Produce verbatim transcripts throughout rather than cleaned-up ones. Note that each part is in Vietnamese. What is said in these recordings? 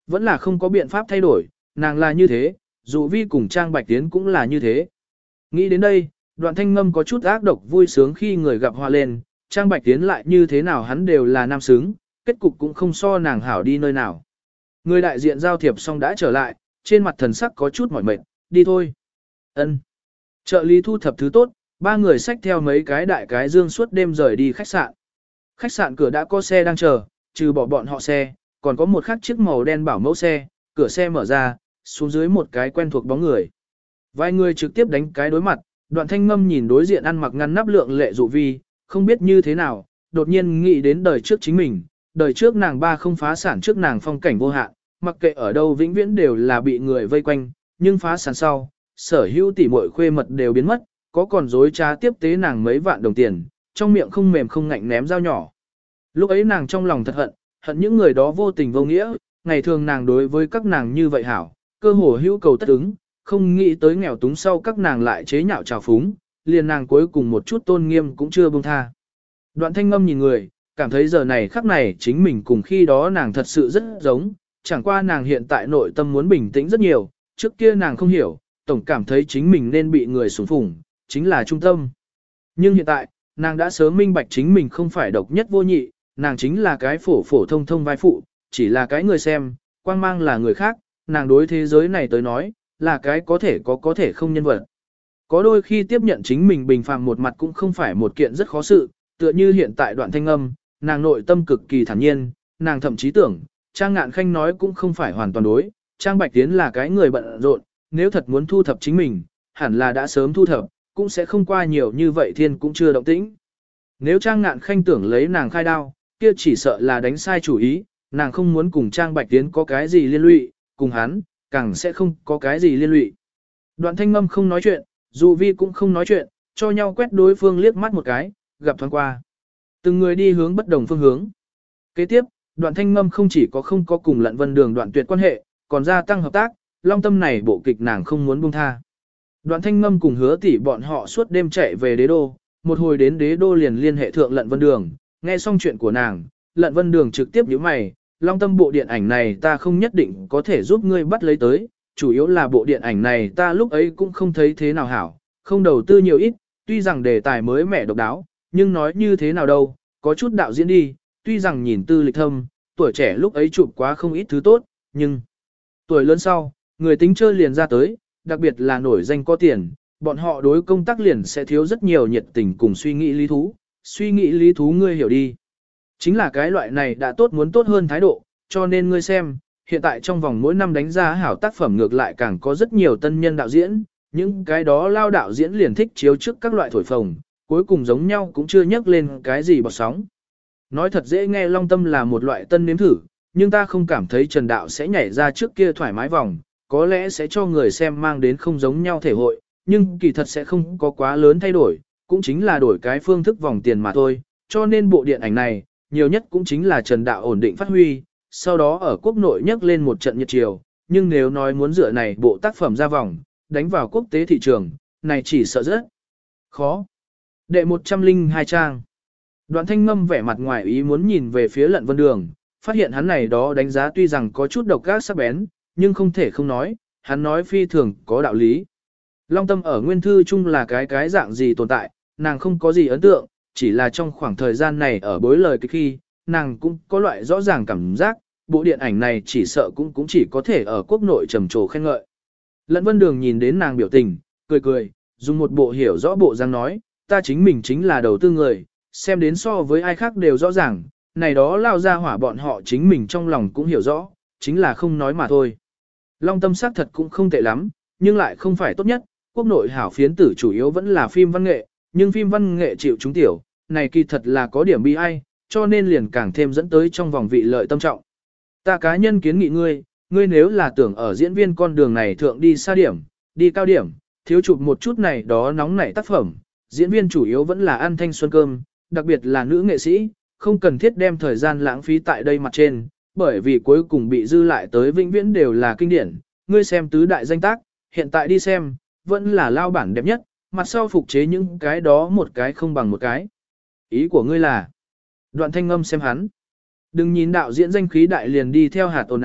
Vẫn là không có biện pháp thay đổi, nàng là như thế, dụ vi cùng Trang Bạch Tiến cũng là như thế. Nghĩ đến đây, Đoạn Thanh Ngâm có chút ác độc vui sướng khi người gặp họa lên, Trang Bạch Tiến lại như thế nào hắn đều là nam xứng, kết cục cũng không so nàng hảo đi nơi nào. Người đại diện giao thiệp xong đã trở lại, trên mặt thần sắc có chút mỏi mệt, đi thôi. Ân. Trợ lý thu thập thứ tốt, ba người xách theo mấy cái đại cái dương suốt đêm rời đi khách sạn. Khách sạn cửa đã có xe đang chờ, trừ bỏ bọn họ xe, còn có một khắc chiếc màu đen bảo mẫu xe, cửa xe mở ra, xuống dưới một cái quen thuộc bóng người. Vài người trực tiếp đánh cái đối mặt, Đoạn Thanh Ngâm nhìn đối diện ăn mặc ngăn nắp lượng lệ dụ vi, không biết như thế nào, đột nhiên nghĩ đến đời trước chính mình, đời trước nàng ba không phá sản trước nàng phong cảnh vô hạn, mặc kệ ở đâu vĩnh viễn đều là bị người vây quanh, nhưng phá sản sau, sở hữu tỷ muội khuê mật đều biến mất, có còn dối trá tiếp tế nàng mấy vạn đồng tiền, trong miệng không mềm không ngạnh ném dao nhỏ. Lúc ấy nàng trong lòng thật hận, hận những người đó vô tình vô nghĩa, ngày thường nàng đối với các nàng như vậy hảo, cơ hồ hữu cầu tất ứng, không nghĩ tới nghèo túng sau các nàng lại chế nhạo trào phúng, liền nàng cuối cùng một chút tôn nghiêm cũng chưa buông tha. Đoạn Thanh Ngâm nhìn người, cảm thấy giờ này khắc này chính mình cùng khi đó nàng thật sự rất giống, chẳng qua nàng hiện tại nội tâm muốn bình tĩnh rất nhiều, trước kia nàng không hiểu, tổng cảm thấy chính mình nên bị người sủng phủng, chính là trung tâm. Nhưng hiện tại, nàng đã sớm minh bạch chính mình không phải độc nhất vô nhị, nàng chính là cái phổ phổ thông thông vai phụ, chỉ là cái người xem, quang mang là người khác, nàng đối thế giới này tới nói, là cái có thể có có thể không nhân vật. Có đôi khi tiếp nhận chính mình bình phàm một mặt cũng không phải một kiện rất khó sự, tựa như hiện tại Đoạn Thanh Âm, nàng nội tâm cực kỳ thản nhiên, nàng thậm chí tưởng, Trang Ngạn Khanh nói cũng không phải hoàn toàn đối, Trang Bạch Tiến là cái người bận rộn, nếu thật muốn thu thập chính mình, hẳn là đã sớm thu thập, cũng sẽ không qua nhiều như vậy thiên cũng chưa động tĩnh. Nếu Trang Ngạn Khanh tưởng lấy nàng khai đao, kia chỉ sợ là đánh sai chủ ý, nàng không muốn cùng Trang Bạch Tiến có cái gì liên lụy, cùng hắn, càng sẽ không có cái gì liên lụy. Đoạn Thanh Ngâm không nói chuyện, Dụ Vi cũng không nói chuyện, cho nhau quét đối phương liếc mắt một cái, gặp thoáng qua. Từng người đi hướng bất đồng phương hướng. Kế tiếp, Đoạn Thanh Ngâm không chỉ có không có cùng Lận Vân Đường đoạn tuyệt quan hệ, còn gia tăng hợp tác, long tâm này bộ kịch nàng không muốn buông tha. Đoạn Thanh Ngâm cùng Hứa tỷ bọn họ suốt đêm chạy về đế đô, một hồi đến đế đô liền liên hệ thượng Lận Vân Đường, nghe xong chuyện của nàng, Lận Vân Đường trực tiếp nhíu mày, long tâm bộ điện ảnh này ta không nhất định có thể giúp ngươi bắt lấy tới, chủ yếu là bộ điện ảnh này ta lúc ấy cũng không thấy thế nào hảo, không đầu tư nhiều ít, tuy rằng đề tài mới mẻ độc đáo, nhưng nói như thế nào đâu, có chút đạo diễn đi, tuy rằng nhìn tư lịch thâm, tuổi trẻ lúc ấy chụp quá không ít thứ tốt, nhưng tuổi lớn sau, người tính chơi liền ra tới, đặc biệt là nổi danh có tiền, bọn họ đối công tác liền sẽ thiếu rất nhiều nhiệt tình cùng suy nghĩ lý thú, suy nghĩ lý thú ngươi hiểu đi. Chính là cái loại này đã tốt muốn tốt hơn thái độ, cho nên ngươi xem, hiện tại trong vòng mỗi năm đánh giá hảo tác phẩm ngược lại càng có rất nhiều tân nhân đạo diễn, những cái đó lao đạo diễn liền thích chiếu trước các loại thổi phồng, cuối cùng giống nhau cũng chưa nhắc lên cái gì bọt sóng. Nói thật dễ nghe long tâm là một loại tân nếm thử, nhưng ta không cảm thấy Trần Đạo sẽ nhảy ra trước kia thoải mái vòng, có lẽ sẽ cho người xem mang đến không giống nhau thể hội, nhưng kỳ thật sẽ không có quá lớn thay đổi, cũng chính là đổi cái phương thức vòng tiền mà thôi, cho nên bộ điện ảnh này, nhiều nhất cũng chính là Trần Đạo ổn định phát huy, sau đó ở quốc nội nhấc lên một trận nhiệt chiều, nhưng nếu nói muốn dựa này bộ tác phẩm ra vòng, đánh vào quốc tế thị trường, này chỉ sợ rất khó. Đệ một trăm linh hai trang. Đoạn Thanh Ngâm vẻ mặt ngoài ý muốn nhìn về phía Lận Vân Đường, phát hiện hắn này đó đánh giá tuy rằng có chút độc ác sắc bén, nhưng không thể không nói, hắn nói phi thường có đạo lý. Long Tâm ở nguyên thư chung là cái cái dạng gì tồn tại, nàng không có gì ấn tượng, chỉ là trong khoảng thời gian này ở bối lời cái khi, nàng cũng có loại rõ ràng cảm giác, bộ điện ảnh này chỉ sợ cũng cũng chỉ có thể ở quốc nội trầm trồ khen ngợi. Lận Vân Đường nhìn đến nàng biểu tình, cười cười, dùng một bộ hiểu rõ bộ dáng nói, ta chính mình chính là đầu tư người, xem đến so với ai khác đều rõ ràng, này đó lao ra hỏa bọn họ chính mình trong lòng cũng hiểu rõ, chính là không nói mà thôi. Long Tâm sắc thật cũng không tệ lắm, nhưng lại không phải tốt nhất, quốc nội hảo phiến tử chủ yếu vẫn là phim văn nghệ, nhưng phim văn nghệ chịu chúng tiểu, này kỳ thật là có điểm bi ai, cho nên liền càng thêm dẫn tới trong vòng vị lợi tâm trọng. Ta cá nhân kiến nghị ngươi, ngươi nếu là tưởng ở diễn viên con đường này thượng đi xa điểm, đi cao điểm, thiếu chụp một chút này đó nóng nảy tác phẩm, diễn viên chủ yếu vẫn là ăn thanh xuân cơm, đặc biệt là nữ nghệ sĩ, không cần thiết đem thời gian lãng phí tại đây mặt trên, bởi vì cuối cùng bị dư lại tới vĩnh viễn đều là kinh điển. Ngươi xem tứ đại danh tác, hiện tại đi xem, vẫn là lao bản đẹp nhất, mặt sau phục chế những cái đó một cái không bằng một cái. Ý của ngươi là, Đoạn Thanh Ngâm xem hắn. Đừng nhìn đạo diễn danh khí đại liền đi theo hạt ồn ào,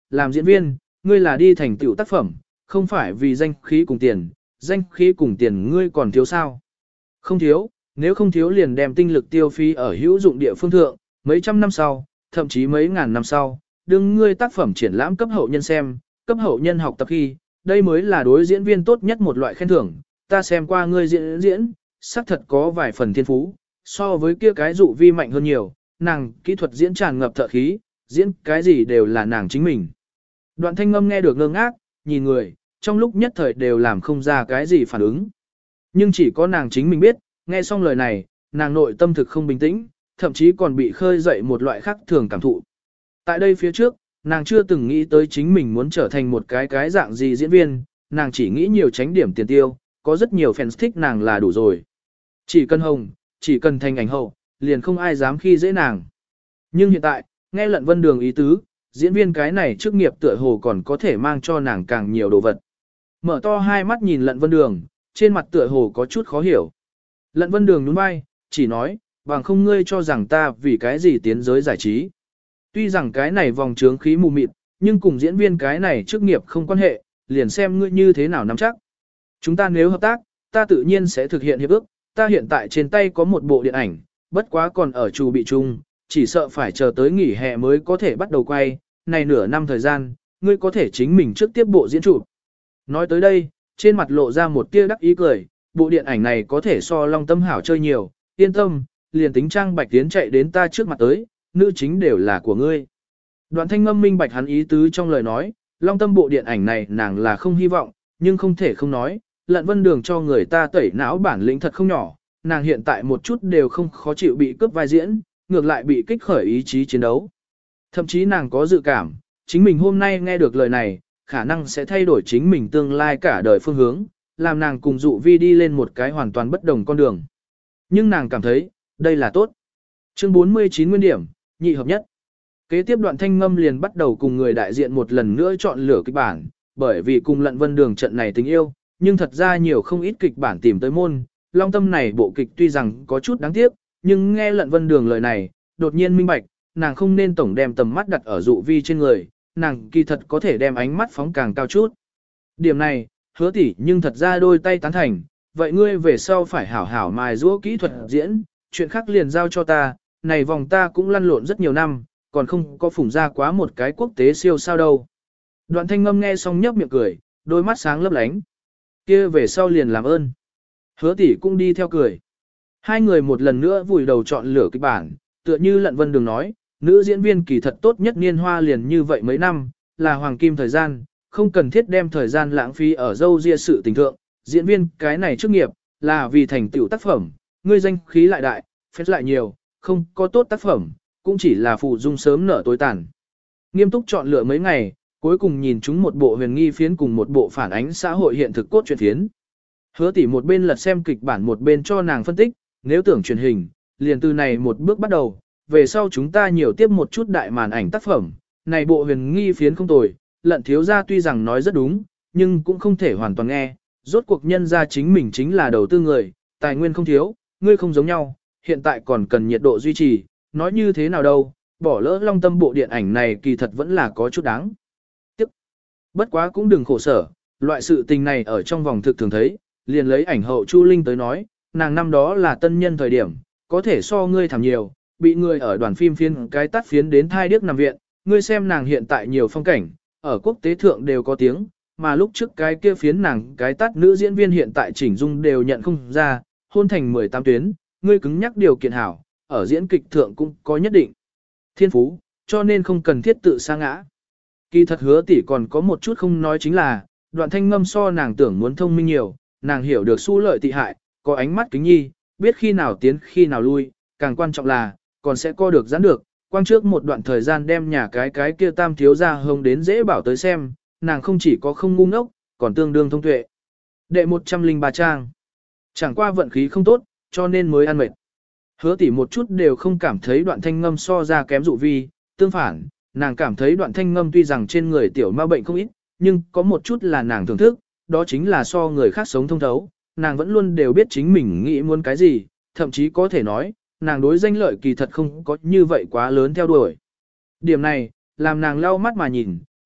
làm diễn viên, ngươi là đi thành tựu tác phẩm, không phải vì danh khí cùng tiền, danh khí cùng tiền ngươi còn thiếu sao? Không thiếu, nếu không thiếu liền đem tinh lực tiêu phí ở hữu dụng địa phương thượng, mấy trăm năm sau, thậm chí mấy ngàn năm sau, đừng ngươi tác phẩm triển lãm cấp hậu nhân xem, cấp hậu nhân học tập khi, đây mới là đối diễn viên tốt nhất một loại khen thưởng, ta xem qua ngươi diễn diễn, xác thật có vài phần thiên phú, so với kia cái dụ vi mạnh hơn nhiều, nàng kỹ thuật diễn tràn ngập thợ khí, diễn cái gì đều là nàng chính mình. Đoạn Thanh Ngâm nghe được ngơ ngác, nhìn người, trong lúc nhất thời đều làm không ra cái gì phản ứng. Nhưng chỉ có nàng chính mình biết, nghe xong lời này, nàng nội tâm thực không bình tĩnh, thậm chí còn bị khơi dậy một loại khác thường cảm thụ. Tại đây phía trước, nàng chưa từng nghĩ tới chính mình muốn trở thành một cái cái dạng gì diễn viên, nàng chỉ nghĩ nhiều tránh điểm tiền tiêu, có rất nhiều fans thích nàng là đủ rồi. Chỉ cần hồng, chỉ cần thành ảnh hậu, liền không ai dám khi dễ nàng. Nhưng hiện tại, nghe Lận Vân Đường ý tứ, diễn viên cái này chức nghiệp tựa hồ còn có thể mang cho nàng càng nhiều đồ vật. Mở to hai mắt nhìn Lận Vân Đường, trên mặt tựa hồ có chút khó hiểu. Lận Vân Đường nhún vai, chỉ nói, bằng không ngươi cho rằng ta vì cái gì tiến giới giải trí. Tuy rằng cái này vòng trướng khí mù mịt, nhưng cùng diễn viên cái này chức nghiệp không quan hệ, liền xem ngươi như thế nào nắm chắc. Chúng ta nếu hợp tác, ta tự nhiên sẽ thực hiện hiệp ước, ta hiện tại trên tay có một bộ điện ảnh, bất quá còn ở chủ bị chung, chỉ sợ phải chờ tới nghỉ hè mới có thể bắt đầu quay, này nửa năm thời gian, ngươi có thể chính mình trước tiếp bộ diễn chụp. Nói tới đây, trên mặt lộ ra một tia đắc ý cười, bộ điện ảnh này có thể so Long Tâm hảo chơi nhiều, yên tâm, liền tính Trang Bạch Tiến chạy đến ta trước mặt tới, nữ chính đều là của ngươi. Đoạn Thanh Ngâm minh bạch hắn ý tứ trong lời nói, Long Tâm bộ điện ảnh này nàng là không hy vọng, nhưng không thể không nói, Lận Vân Đường cho người ta tẩy não bản lĩnh thật không nhỏ, nàng hiện tại một chút đều không khó chịu bị cướp vai diễn, ngược lại bị kích khởi ý chí chiến đấu. Thậm chí nàng có dự cảm, chính mình hôm nay nghe được lời này, khả năng sẽ thay đổi chính mình tương lai cả đời phương hướng, làm nàng cùng dụ vi đi lên một cái hoàn toàn bất đồng con đường. Nhưng nàng cảm thấy, đây là tốt. Chương bốn mươi chín nguyên điểm, nhị hợp nhất. Kế tiếp Đoạn Thanh Ngâm liền bắt đầu cùng người đại diện một lần nữa chọn lựa kịch bản, bởi vì cùng Lận Vân Đường trận này tình yêu, nhưng thật ra nhiều không ít kịch bản tìm tới môn. Long Tâm này bộ kịch tuy rằng có chút đáng tiếc, nhưng nghe Lận Vân Đường lời này, đột nhiên minh bạch, nàng không nên tổng đem tầm mắt đặt ở dụ vi trên người, nàng kỳ thật có thể đem ánh mắt phóng càng cao chút. Điểm này, Hứa tỷ nhưng thật ra đôi tay tán thành, vậy ngươi về sau phải hảo hảo mài giũa kỹ thuật diễn, chuyện khác liền giao cho ta, này vòng ta cũng lăn lộn rất nhiều năm, còn không có phủng ra quá một cái quốc tế siêu sao đâu. Đoạn Thanh Ngâm nghe xong nhấp miệng cười, đôi mắt sáng lấp lánh. Kia về sau liền làm ơn. Hứa tỷ cũng đi theo cười. Hai người một lần nữa vùi đầu chọn lựa kịch bản, tựa như Lận Vân Đường nói, nữ diễn viên kỳ thật tốt nhất niên hoa liền như vậy mấy năm, là hoàng kim thời gian, không cần thiết đem thời gian lãng phí ở dâu ria sự tình thượng. Diễn viên cái này chức nghiệp, là vì thành tựu tác phẩm, ngươi danh khí lại đại, phép lại nhiều, không có tốt tác phẩm, cũng chỉ là phụ dung sớm nở tối tàn. Nghiêm túc chọn lựa mấy ngày, cuối cùng nhìn chúng một bộ huyền nghi phiến cùng một bộ phản ánh xã hội hiện thực cốt truyện phiến. Hứa tỷ một bên lật xem kịch bản một bên cho nàng phân tích, nếu tưởng truyền hình, liền từ này một bước bắt đầu, về sau chúng ta nhiều tiếp một chút đại màn ảnh tác phẩm, này bộ huyền nghi phiến không tồi, Lận thiếu gia tuy rằng nói rất đúng, nhưng cũng không thể hoàn toàn nghe, rốt cuộc nhân gia chính mình chính là đầu tư người, tài nguyên không thiếu, ngươi không giống nhau, hiện tại còn cần nhiệt độ duy trì, nói như thế nào đâu, bỏ lỡ Long Tâm bộ điện ảnh này kỳ thật vẫn là có chút đáng. Tức, bất quá cũng đừng khổ sở, loại sự tình này ở trong vòng thực thường thấy, liền lấy ảnh hậu Chu Linh tới nói, nàng năm đó là tân nhân thời điểm, có thể so ngươi thảm nhiều, bị người ở đoàn phim phiên cái tắt phiến đến thai điếc nằm viện, ngươi xem nàng hiện tại nhiều phong cảnh, ở quốc tế thượng đều có tiếng, mà lúc trước cái kia phiến nàng cái tắt nữ diễn viên hiện tại chỉnh dung đều nhận không ra, hôn thành mười tám tuyến, ngươi cứng nhắc điều kiện hảo, ở diễn kịch thượng cũng có nhất định thiên phú, cho nên không cần thiết tự sa ngã. Kỳ thật Hứa tỷ còn có một chút không nói chính là, Đoạn Thanh Ngâm so nàng tưởng muốn thông minh nhiều, nàng hiểu được xu lợi tị hại, có ánh mắt kính nhi, biết khi nào tiến khi nào lui, càng quan trọng là, còn sẽ co được giãn được, quang trước một đoạn thời gian đem nhà cái cái kia tam thiếu ra hông đến dễ bảo tới xem, nàng không chỉ có không ngu ngốc, còn tương đương thông tuệ. Đệ một trăm linh ba trang. Chẳng qua vận khí không tốt, cho nên mới ăn mệt. Hứa tỷ một chút đều không cảm thấy Đoạn Thanh Ngâm so ra kém dụ vi, tương phản, nàng cảm thấy Đoạn Thanh Ngâm tuy rằng trên người tiểu ma bệnh không ít, nhưng có một chút là nàng thưởng thức, đó chính là so người khác sống thông thấu, nàng vẫn luôn đều biết chính mình nghĩ muốn cái gì, thậm chí có thể nói, nàng đối danh lợi kỳ thật không có như vậy quá lớn theo đuổi. Điểm này, làm nàng lau mắt mà nhìn,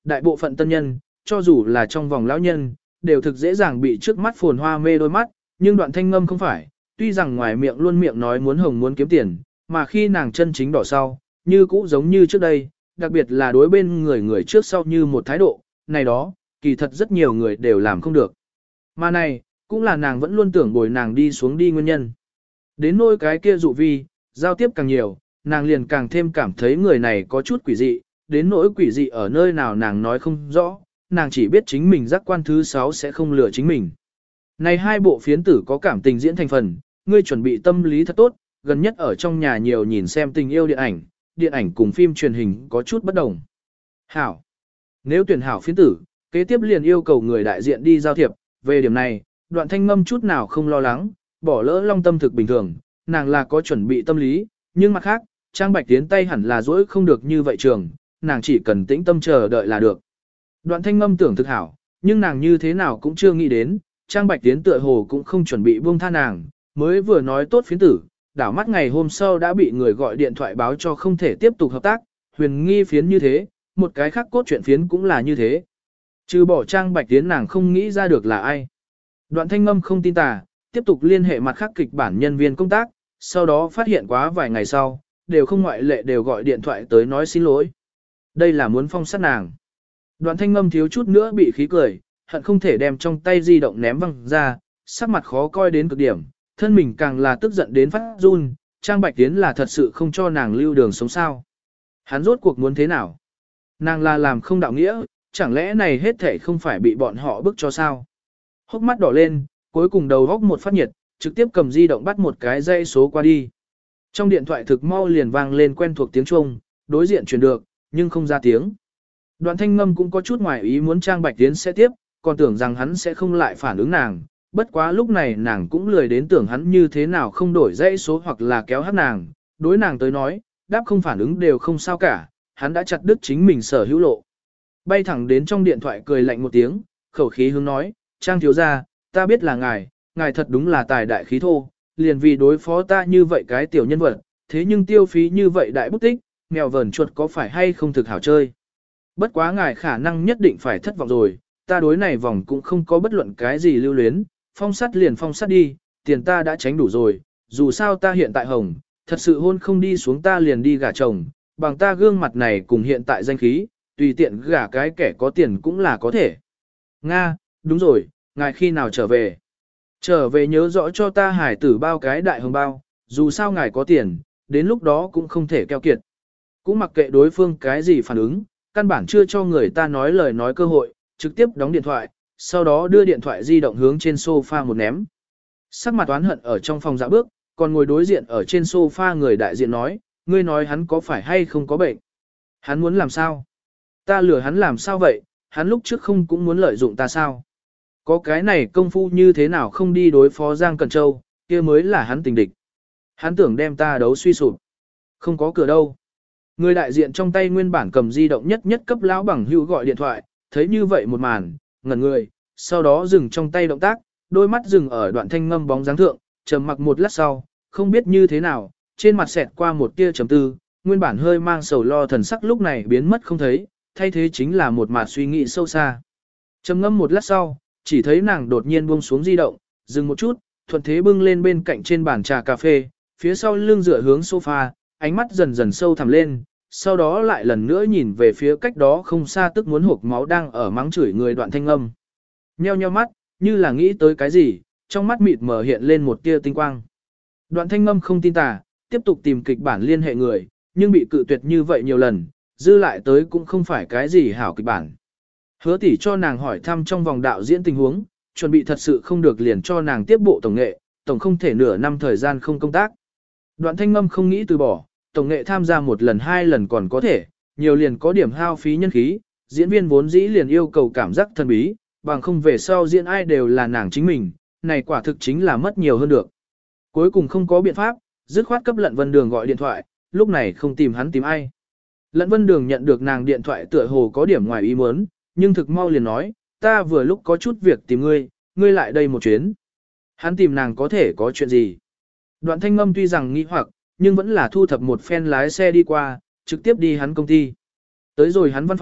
đại bộ phận tân nhân, cho dù là trong vòng lão nhân, đều thực dễ dàng bị trước mắt phồn hoa mê đôi mắt, nhưng Đoạn Thanh Ngâm không phải, tuy rằng ngoài miệng luôn miệng nói muốn hồng muốn kiếm tiền, mà khi nàng chân chính đỏ sau, như cũ giống như trước đây, đặc biệt là đối bên người người trước sau như một thái độ, này đó, kỳ thật rất nhiều người đều làm không được. Mà này, cũng là nàng vẫn luôn tưởng bồi nàng đi xuống đi nguyên nhân. Đến nỗi cái kia dụ vi, giao tiếp càng nhiều, nàng liền càng thêm cảm thấy người này có chút quỷ dị, đến nỗi quỷ dị ở nơi nào nàng nói không rõ, nàng chỉ biết chính mình giác quan thứ sáu sẽ không lừa chính mình. Này hai bộ phiến tử có cảm tình diễn thành phần, ngươi chuẩn bị tâm lý thật tốt, gần nhất ở trong nhà nhiều nhìn xem tình yêu điện ảnh, điện ảnh cùng phim truyền hình có chút bất đồng. Hảo. Nếu tuyển hảo phiến tử, kế tiếp liền yêu cầu người đại diện đi giao thiệp, về điểm này, Đoạn Thanh Ngâm chút nào không lo lắng, bỏ lỡ long tâm thực bình thường, nàng là có chuẩn bị tâm lý, nhưng mặt khác, Trang Bạch Tiến tay hẳn là dỗi không được như vậy trường, nàng chỉ cần tĩnh tâm chờ đợi là được. Đoạn Thanh Ngâm tưởng thực hảo, nhưng nàng như thế nào cũng chưa nghĩ đến, Trang Bạch Tiến tựa hồ cũng không chuẩn bị buông tha nàng, mới vừa nói tốt phiến tử, đảo mắt ngày hôm sau đã bị người gọi điện thoại báo cho không thể tiếp tục hợp tác, huyền nghi phiến như thế, một cái khác cốt truyện phiến cũng là như thế. Trừ bỏ Trang Bạch Tiến nàng không nghĩ ra được là ai. Đoạn Thanh Ngâm không tin tà, tiếp tục liên hệ mặt khác kịch bản nhân viên công tác, sau đó phát hiện quá vài ngày sau, đều không ngoại lệ đều gọi điện thoại tới nói xin lỗi. Đây là muốn phong sát nàng. Đoạn Thanh Ngâm thiếu chút nữa bị khí cười, hận không thể đem trong tay di động ném văng ra, sắc mặt khó coi đến cực điểm, thân mình càng là tức giận đến phát run, Trang Bạch Tiến là thật sự không cho nàng lưu đường sống sao. Hắn rốt cuộc muốn thế nào? Nàng là làm không đạo nghĩa, chẳng lẽ này hết thể không phải bị bọn họ bức cho sao? Hốc mắt đỏ lên, cuối cùng đầu góc một phát nhiệt, trực tiếp cầm di động bắt một cái dây số qua đi. Trong điện thoại thực mau liền vang lên quen thuộc tiếng Trung, đối diện truyền được, nhưng không ra tiếng. Đoạn Thanh Ngâm cũng có chút ngoài ý muốn Trang Bạch Tiến sẽ tiếp, còn tưởng rằng hắn sẽ không lại phản ứng nàng. Bất quá lúc này nàng cũng lười đến tưởng hắn như thế nào không đổi dãy số hoặc là kéo hát nàng. Đối nàng tới nói, đáp không phản ứng đều không sao cả, hắn đã chặt đứt chính mình sở hữu lộ. Bay thẳng đến trong điện thoại cười lạnh một tiếng, khẩu khí hướng nói, Trang thiếu gia, ta biết là ngài, ngài thật đúng là tài đại khí thô, liền vì đối phó ta như vậy cái tiểu nhân vật, thế nhưng tiêu phí như vậy đại bút tích, mèo vờn chuột có phải hay không thực hảo chơi. Bất quá ngài khả năng nhất định phải thất vọng rồi, ta đối này vòng cũng không có bất luận cái gì lưu luyến, phong sắt liền phong sắt đi, tiền ta đã tránh đủ rồi, dù sao ta hiện tại hồng, thật sự hôn không đi xuống ta liền đi gả chồng, bằng ta gương mặt này cùng hiện tại danh khí, tùy tiện gả cái kẻ có tiền cũng là có thể. Nga, đúng rồi, ngài khi nào trở về? Trở về nhớ rõ cho ta hải tử bao cái đại hồng bao, dù sao ngài có tiền, đến lúc đó cũng không thể keo kiệt. Cũng mặc kệ đối phương cái gì phản ứng, căn bản chưa cho người ta nói lời nói cơ hội, trực tiếp đóng điện thoại, sau đó đưa điện thoại di động hướng trên sofa một ném. Sắc mặt oán hận ở trong phòng dạo bước, còn ngồi đối diện ở trên sofa người đại diện nói, ngươi nói hắn có phải hay không có bệnh? Hắn muốn làm sao? Ta lừa hắn làm sao vậy? Hắn lúc trước không cũng muốn lợi dụng ta sao? Có cái này công phu như thế nào không đi đối phó Giang Cẩn Châu, kia mới là hắn tình địch. Hắn tưởng đem ta đấu suy sụp. Không có cửa đâu. Người đại diện trong tay nguyên bản cầm di động nhất nhất cấp lão bằng hữu gọi điện thoại, thấy như vậy một màn, ngẩn người, sau đó dừng trong tay động tác, đôi mắt dừng ở Đoạn Thanh Ngâm bóng dáng thượng, trầm mặc một lát sau, không biết như thế nào, trên mặt xẹt qua một tia trầm tư, nguyên bản hơi mang sầu lo thần sắc lúc này biến mất không thấy, thay thế chính là một mạt suy nghĩ sâu xa. Trầm ngâm một lát sau, chỉ thấy nàng đột nhiên buông xuống di động, dừng một chút, thuận thế bưng lên bên cạnh trên bàn trà cà phê, phía sau lưng dựa hướng sofa, ánh mắt dần dần sâu thẳm lên, sau đó lại lần nữa nhìn về phía cách đó không xa tức muốn hộp máu đang ở mắng chửi người Đoạn Thanh Ngâm. Nheo nheo mắt, như là nghĩ tới cái gì, trong mắt mịt mờ hiện lên một tia tinh quang. Đoạn Thanh Ngâm không tin tà, tiếp tục tìm kịch bản liên hệ người, nhưng bị cự tuyệt như vậy nhiều lần, dư lại tới cũng không phải cái gì hảo kịch bản. Hứa tỷ cho nàng hỏi thăm trong vòng đạo diễn tình huống, chuẩn bị thật sự không được liền cho nàng tiếp bộ tổng nghệ, tổng không thể nửa năm thời gian không công tác. Đoạn Thanh Ngâm không nghĩ từ bỏ, tổng nghệ tham gia một lần hai lần còn có thể, nhiều liền có điểm hao phí nhân khí, diễn viên vốn dĩ liền yêu cầu cảm giác thần bí, bằng không về sau diễn ai đều là nàng chính mình, này quả thực chính là mất nhiều hơn được. Cuối cùng không có biện pháp, dứt khoát cấp Lận Vân Đường gọi điện thoại, lúc này không tìm hắn tìm ai. Lận Vân Đường nhận được nàng điện thoại tựa hồ có điểm ngoài ý muốn, nhưng thực mau liền nói, ta vừa lúc có chút việc tìm ngươi, ngươi lại đây một chuyến. Hắn tìm nàng có thể có chuyện gì? Đoạn Thanh Ngâm tuy rằng nghi hoặc, nhưng vẫn là thu thập một phen lái xe đi qua, trực tiếp đi hắn công ty. Tới rồi hắn văn phòng,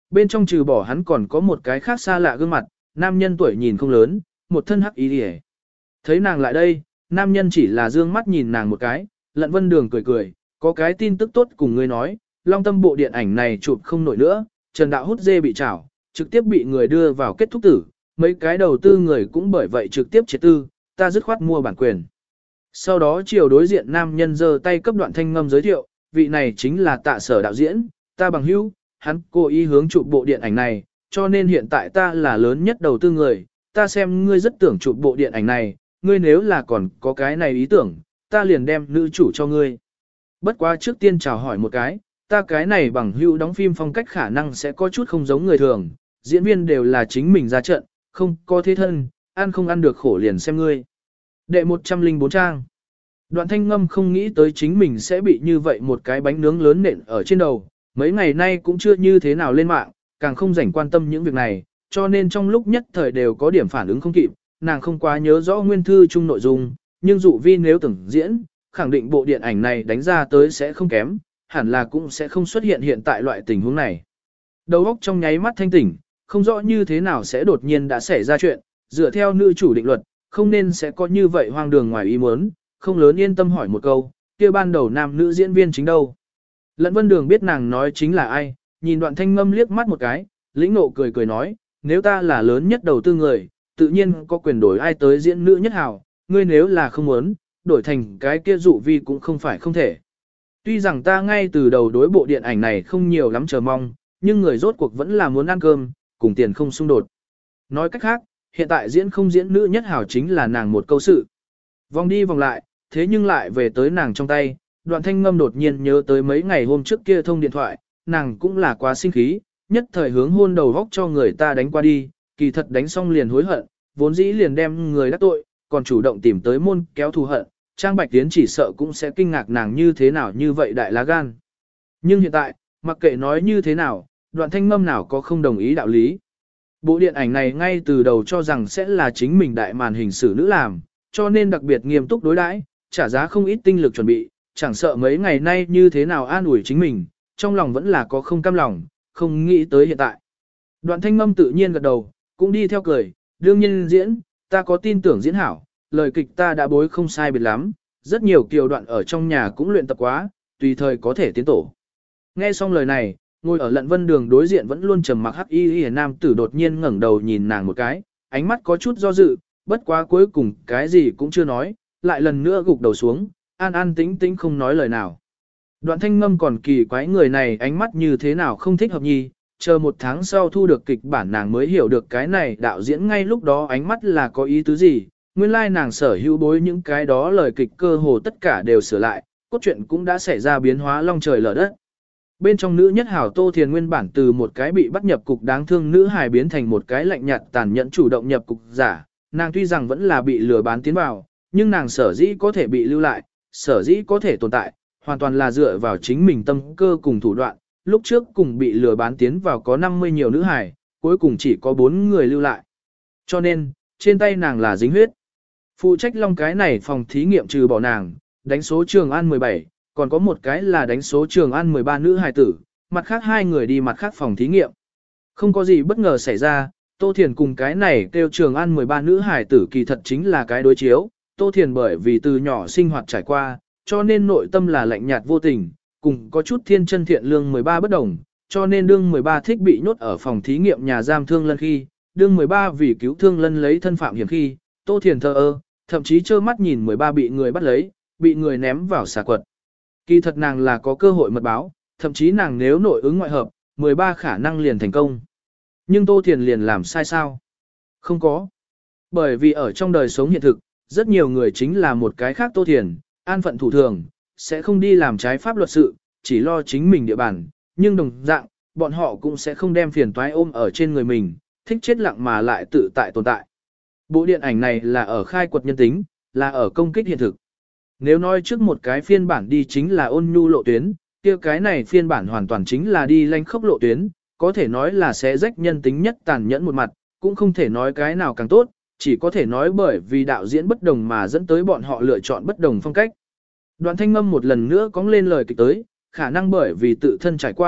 bên trong trừ bỏ hắn còn có một cái khác xa lạ gương mặt, nam nhân tuổi nhìn không lớn, một thân hắc y điề. Thấy nàng lại đây, nam nhân chỉ là dương mắt nhìn nàng một cái, Lận Vân Đường cười cười, có cái tin tức tốt cùng ngươi nói, Long Tâm bộ điện ảnh này chụp không nổi nữa, Trần Đạo hút dê bị trảo, trực tiếp bị người đưa vào kết thúc tử, mấy cái đầu tư người cũng bởi vậy trực tiếp triệt tư, ta dứt khoát mua bản quyền. Sau đó chiều đối diện nam nhân giơ tay cấp Đoạn Thanh Ngâm giới thiệu, vị này chính là Tạ Sở đạo diễn, ta bằng hữu, hắn cố ý hướng chụp bộ điện ảnh này, cho nên hiện tại ta là lớn nhất đầu tư người, ta xem ngươi rất tưởng chụp bộ điện ảnh này, ngươi nếu là còn có cái này ý tưởng, ta liền đem nữ chủ cho ngươi. Bất quá trước tiên chào hỏi một cái, ta cái này bằng hữu đóng phim phong cách khả năng sẽ có chút không giống người thường, diễn viên đều là chính mình ra trận, không có thế thân, ăn không ăn được khổ liền xem ngươi. Đệ một trăm linh bốn trang. Đoạn Thanh Ngâm không nghĩ tới chính mình sẽ bị như vậy một cái bánh nướng lớn nện ở trên đầu, mấy ngày nay cũng chưa như thế nào lên mạng, càng không rảnh quan tâm những việc này, cho nên trong lúc nhất thời đều có điểm phản ứng không kịp, nàng không quá nhớ rõ nguyên thư chung nội dung, nhưng dụ vi nếu tưởng diễn, khẳng định bộ điện ảnh này đánh ra tới sẽ không kém, hẳn là cũng sẽ không xuất hiện hiện tại loại tình huống này. Đầu óc trong nháy mắt thanh tỉnh, không rõ như thế nào sẽ đột nhiên đã xảy ra chuyện, dựa theo nữ chủ định luật, không nên sẽ có như vậy hoang đường ngoài ý muốn, không lớn yên tâm hỏi một câu, kia ban đầu nam nữ diễn viên chính đâu. Lận Vân Đường biết nàng nói chính là ai, nhìn Đoạn Thanh Ngâm liếc mắt một cái, lĩnh nộ cười cười nói, nếu ta là lớn nhất đầu tư người, tự nhiên có quyền đổi ai tới diễn nữ nhất hảo, ngươi nếu là không muốn, đổi thành cái kia dụ vi cũng không phải không thể. Tuy rằng ta ngay từ đầu đối bộ điện ảnh này không nhiều lắm chờ mong, nhưng người rốt cuộc vẫn là muốn ăn cơm, cùng tiền không xung đột. Nói cách khác, hiện tại diễn không diễn nữ nhất hảo chính là nàng một câu sự. Vòng đi vòng lại, thế nhưng lại về tới nàng trong tay, Đoạn Thanh Ngâm đột nhiên nhớ tới mấy ngày hôm trước kia thông điện thoại, nàng cũng là quá sinh khí, nhất thời hướng hôn đầu góc cho người ta đánh qua đi, kỳ thật đánh xong liền hối hận, vốn dĩ liền đem người đắc tội, còn chủ động tìm tới môn kéo thù hận, Trang Bạch Tiến chỉ sợ cũng sẽ kinh ngạc nàng như thế nào như vậy đại lá gan. Nhưng hiện tại, mặc kệ nói như thế nào, Đoạn Thanh Ngâm nào có không đồng ý đạo lý. Bộ điện ảnh này ngay từ đầu cho rằng sẽ là chính mình đại màn hình sử nữ làm, cho nên đặc biệt nghiêm túc đối đãi, trả giá không ít tinh lực chuẩn bị, chẳng sợ mấy ngày nay như thế nào an ủi chính mình, trong lòng vẫn là có không cam lòng, không nghĩ tới hiện tại. Đoạn Thanh Ngâm tự nhiên gật đầu, cũng đi theo cười, đương nhiên diễn, ta có tin tưởng diễn hảo, lời kịch ta đã bối không sai biệt lắm, rất nhiều kiều đoạn ở trong nhà cũng luyện tập quá, tùy thời có thể tiến tổ. Nghe xong lời này, ngồi ở Lận Vân Đường đối diện vẫn luôn trầm mặc hắc y y nam tử đột nhiên ngẩng đầu nhìn nàng một cái, ánh mắt có chút do dự, bất quá cuối cùng cái gì cũng chưa nói, lại lần nữa gục đầu xuống, an an tĩnh tĩnh không nói lời nào. Đoạn Thanh Ngâm còn kỳ quái người này ánh mắt như thế nào không thích hợp nhi, chờ một tháng sau thu được kịch bản nàng mới hiểu được cái này đạo diễn ngay lúc đó ánh mắt là có ý tứ gì, nguyên lai nàng sở hữu bối những cái đó lời kịch cơ hồ tất cả đều sửa lại, cốt truyện cũng đã xảy ra biến hóa long trời lở đất. Bên trong nữ nhất hảo Tô Thiền nguyên bản từ một cái bị bắt nhập cục đáng thương nữ hài biến thành một cái lạnh nhạt tàn nhẫn chủ động nhập cục giả, nàng tuy rằng vẫn là bị lừa bán tiến vào, nhưng nàng sở dĩ có thể bị lưu lại, sở dĩ có thể tồn tại, hoàn toàn là dựa vào chính mình tâm cơ cùng thủ đoạn, lúc trước cùng bị lừa bán tiến vào có năm mươi nhiều nữ hài, cuối cùng chỉ có bốn người lưu lại. Cho nên, trên tay nàng là dính huyết. Phụ trách long cái này phòng thí nghiệm trừ bỏ nàng, đánh số Trường An mười bảy, còn có một cái là đánh số Trường An mười ba nữ hài tử, mặt khác hai người đi mặt khác phòng thí nghiệm. Không có gì bất ngờ xảy ra, Tô Thiền cùng cái này kêu Trường An mười ba nữ hài tử kỳ thật chính là cái đối chiếu. Tô Thiền bởi vì từ nhỏ sinh hoạt trải qua, cho nên nội tâm là lạnh nhạt vô tình, cùng có chút thiên chân thiện lương mười ba bất đồng, cho nên đương mười ba thích bị nhốt ở phòng thí nghiệm nhà giam Thương Lân khi, đương mười ba vì cứu Thương Lân lấy thân phạm hiểm khi, Tô Thiền thờ ơ, thậm chí trơ mắt nhìn mười ba bị người bắt lấy, bị người ném vào xà quật. Kỳ thật nàng là có cơ hội mật báo, thậm chí nàng nếu nội ứng ngoại hợp, mười ba khả năng liền thành công. Nhưng Tô Thiền liền làm sai sao? Không có. Bởi vì ở trong đời sống hiện thực, rất nhiều người chính là một cái khác Tô Thiền, an phận thủ thường, sẽ không đi làm trái pháp luật sự, chỉ lo chính mình địa bàn, nhưng đồng dạng, bọn họ cũng sẽ không đem phiền toái ôm ở trên người mình, thích chết lặng mà lại tự tại tồn tại. Bộ điện ảnh này là ở khai quật nhân tính, là ở công kích hiện thực. Nếu nói trước một cái phiên bản đi chính là ôn nhu lộ tuyến, kia cái này phiên bản hoàn toàn chính là đi lanh khốc lộ tuyến, có thể nói là sẽ rách nhân tính nhất tàn nhẫn một mặt, cũng không thể nói cái nào càng tốt, chỉ có thể nói bởi vì đạo diễn bất đồng mà dẫn tới bọn họ lựa chọn bất đồng phong cách. Đoạn Thanh Ngâm một lần nữa cóng lên lời kịch tới, khả năng bởi vì tự thân trải qua,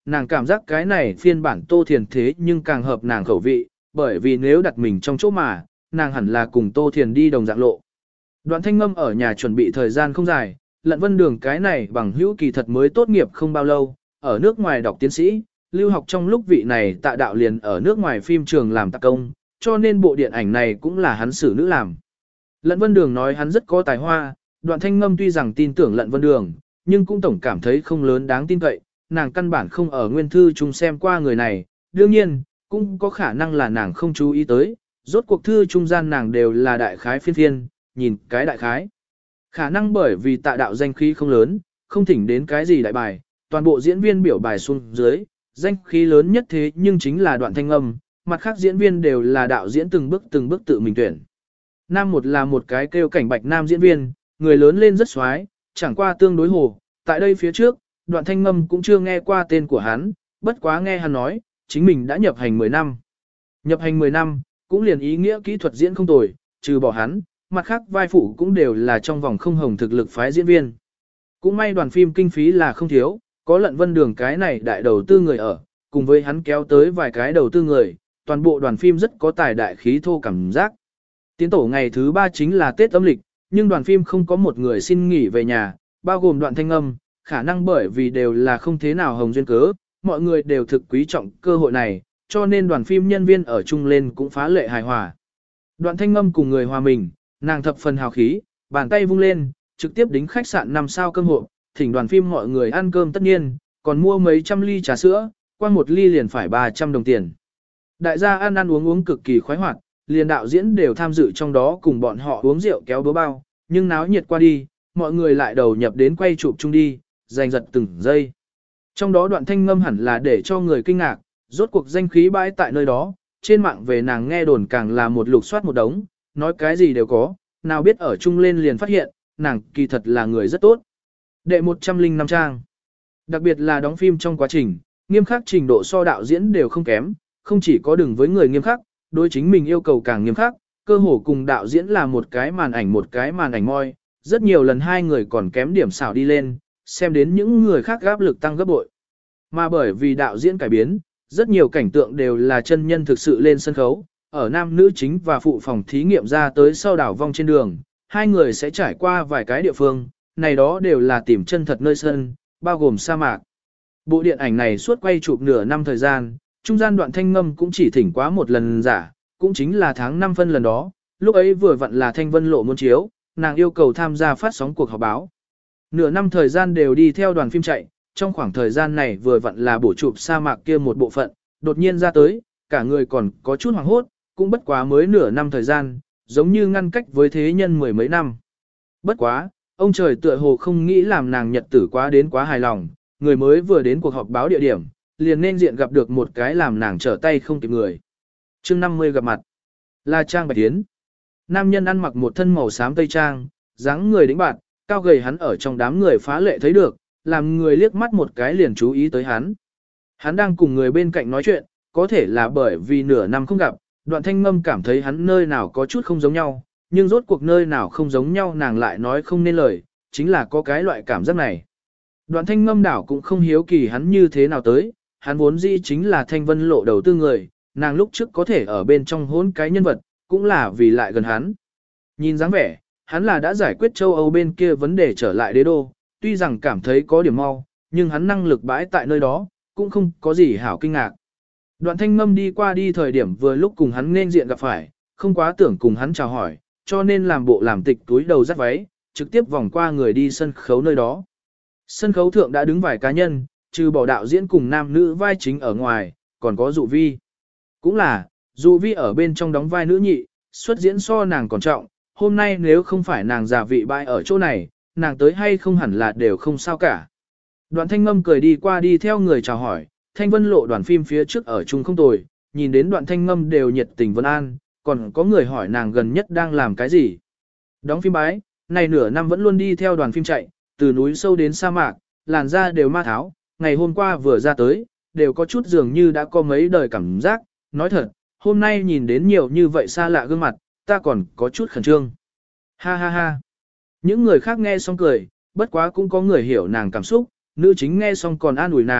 nàng cảm giác cái này phiên bản Tô Thiền thế nhưng càng hợp nàng khẩu vị, bởi vì nếu đặt mình trong chỗ mà, nàng hẳn là cùng Tô Thiền đi đồng dạng lộ. Đoạn Thanh Ngâm ở nhà chuẩn bị thời gian không dài, Lận Vân Đường cái này bằng hữu kỳ thật mới tốt nghiệp không bao lâu, ở nước ngoài đọc tiến sĩ, lưu học trong lúc vị này Tạ Đạo liền ở nước ngoài phim trường làm tạc công, cho nên bộ điện ảnh này cũng là hắn xử nữ làm. Lận Vân Đường nói hắn rất có tài hoa, Đoạn Thanh Ngâm tuy rằng tin tưởng Lận Vân Đường, nhưng cũng tổng cảm thấy không lớn đáng tin cậy, nàng căn bản không ở nguyên thư chung xem qua người này, đương nhiên, cũng có khả năng là nàng không chú ý tới, rốt cuộc thư trung gian nàng đều là đại khái phiên phiên, nhìn cái đại khái. Khả năng bởi vì Tạ Đạo danh khí không lớn, không thỉnh đến cái gì đại bài, toàn bộ diễn viên biểu bài xuống dưới, danh khí lớn nhất thế nhưng chính là Đoạn Thanh Ngâm, mặt khác diễn viên đều là đạo diễn từng bước từng bước tự mình tuyển. Nam một là một cái kêu Cảnh Bạch nam diễn viên, người lớn lên rất xoái, chẳng qua tương đối hồ, tại đây phía trước, Đoạn Thanh Ngâm cũng chưa nghe qua tên của hắn, bất quá nghe hắn nói, chính mình đã nhập hành mười năm. Nhập hành mười năm, cũng liền ý nghĩa kỹ thuật diễn không tồi, trừ bỏ hắn, mặt khác vai phụ cũng đều là trong vòng không hồng thực lực phái diễn viên. Cũng may đoàn phim kinh phí là không thiếu, có Lận Vân Đường cái này đại đầu tư người ở, cùng với hắn kéo tới vài cái đầu tư người, toàn bộ đoàn phim rất có tài đại khí thô cảm giác. Tiến tổ ngày thứ ba chính là Tết âm lịch, nhưng đoàn phim không có một người xin nghỉ về nhà, bao gồm Đoạn Thanh Ngâm, khả năng bởi vì đều là không thế nào hồng duyên cớ, mọi người đều thực quý trọng cơ hội này, cho nên đoàn phim nhân viên ở chung lên cũng phá lệ hài hòa. Đoạn Thanh Ngâm cùng người hòa mình, nàng thập phần hào khí, bàn tay vung lên, trực tiếp đính khách sạn năm sao cơm hộp, thỉnh đoàn phim mọi người ăn cơm tất nhiên, còn mua mấy trăm ly trà sữa, qua một ly liền phải ba trăm đồng tiền. Đại gia ăn ăn uống uống cực kỳ khoái hoạt, liền đạo diễn đều tham dự trong đó cùng bọn họ uống rượu kéo búa bao, nhưng náo nhiệt qua đi, mọi người lại đầu nhập đến quay chụp chung đi, giành giật từng giây. Trong đó Đoạn Thanh Ngâm hẳn là để cho người kinh ngạc, rốt cuộc danh khí bãi tại nơi đó, trên mạng về nàng nghe đồn càng là một lục soát một đống, nói cái gì đều có, nào biết ở chung lên liền phát hiện, nàng kỳ thật là người rất tốt. Đệ một trăm linh năm trang. Đặc biệt là đóng phim trong quá trình, nghiêm khắc trình độ so đạo diễn đều không kém, không chỉ có đừng với người nghiêm khắc, đối chính mình yêu cầu càng nghiêm khắc, cơ hồ cùng đạo diễn là một cái màn ảnh một cái màn ảnh moi, rất nhiều lần hai người còn kém điểm xảo đi lên, xem đến những người khác áp lực tăng gấp bội. Mà bởi vì đạo diễn cải biến, rất nhiều cảnh tượng đều là chân nhân thực sự lên sân khấu, ở nam nữ chính và phụ phòng thí nghiệm ra tới sau đảo vong trên đường, hai người sẽ trải qua vài cái địa phương, này đó đều là tìm chân thật nơi sân, bao gồm sa mạc. Bộ điện ảnh này suốt quay chụp nửa năm thời gian, trung gian Đoạn Thanh Ngâm cũng chỉ thỉnh quá một lần giả, cũng chính là tháng năm phân lần đó, lúc ấy vừa vặn là Thanh Vân Lộ muốn chiếu, nàng yêu cầu tham gia phát sóng cuộc họp báo. Nửa năm thời gian đều đi theo đoàn phim chạy, trong khoảng thời gian này vừa vặn là bổ chụp sa mạc kia một bộ phận, đột nhiên ra tới, cả người còn có chút hoảng hốt, cũng bất quá mới nửa năm thời gian, giống như ngăn cách với thế nhân mười mấy năm. Bất quá, ông trời tựa hồ không nghĩ làm nàng nhật tử quá đến quá hài lòng, người mới vừa đến cuộc họp báo địa điểm, liền nên diện gặp được một cái làm nàng trở tay không kịp người. Chương năm mươi gặp mặt, là Trang Bạch Tiến. Nam nhân ăn mặc một thân màu xám tây trang, dáng người đĩnh bạn, cao gầy hắn ở trong đám người phá lệ thấy được, làm người liếc mắt một cái liền chú ý tới hắn. Hắn đang cùng người bên cạnh nói chuyện, có thể là bởi vì nửa năm không gặp, Đoạn Thanh Ngâm cảm thấy hắn nơi nào có chút không giống nhau, nhưng rốt cuộc nơi nào không giống nhau nàng lại nói không nên lời, chính là có cái loại cảm giác này. Đoạn Thanh Ngâm đảo cũng không hiếu kỳ hắn như thế nào tới, hắn vốn dĩ chính là Thanh Vân Lộ đầu tư người, nàng lúc trước có thể ở bên trong hôn cái nhân vật, cũng là vì lại gần hắn. Nhìn dáng vẻ, hắn là đã giải quyết châu Âu bên kia vấn đề trở lại đế đô, tuy rằng cảm thấy có điểm mau, nhưng hắn năng lực bãi tại nơi đó, cũng không có gì hảo kinh ngạc. Đoạn Thanh Ngâm đi qua đi thời điểm vừa lúc cùng hắn nên diện gặp phải, không quá tưởng cùng hắn chào hỏi, cho nên làm bộ làm tịch túi đầu dắt váy, trực tiếp vòng qua người đi sân khấu nơi đó. Sân khấu thượng đã đứng vài cá nhân, trừ bỏ đạo diễn cùng nam nữ vai chính ở ngoài, còn có Dụ Vi. Cũng là, Dụ Vi ở bên trong đóng vai nữ nhị, xuất diễn so nàng còn trọng, hôm nay nếu không phải nàng giả vị bại ở chỗ này, nàng tới hay không hẳn là đều không sao cả. Đoạn Thanh Ngâm cười đi qua đi theo người chào hỏi, Thanh Vân Lộ đoàn phim phía trước ở chung không tồi, nhìn đến Đoạn Thanh Ngâm đều nhiệt tình vân an, còn có người hỏi nàng gần nhất đang làm cái gì. Đóng phim bái, này nửa năm vẫn luôn đi theo đoàn phim chạy, từ núi sâu đến sa mạc, làn da đều ma tháo, ngày hôm qua vừa ra tới, đều có chút dường như đã có mấy đời cảm giác, nói thật, hôm nay nhìn đến nhiều như vậy xa lạ gương mặt, ta còn có chút khẩn trương. Ha ha ha. Những người khác nghe xong cười, bất quá cũng có người hiểu nàng cảm xúc, nữ chính nghe xong còn an ủi nàng,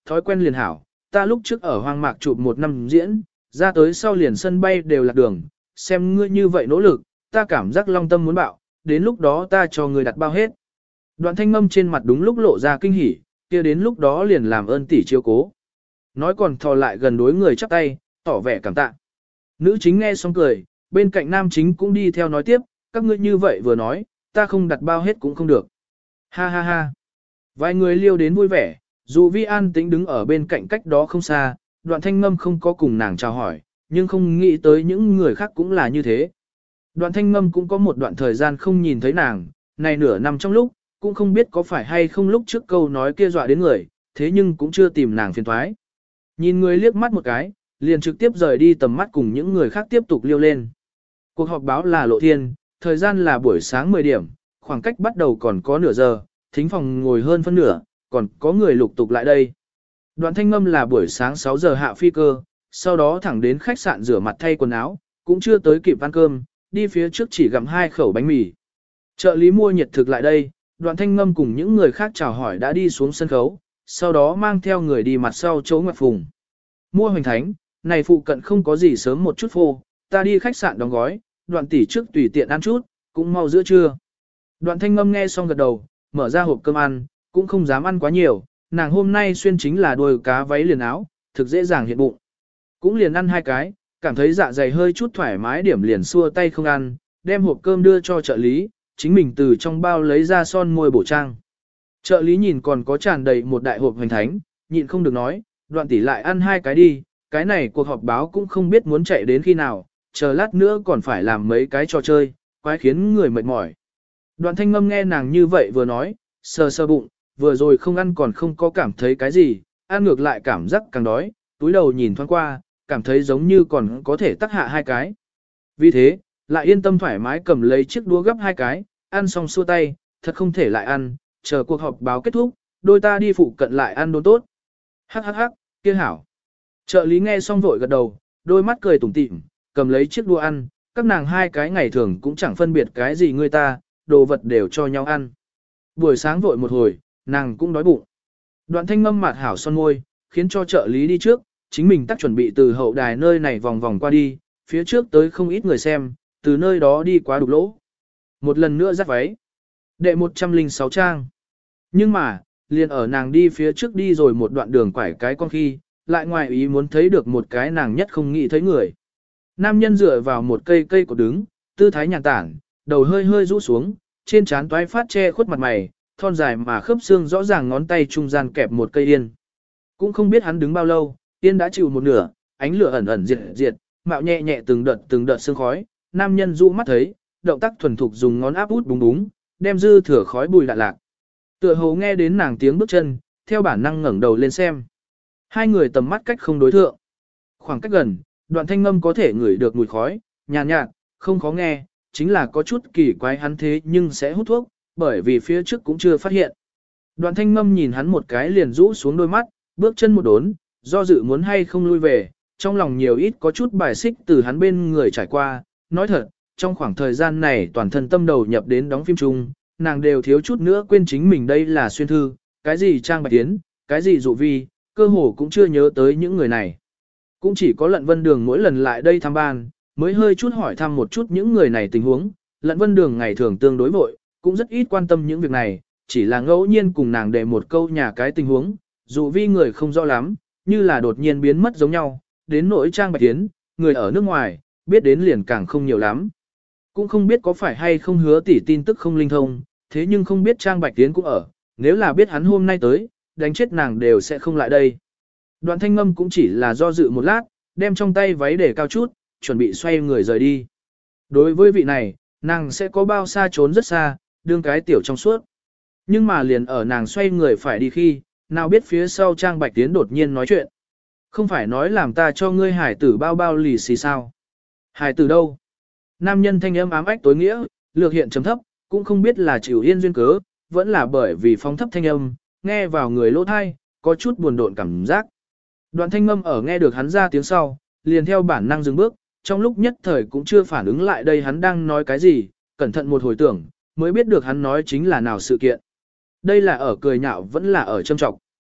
thói quen liền hảo, ta lúc trước ở hoang mạc chụp một năm diễn, ra tới sau liền sân bay đều lạc đường, xem ngươi như vậy nỗ lực, ta cảm giác long tâm muốn bạo, đến lúc đó ta cho ngươi đặt bao hết. Đoạn thanh ngâm trên mặt đúng lúc lộ ra kinh hỉ, kia đến lúc đó liền làm ơn tỷ chiếu cố. Nói còn thò lại gần đối người chắp tay, tỏ vẻ cảm tạ. Nữ chính nghe xong cười, bên cạnh nam chính cũng đi theo nói tiếp, các ngươi như vậy vừa nói, ta không đặt bao hết cũng không được. Ha ha ha. Vài người liêu đến vui vẻ, dù Vi An tĩnh đứng ở bên cạnh cách đó không xa, đoạn thanh ngâm không có cùng nàng chào hỏi, nhưng không nghĩ tới những người khác cũng là như thế. Đoạn thanh ngâm cũng có một đoạn thời gian không nhìn thấy nàng, này nửa năm trong lúc, cũng không biết có phải hay không lúc trước câu nói kia dọa đến người, thế nhưng cũng chưa tìm nàng phiền thoái. Nhìn người liếc mắt một cái, liền trực tiếp rời đi tầm mắt cùng những người khác tiếp tục liêu lên. Cuộc họp báo là lộ thiên, thời gian là buổi sáng mười điểm, khoảng cách bắt đầu còn có nửa giờ, thính phòng ngồi hơn phân nửa, còn có người lục tục lại đây. Đoạn thanh ngâm là buổi sáng sáu giờ hạ phi cơ, sau đó thẳng đến khách sạn rửa mặt thay quần áo, cũng chưa tới kịp ăn cơm, đi phía trước chỉ gặm hai khẩu bánh mì. Trợ lý mua nhiệt thực lại đây, đoạn thanh ngâm cùng những người khác chào hỏi đã đi xuống sân khấu, sau đó mang theo người đi mặt sau chỗ ngoặt phùng. Mua hoành thánh, này phụ cận không có gì sớm một chút phô, ta đi khách sạn đóng gói, đoạn tỷ trước tùy tiện ăn chút, cũng mau giữa trưa. Đoạn thanh ngâm nghe xong gật đầu, mở ra hộp cơm ăn, cũng không dám ăn quá nhiều, nàng hôm nay xuyên chính là đôi cá váy liền áo, thực dễ dàng hiện bụng. Cũng liền ăn hai cái, cảm thấy dạ dày hơi chút thoải mái điểm liền xua tay không ăn, đem hộp cơm đưa cho trợ lý, chính mình từ trong bao lấy ra son môi bổ trang. Trợ lý nhìn còn có tràn đầy một đại hộp hoành thánh, nhịn không được nói, đoạn tỷ lại ăn hai cái đi, cái này cuộc họp báo cũng không biết muốn chạy đến khi nào, chờ lát nữa còn phải làm mấy cái trò chơi, quái khiến người mệt mỏi. Đoạn thanh ngâm nghe nàng như vậy vừa nói, sờ sờ bụng, vừa rồi không ăn còn không có cảm thấy cái gì, ăn ngược lại cảm giác càng đói, túi đầu nhìn thoáng qua, cảm thấy giống như còn có thể tắc hạ hai cái. Vì thế, lại yên tâm thoải mái cầm lấy chiếc đũa gấp hai cái, ăn xong xua tay, thật không thể lại ăn, chờ cuộc họp báo kết thúc, đôi ta đi phụ cận lại ăn đốn tốt. Hắc hắc hắc, kia hảo. Trợ lý nghe xong vội gật đầu, đôi mắt cười tủm tỉm, cầm lấy chiếc đũa ăn, các nàng hai cái ngày thường cũng chẳng phân biệt cái gì người ta, đồ vật đều cho nhau ăn. Buổi sáng vội một hồi, nàng cũng đói bụng. Đoạn thanh ngâm mạt hảo son môi, khiến cho trợ lý đi trước, chính mình tắt chuẩn bị từ hậu đài nơi này vòng vòng qua đi, phía trước tới không ít người xem, từ nơi đó đi quá đục lỗ. Một lần nữa dắt váy. Đệ một trăm lẻ sáu trang. Nhưng mà, liền ở nàng đi phía trước đi rồi một đoạn đường quải cái con khi, lại ngoài ý muốn thấy được một cái nàng nhất không nghĩ thấy người. Nam nhân dựa vào một cây cây cột đứng, tư thái nhàn tản, đầu hơi hơi rũ xuống, trên trán toái phát che khuất mặt mày, thon dài mà khớp xương rõ ràng ngón tay trung gian kẹp một cây yên. Cũng không biết hắn đứng bao lâu, yên đã chịu một nửa, ánh lửa ẩn ẩn diệt diệt, mạo nhẹ nhẹ từng đợt từng đợt sương khói, nam nhân rũ mắt thấy, động tác thuần thục dùng ngón áp út búng búng, đem dư thừa khói bùi lạ lạc. Tựa hồ nghe đến nàng tiếng bước chân, theo bản năng ngẩng đầu lên xem. Hai người tầm mắt cách không đối thượng. Khoảng cách gần, đoạn thanh ngâm có thể ngửi được mùi khói, nhàn nhạt, nhạt, không khó nghe, chính là có chút kỳ quái hắn thế nhưng sẽ hút thuốc, bởi vì phía trước cũng chưa phát hiện. Đoạn thanh ngâm nhìn hắn một cái liền rũ xuống đôi mắt, bước chân một đốn, do dự muốn hay không lui về, trong lòng nhiều ít có chút bài xích từ hắn bên người trải qua, nói thật, trong khoảng thời gian này toàn thân tâm đầu nhập đến đóng phim chung, nàng đều thiếu chút nữa quên chính mình đây là xuyên thư, cái gì Trang Bạch Tiến, cái gì dụ vi, cơ hồ cũng chưa nhớ tới những người này. Cũng chỉ có Lận Vân Đường mỗi lần lại đây thăm ban, mới hơi chút hỏi thăm một chút những người này tình huống, Lận Vân Đường ngày thường tương đối vội, cũng rất ít quan tâm những việc này, chỉ là ngẫu nhiên cùng nàng để một câu nhà cái tình huống, dụ vi người không rõ lắm, như là đột nhiên biến mất giống nhau, đến nỗi Trang Bạch Tiến, người ở nước ngoài, biết đến liền càng không nhiều lắm. Cũng không biết có phải hay không hứa tỉ tin tức không linh thông, thế nhưng không biết Trang Bạch Tiến cũng ở, nếu là biết hắn hôm nay tới, đánh chết nàng đều sẽ không lại đây. Đoạn thanh ngâm cũng chỉ là do dự một lát, đem trong tay váy để cao chút, chuẩn bị xoay người rời đi. Đối với vị này, nàng sẽ có bao xa trốn rất xa, đương cái tiểu trong suốt. Nhưng mà liền ở nàng xoay người phải đi khi, nào biết phía sau Trang Bạch Tiến đột nhiên nói chuyện. Không phải nói làm ta cho ngươi hải tử bao bao lì xì sao? Hải tử đâu? Nam nhân thanh âm ám ách tối nghĩa, lược hiện chấm thấp, cũng không biết là chịu yên duyên cớ, vẫn là bởi vì phóng thấp thanh âm, nghe vào người lỗ thai, có chút buồn độn cảm giác. Đoạn thanh ngâm ở nghe được hắn ra tiếng sau, liền theo bản năng dừng bước, trong lúc nhất thời cũng chưa phản ứng lại đây hắn đang nói cái gì, cẩn thận một hồi tưởng, mới biết được hắn nói chính là nào sự kiện. Đây là ở cười nhạo vẫn là ở châm trọng.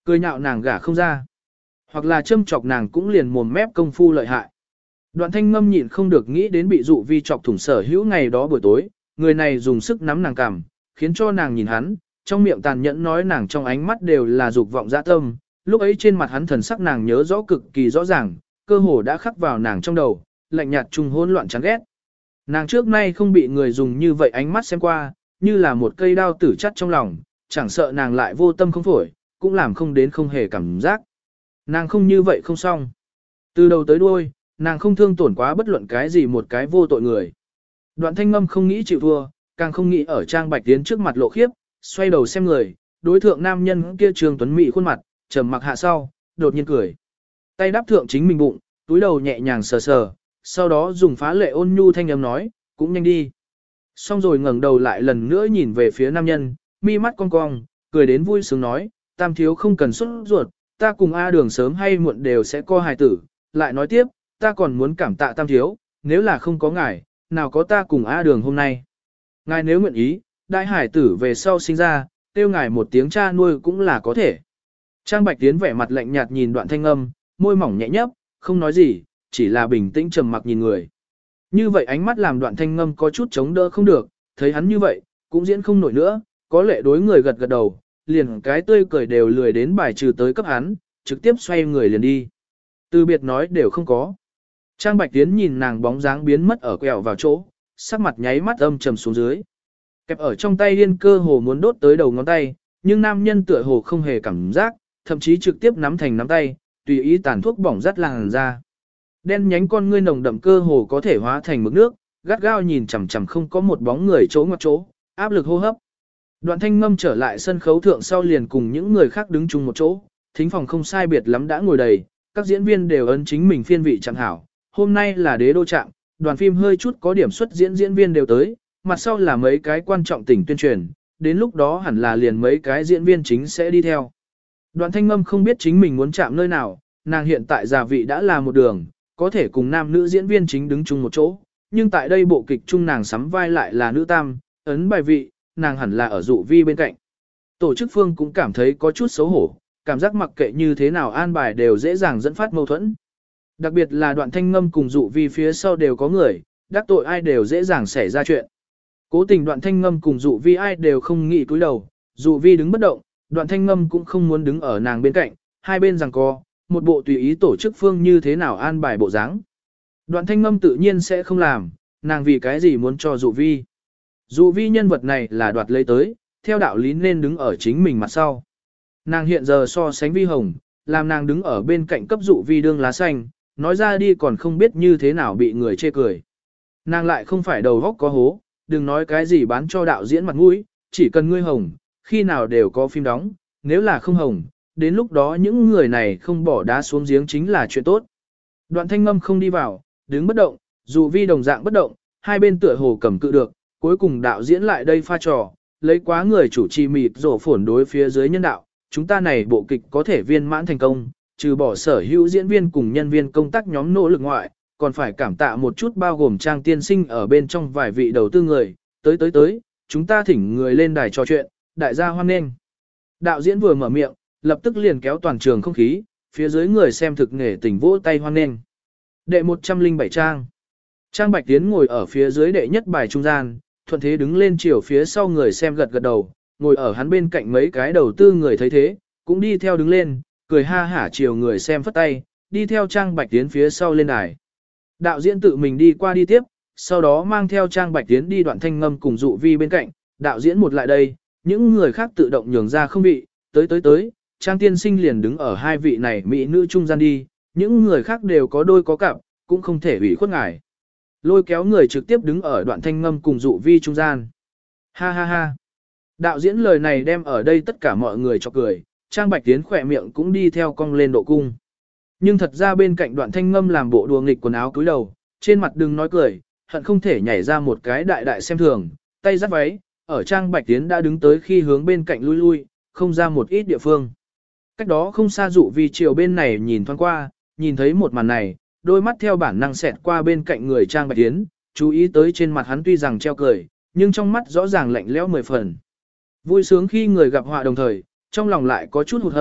cười nhạo nàng gả không ra. Hoặc là châm chọc nàng cũng liền mồm mép công phu lợi hại. Đoạn thanh ngâm nhịn không được nghĩ đến bị dụ vi chọc thủng sở hữu ngày đó buổi tối, người này dùng sức nắm nàng cằm, khiến cho nàng nhìn hắn, trong miệng tàn nhẫn nói nàng trong ánh mắt đều là dục vọng dã tâm, lúc ấy trên mặt hắn thần sắc nàng nhớ rõ cực kỳ rõ ràng, cơ hồ đã khắc vào nàng trong đầu, lạnh nhạt trung hỗn loạn chán ghét. Nàng trước nay không bị người dùng như vậy ánh mắt xem qua, như là một cây đao tử chắt trong lòng, chẳng sợ nàng lại vô tâm không phổi, cũng làm không đến không hề cảm giác. Nàng không như vậy không xong. Từ đầu tới đuôi, nàng không thương tổn quá bất luận cái gì một cái vô tội người. Đoạn thanh ngâm không nghĩ chịu thua, càng không nghĩ ở Trang Bạch Tiến trước mặt lộ khiếp, xoay đầu xem người, đối thượng nam nhân kia Trương Tuấn Mỹ khuôn mặt, trầm mặc hạ sau, đột nhiên cười. Tay đáp thượng chính mình bụng, túi đầu nhẹ nhàng sờ sờ, sau đó dùng phá lệ ôn nhu thanh âm nói, cũng nhanh đi. Xong rồi ngẩng đầu lại lần nữa nhìn về phía nam nhân, mi mắt cong cong, cười đến vui sướng nói, tam thiếu không cần xuất ruột, ta cùng A Đường sớm hay muộn đều sẽ co hài tử, lại nói tiếp, ta còn muốn cảm tạ tam thiếu, nếu là không có ngài, nào có ta cùng A Đường hôm nay. Ngài nếu nguyện ý, đại hải tử về sau sinh ra, tiêu ngài một tiếng cha nuôi cũng là có thể. Trang Bạch Tiến vẻ mặt lạnh nhạt nhìn Đoạn Thanh Ngâm, môi mỏng nhẹ nhấp, không nói gì, chỉ là bình tĩnh trầm mặc nhìn người. Như vậy ánh mắt làm Đoạn Thanh Ngâm có chút chống đỡ không được, thấy hắn như vậy, cũng diễn không nổi nữa, có lệ đối người gật gật đầu, liền cái tươi cười đều lười đến bài trừ tới cấp hắn, trực tiếp xoay người liền đi. Từ biệt nói đều không có. Trang Bạch Tiến nhìn nàng bóng dáng biến mất ở quẹo vào chỗ, sắc mặt nháy mắt âm trầm xuống dưới. Kẹp ở trong tay điên cơ hồ muốn đốt tới đầu ngón tay, nhưng nam nhân tựa hồ không hề cảm giác, thậm chí trực tiếp nắm thành nắm tay, tùy ý tàn thuốc bỏng rát làn ra. Đen nhánh con ngươi nồng đậm cơ hồ có thể hóa thành mực nước, gắt gao nhìn chằm chằm không có một bóng người chỗ ngoặt chỗ, áp lực hô hấp. Đoạn Thanh Ngâm trở lại sân khấu thượng sau liền cùng những người khác đứng chung một chỗ, thính phòng không sai biệt lắm đã ngồi đầy, các diễn viên đều ấn chính mình phiên vị chẳng hảo. Hôm nay là đế đô trạng, đoàn phim hơi chút có điểm xuất diễn diễn viên đều tới, mặt sau là mấy cái quan trọng tỉnh tuyên truyền, đến lúc đó hẳn là liền mấy cái diễn viên chính sẽ đi theo. Đoạn Thanh Ngâm không biết chính mình muốn chạm nơi nào, nàng hiện tại già vị đã là một đường, có thể cùng nam nữ diễn viên chính đứng chung một chỗ, nhưng tại đây bộ kịch chung nàng sắm vai lại là nữ tam, ấn bài vị, nàng hẳn là ở dụ vi bên cạnh. Tổ chức phương cũng cảm thấy có chút xấu hổ, cảm giác mặc kệ như thế nào an bài đều dễ dàng dẫn phát mâu thuẫn. Đặc biệt là Đoạn Thanh Ngâm cùng dụ vi phía sau đều có người, đắc tội ai đều dễ dàng xảy ra chuyện. Cố tình Đoạn Thanh Ngâm cùng dụ vi ai đều không nghĩ cúi đầu, dụ vi đứng bất động, Đoạn Thanh Ngâm cũng không muốn đứng ở nàng bên cạnh, hai bên giằng co, một bộ tùy ý tổ chức phương như thế nào an bài bộ dáng. Đoạn Thanh Ngâm tự nhiên sẽ không làm, nàng vì cái gì muốn cho dụ vi. Dụ vi nhân vật này là đoạt lấy tới, theo đạo lý nên đứng ở chính mình mặt sau. Nàng hiện giờ so sánh vi hồng, làm nàng đứng ở bên cạnh cấp dụ vi đương lá xanh, nói ra đi còn không biết như thế nào bị người chê cười. Nàng lại không phải đầu góc có hố, đừng nói cái gì bán cho đạo diễn mặt mũi, chỉ cần ngươi hồng, khi nào đều có phim đóng, nếu là không hồng, đến lúc đó những người này không bỏ đá xuống giếng chính là chuyện tốt. Đoạn Thanh Ngâm không đi vào, đứng bất động, dù vi đồng dạng bất động, hai bên tựa hồ cầm cự được, cuối cùng đạo diễn lại đây pha trò, lấy quá người chủ trì mịt rổ phổn đối phía dưới nhân đạo, chúng ta này bộ kịch có thể viên mãn thành công, trừ bỏ sở hữu diễn viên cùng nhân viên công tác nhóm nỗ lực ngoại, còn phải cảm tạ một chút bao gồm Trang tiên sinh ở bên trong vài vị đầu tư người, tới tới tới, chúng ta thỉnh người lên đài trò chuyện, đại gia hoan nghênh. Đạo diễn vừa mở miệng, lập tức liền kéo toàn trường không khí, phía dưới người xem thực nghề tình vỗ tay hoan nghênh. Đệ một trăm lẻ bảy Trang. Trang Bạch Tiến ngồi ở phía dưới đệ nhất bài trung gian, thuận thế đứng lên chiều phía sau người xem gật gật đầu, ngồi ở hắn bên cạnh mấy cái đầu tư người thấy thế, cũng đi theo đứng lên, cười ha hả chiều người xem phất tay, đi theo Trang Bạch Tiến phía sau lên đài. Đạo diễn tự mình đi qua đi tiếp, sau đó mang theo Trang Bạch Tiến đi Đoạn Thanh Ngâm cùng dụ vi bên cạnh, đạo diễn một lại đây, những người khác tự động nhường ra không vị, tới tới tới, Trang tiên sinh liền đứng ở hai vị này mỹ nữ trung gian đi, những người khác đều có đôi có cặp, cũng không thể ủy khuất ngài. Lôi kéo người trực tiếp đứng ở Đoạn Thanh Ngâm cùng dụ vi trung gian. Ha ha ha. Đạo diễn lời này đem ở đây tất cả mọi người cho cười, Trang Bạch Tiến khỏe miệng cũng đi theo cong lên độ cung. Nhưng thật ra bên cạnh Đoạn Thanh Ngâm làm bộ đùa nghịch quần áo cúi đầu, trên mặt đừng nói cười, hận không thể nhảy ra một cái đại đại xem thường, tay dắt váy, ở Trang Bạch Tiến đã đứng tới khi hướng bên cạnh lui lui, không ra một ít địa phương. Cách đó không xa dụ vì chiều bên này nhìn thoáng qua, nhìn thấy một màn này, đôi mắt theo bản năng xẹt qua bên cạnh người Trang Bạch Tiến, chú ý tới trên mặt hắn tuy rằng treo cười, nhưng trong mắt rõ ràng lạnh lẽo mười phần. Vui sướng khi người gặp họa đồng thời, trong lòng lại có chút hụt hẫng,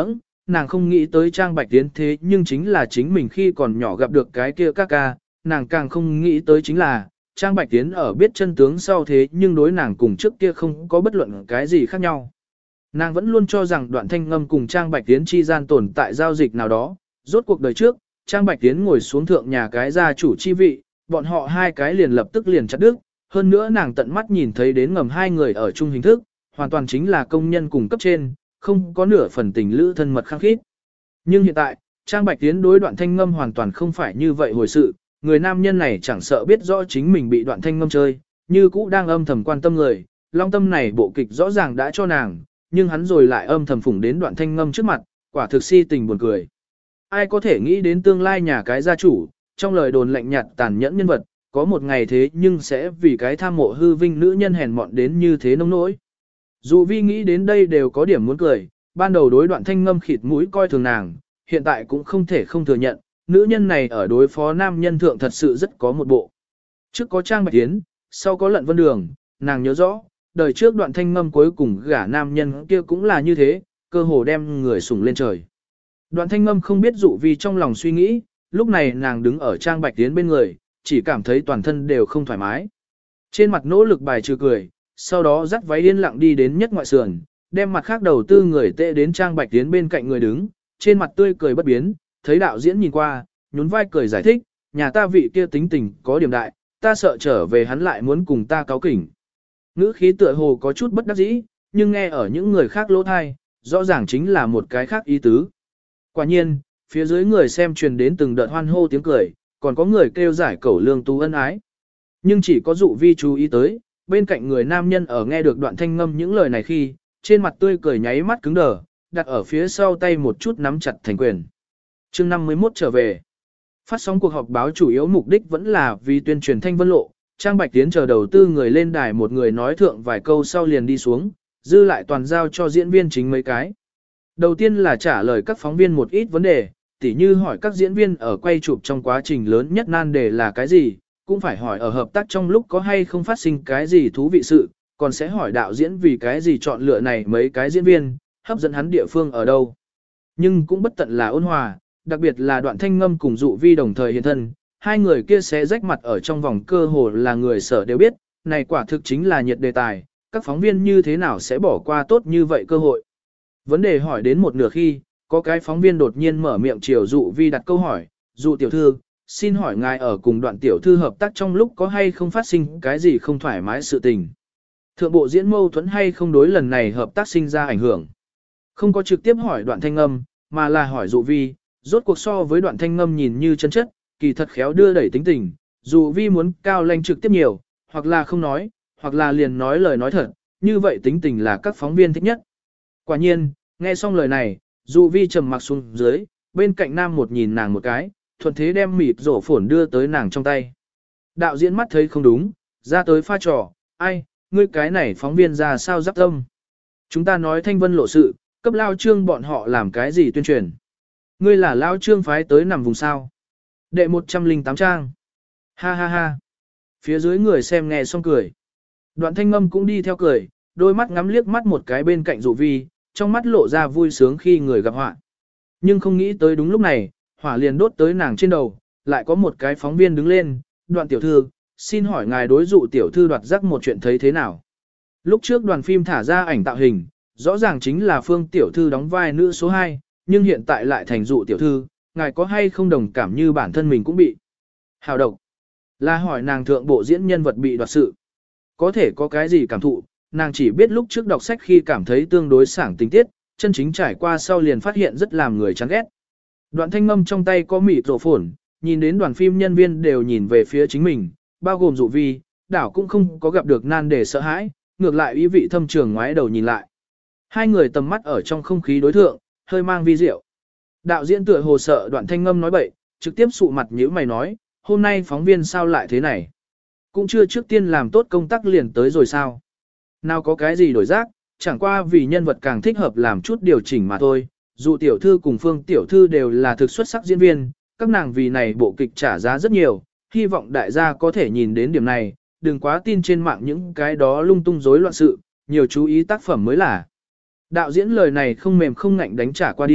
nàng không nghĩ tới Trang Bạch Tiến thế nhưng chính là chính mình khi còn nhỏ gặp được cái kia ca ca, nàng càng không nghĩ tới chính là, Trang Bạch Tiến ở biết chân tướng sau thế nhưng đối nàng cùng trước kia không có bất luận cái gì khác nhau. Nàng vẫn luôn cho rằng Đoạn Thanh Ngâm cùng Trang Bạch Tiến chi gian tồn tại giao dịch nào đó, rốt cuộc đời trước, Trang Bạch Tiến ngồi xuống thượng nhà cái gia chủ chi vị, bọn họ hai cái liền lập tức liền chặt đứt, hơn nữa nàng tận mắt nhìn thấy đến ngầm hai người ở chung hình thức, hoàn toàn chính là công nhân cùng cấp trên, không có nửa phần tình lữ thân mật khăng khít. Nhưng hiện tại, Trang Bạch Tiến đối Đoạn Thanh Ngâm hoàn toàn không phải như vậy hồi sự, người nam nhân này chẳng sợ biết rõ chính mình bị Đoạn Thanh Ngâm chơi, như cũ đang âm thầm quan tâm người, long tâm này bộ kịch rõ ràng đã cho nàng, nhưng hắn rồi lại âm thầm phủng đến Đoạn Thanh Ngâm trước mặt, quả thực si tình buồn cười. Ai có thể nghĩ đến tương lai nhà cái gia chủ, trong lời đồn lạnh nhạt tàn nhẫn nhân vật, có một ngày thế nhưng sẽ vì cái tham mộ hư vinh nữ nhân hèn mọn đến như thế nông nỗi. Dù Vi nghĩ đến đây đều có điểm muốn cười, ban đầu đối Đoạn Thanh Ngâm khịt mũi coi thường nàng, hiện tại cũng không thể không thừa nhận, nữ nhân này ở đối phó nam nhân thượng thật sự rất có một bộ. Trước có Trang Bạch Tiến, sau có Lận Vân Đường, nàng nhớ rõ, đời trước Đoạn Thanh Ngâm cuối cùng gả nam nhân kia cũng là như thế, cơ hồ đem người sủng lên trời. Đoạn Thanh Ngâm không biết Dụ Vi trong lòng suy nghĩ, lúc này nàng đứng ở Trang Bạch Tiến bên người, chỉ cảm thấy toàn thân đều không thoải mái. Trên mặt nỗ lực bài trừ cười, sau đó dắt váy yên lặng đi đến nhất ngoại sườn, đem mặt khác đầu tư người tệ đến Trang Bạch Tiến bên cạnh người đứng, trên mặt tươi cười bất biến, thấy đạo diễn nhìn qua, nhún vai cười giải thích, nhà ta vị kia tính tình có điểm đại, ta sợ trở về hắn lại muốn cùng ta cáo kỉnh. Ngữ khí tựa hồ có chút bất đắc dĩ, nhưng nghe ở những người khác lỗ thai, rõ ràng chính là một cái khác ý tứ. Quả nhiên, phía dưới người xem truyền đến từng đợt hoan hô tiếng cười, còn có người kêu giải cẩu lương tú ân ái. Nhưng chỉ có Dụ Vi chú ý tới, bên cạnh người nam nhân ở nghe được Đoạn Thanh Ngâm những lời này khi, trên mặt tươi cười nháy mắt cứng đờ, đặt ở phía sau tay một chút nắm chặt thành quyền. Chương năm mươi mốt trở về. Phát sóng cuộc họp báo chủ yếu mục đích vẫn là vì tuyên truyền Thanh Vân Lộ, Trang Bạch Tiến chờ đầu tư người lên đài một người nói thượng vài câu sau liền đi xuống, dư lại toàn giao cho diễn viên chính mấy cái. Đầu tiên là trả lời các phóng viên một ít vấn đề, tỉ như hỏi các diễn viên ở quay chụp trong quá trình lớn nhất nan đề là cái gì, cũng phải hỏi ở hợp tác trong lúc có hay không phát sinh cái gì thú vị sự, còn sẽ hỏi đạo diễn vì cái gì chọn lựa này mấy cái diễn viên, hấp dẫn hắn địa phương ở đâu. Nhưng cũng bất tận là ôn hòa, đặc biệt là Đoạn Thanh Ngâm cùng Dụ Vi đồng thời hiện thân, hai người kia sẽ rách mặt ở trong vòng cơ hồ là người sở đều biết, này quả thực chính là nhiệt đề tài, các phóng viên như thế nào sẽ bỏ qua tốt như vậy cơ hội. Vấn đề hỏi đến một nửa khi, có cái phóng viên đột nhiên mở miệng chiều Dụ Vi đặt câu hỏi, Dụ tiểu thư, xin hỏi ngài ở cùng Đoạn tiểu thư hợp tác trong lúc có hay không phát sinh cái gì không thoải mái sự tình. Thượng bộ diễn mâu thuẫn hay không đối lần này hợp tác sinh ra ảnh hưởng. Không có trực tiếp hỏi Đoạn Thanh Ngâm, mà là hỏi Dụ Vi, rốt cuộc so với Đoạn Thanh Ngâm nhìn như chân chất, kỳ thật khéo đưa đẩy tính tình, Dụ Vi muốn cao lanh trực tiếp nhiều, hoặc là không nói, hoặc là liền nói lời nói thật, như vậy tính tình là các phóng viên thích nhất. Quả nhiên, nghe xong lời này, Dụ Vi trầm mặc xuống dưới, bên cạnh nam một nhìn nàng một cái, thuận thế đem mịt rổ phổn đưa tới nàng trong tay. Đạo diễn mắt thấy không đúng, ra tới pha trò, ai, ngươi cái này phóng viên ra sao giáp tâm. Chúng ta nói Thanh Vân Lộ sự, cấp lao trương bọn họ làm cái gì tuyên truyền. Ngươi là lao trương phái tới nằm vùng sao. Đệ một trăm lẻ tám trang. Ha ha ha. Phía dưới người xem nghe xong cười. Đoạn Thanh Ngâm cũng đi theo cười, đôi mắt ngắm liếc mắt một cái bên cạnh Dụ Vi, trong mắt lộ ra vui sướng khi người gặp họa. Nhưng không nghĩ tới đúng lúc này, hỏa liền đốt tới nàng trên đầu, lại có một cái phóng viên đứng lên, Đoạn tiểu thư, xin hỏi ngài đối Dụ tiểu thư đoạt giác một chuyện thấy thế nào? Lúc trước đoàn phim thả ra ảnh tạo hình, rõ ràng chính là Phương tiểu thư đóng vai nữ số hai, nhưng hiện tại lại thành Dụ tiểu thư, ngài có hay không đồng cảm như bản thân mình cũng bị hào độc? Là hỏi nàng thượng bộ diễn nhân vật bị đoạt sự. Có thể có cái gì cảm thụ, nàng chỉ biết lúc trước đọc sách khi cảm thấy tương đối sảng tình tiết, chân chính trải qua sau liền phát hiện rất làm người chán ghét. Đoạn Thanh Ngâm trong tay có mịt rổ phổn, nhìn đến đoàn phim nhân viên đều nhìn về phía chính mình, bao gồm Dụ Vi, đảo cũng không có gặp được nan đề sợ hãi, ngược lại ý vị thâm trường ngoái đầu nhìn lại. Hai người tầm mắt ở trong không khí đối thượng, hơi mang vi diệu. Đạo diễn tựa hồ sợ Đoạn Thanh Ngâm nói bậy, trực tiếp sụ mặt nhíu mày nói, hôm nay phóng viên sao lại thế này? Cũng chưa trước tiên làm tốt công tác liền tới rồi sao? Nào có cái gì đổi giác, chẳng qua vì nhân vật càng thích hợp làm chút điều chỉnh mà thôi. Dụ tiểu thư cùng Phương tiểu thư đều là thực xuất sắc diễn viên, các nàng vì này bộ kịch trả giá rất nhiều, hy vọng đại gia có thể nhìn đến điểm này, đừng quá tin trên mạng những cái đó lung tung rối loạn sự, nhiều chú ý tác phẩm mới là. Đạo diễn lời này không mềm không ngạnh đánh trả qua đi,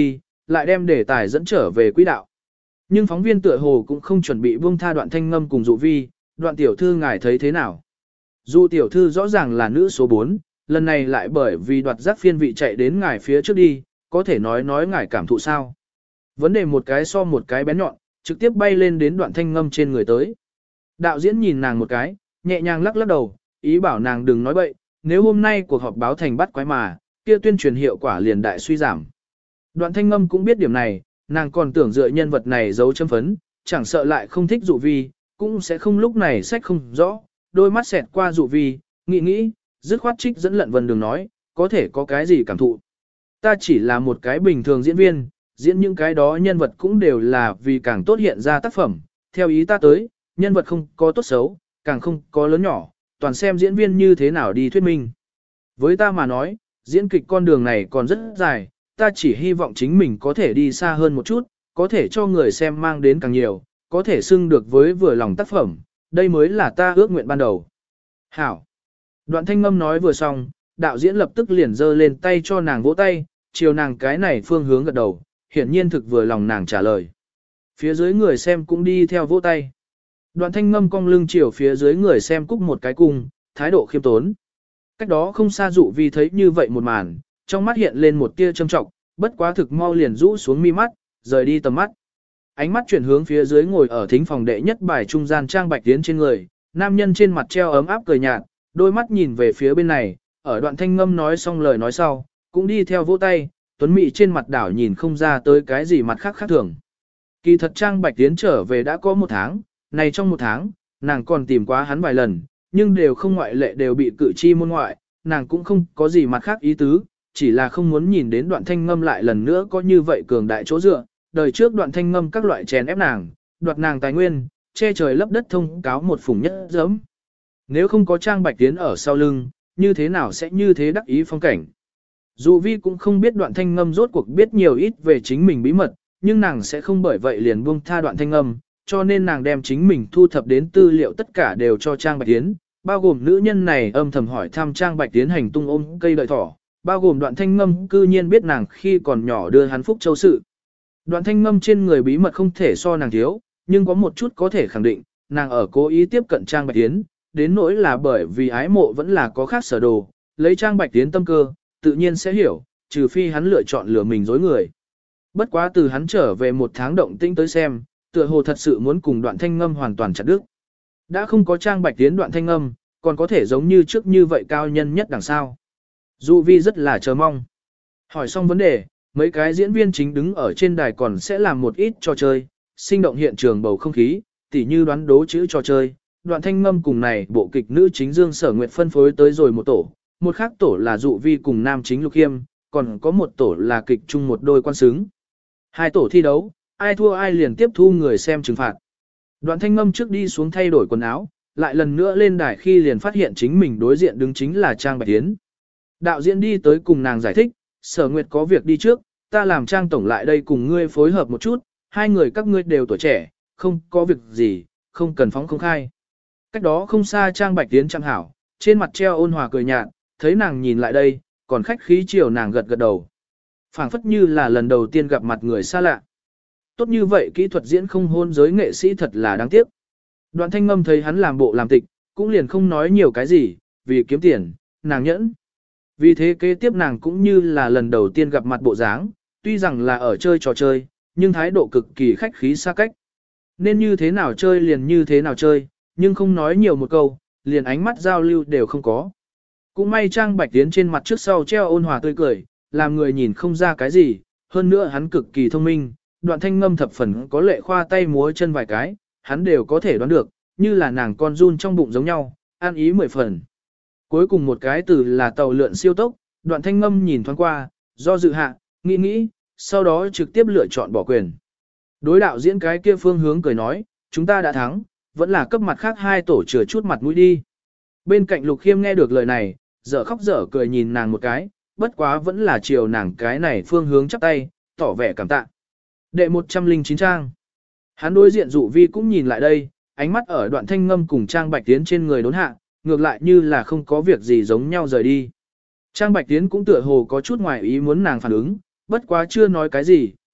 lại đem đề tài dẫn trở về quỹ đạo. Nhưng phóng viên tựa hồ cũng không chuẩn bị buông tha Đoạn Thanh Ngâm cùng Dụ Vi, Đoạn tiểu thư ngài thấy thế nào? Dụ tiểu thư rõ ràng là nữ số bốn, lần này lại bởi vì đoạt giác phiên vị chạy đến ngài phía trước đi, có thể nói nói ngài cảm thụ sao? Vấn đề một cái so một cái bén nhọn, trực tiếp bay lên đến Đoạn Thanh Ngâm trên người tới. Đạo diễn nhìn nàng một cái, nhẹ nhàng lắc lắc đầu, ý bảo nàng đừng nói bậy, nếu hôm nay cuộc họp báo thành bắt quái mà, kia tuyên truyền hiệu quả liền đại suy giảm. Đoạn Thanh Ngâm cũng biết điểm này, nàng còn tưởng dựa nhân vật này giấu châm phấn, chẳng sợ lại không thích Dụ Vi, cũng sẽ không lúc này sách không rõ, đôi mắt xẹt qua Dụ Vi, nghĩ nghĩ, dứt khoát trích dẫn Lận Vân Đường nói, có thể có cái gì cảm thụ. Ta chỉ là một cái bình thường diễn viên, diễn những cái đó nhân vật cũng đều là vì càng tốt hiện ra tác phẩm, theo ý ta tới, nhân vật không có tốt xấu, càng không có lớn nhỏ, toàn xem diễn viên như thế nào đi thuyết minh. Với ta mà nói, diễn kịch con đường này còn rất dài, ta chỉ hy vọng chính mình có thể đi xa hơn một chút, có thể cho người xem mang đến càng nhiều, có thể xưng được với vừa lòng tác phẩm, đây mới là ta ước nguyện ban đầu. Hảo. Đoạn Thanh Ngâm nói vừa xong, đạo diễn lập tức liền giơ lên tay cho nàng vỗ tay, chiều nàng cái này phương hướng gật đầu, hiển nhiên thực vừa lòng nàng trả lời. Phía dưới người xem cũng đi theo vỗ tay. Đoạn Thanh Ngâm cong lưng chiều phía dưới người xem cúc một cái cung, thái độ khiêm tốn. Cách đó không xa Dụ Vi thấy như vậy một màn, trong mắt hiện lên một tia châm trọng, bất quá thực mau liền rũ xuống mi mắt, rời đi tầm mắt. Ánh mắt chuyển hướng phía dưới ngồi ở thính phòng đệ nhất bài trung gian Trang Bạch Tiến trên người, nam nhân trên mặt treo ấm áp cười nhạt, đôi mắt nhìn về phía bên này, ở Đoạn Thanh Ngâm nói xong lời nói sau, cũng đi theo vỗ tay, tuấn mỹ trên mặt đảo nhìn không ra tới cái gì mặt khác khác thường. Kỳ thật Trang Bạch Tiến trở về đã có một tháng, này trong một tháng, nàng còn tìm quá hắn vài lần, nhưng đều không ngoại lệ đều bị cử chi môn ngoại, nàng cũng không có gì mặt khác ý tứ, chỉ là không muốn nhìn đến Đoạn Thanh Ngâm lại lần nữa có như vậy cường đại chỗ dựa, đời trước Đoạn Thanh Ngâm các loại chèn ép nàng, đoạt nàng tài nguyên, che trời lấp đất thông cáo một phủng nhất giấm. Nếu không có Trang Bạch Tiến ở sau lưng, như thế nào sẽ như thế đắc ý phong cảnh. Dụ Vi cũng không biết Đoạn Thanh Ngâm rốt cuộc biết nhiều ít về chính mình bí mật, nhưng nàng sẽ không bởi vậy liền buông tha Đoạn Thanh Ngâm, cho nên nàng đem chính mình thu thập đến tư liệu tất cả đều cho Trang Bạch Tiến, bao gồm nữ nhân này âm thầm hỏi thăm Trang Bạch Tiến hành tung ôm cây đợi thỏ, bao gồm Đoạn Thanh Ngâm cư nhiên biết nàng khi còn nhỏ đưa hắn Phúc Châu sự. Đoạn Thanh Ngâm trên người bí mật không thể so nàng thiếu, nhưng có một chút có thể khẳng định, nàng ở cố ý tiếp cận Trang Bạch Tiến, đến nỗi là bởi vì ái mộ vẫn là có khác sở đồ, lấy Trang Bạch Tiến tâm cơ, tự nhiên sẽ hiểu, trừ phi hắn lựa chọn lừa mình dối người. Bất quá từ hắn trở về một tháng động tĩnh tới xem, tựa hồ thật sự muốn cùng Đoạn Thanh Ngâm hoàn toàn chặt đứt. Đã không có Trang Bạch Tiến Đoạn Thanh Ngâm, còn có thể giống như trước như vậy cao nhân nhất đằng sau. Dụ Vi rất là chờ mong. Hỏi xong vấn đề, mấy cái diễn viên chính đứng ở trên đài còn sẽ làm một ít trò chơi, sinh động hiện trường bầu không khí, tỉ như đoán đố chữ trò chơi. Đoạn Thanh Ngâm cùng này bộ kịch nữ chính Dương Sở Nguyệt phân phối tới rồi một tổ, một khác tổ là Dụ Vi cùng nam chính Lục Khiêm, còn có một tổ là kịch chung một đôi quan xứng. Hai tổ thi đấu, ai thua ai liền tiếp thu người xem trừng phạt. Đoạn Thanh Ngâm trước đi xuống thay đổi quần áo, lại lần nữa lên đài khi liền phát hiện chính mình đối diện đứng chính là Trang Bạch Tiến. Đạo diễn đi tới cùng nàng giải thích, Sở Nguyệt có việc đi trước, ta làm Trang tổng lại đây cùng ngươi phối hợp một chút, hai người các ngươi đều tuổi trẻ, không có việc gì, không cần phóng không khai. Cách đó không xa Trang Bạch Tiến chẳng hảo, trên mặt treo ôn hòa cười nhạt, thấy nàng nhìn lại đây, còn khách khí chiều nàng gật gật đầu. Phảng phất như là lần đầu tiên gặp mặt người xa lạ. Tốt như vậy kỹ thuật diễn không hôn giới nghệ sĩ thật là đáng tiếc. Đoạn Thanh Ngâm thấy hắn làm bộ làm tịch, cũng liền không nói nhiều cái gì, vì kiếm tiền, nàng nhẫn. Vì thế kế tiếp nàng cũng như là lần đầu tiên gặp mặt bộ dáng, tuy rằng là ở chơi trò chơi, nhưng thái độ cực kỳ khách khí xa cách. Nên như thế nào chơi liền như thế nào chơi, nhưng không nói nhiều một câu, liền ánh mắt giao lưu đều không có. Cũng may Trang Bạch Tiến trên mặt trước sau treo ôn hòa tươi cười, làm người nhìn không ra cái gì, hơn nữa hắn cực kỳ thông minh, Đoạn Thanh Ngâm thập phần có lệ khoa tay múa chân vài cái, hắn đều có thể đoán được, như là nàng con run trong bụng giống nhau, an ý mười phần. Cuối cùng một cái từ là tàu lượn siêu tốc, Đoạn Thanh Ngâm nhìn thoáng qua, do dự hạ, nghĩ nghĩ, sau đó trực tiếp lựa chọn bỏ quyền. Đối đạo diễn cái kia phương hướng cười nói, chúng ta đã thắng, vẫn là cấp mặt khác hai tổ chừa chút mặt mũi đi. Bên cạnh Lục Khiêm nghe được lời này, dở khóc dở cười nhìn nàng một cái, bất quá vẫn là chiều nàng cái này phương hướng chắp tay, tỏ vẻ cảm tạ. Đệ một trăm lẻ chín trang. Hắn đối diện Dụ Vi cũng nhìn lại đây, ánh mắt ở Đoạn Thanh Ngâm cùng Trang Bạch Tiến trên người đốn hạ, ngược lại như là không có việc gì giống nhau rời đi. Trang Bạch Tiến cũng tựa hồ có chút ngoài ý muốn nàng phản ứng, bất quá chưa nói cái gì,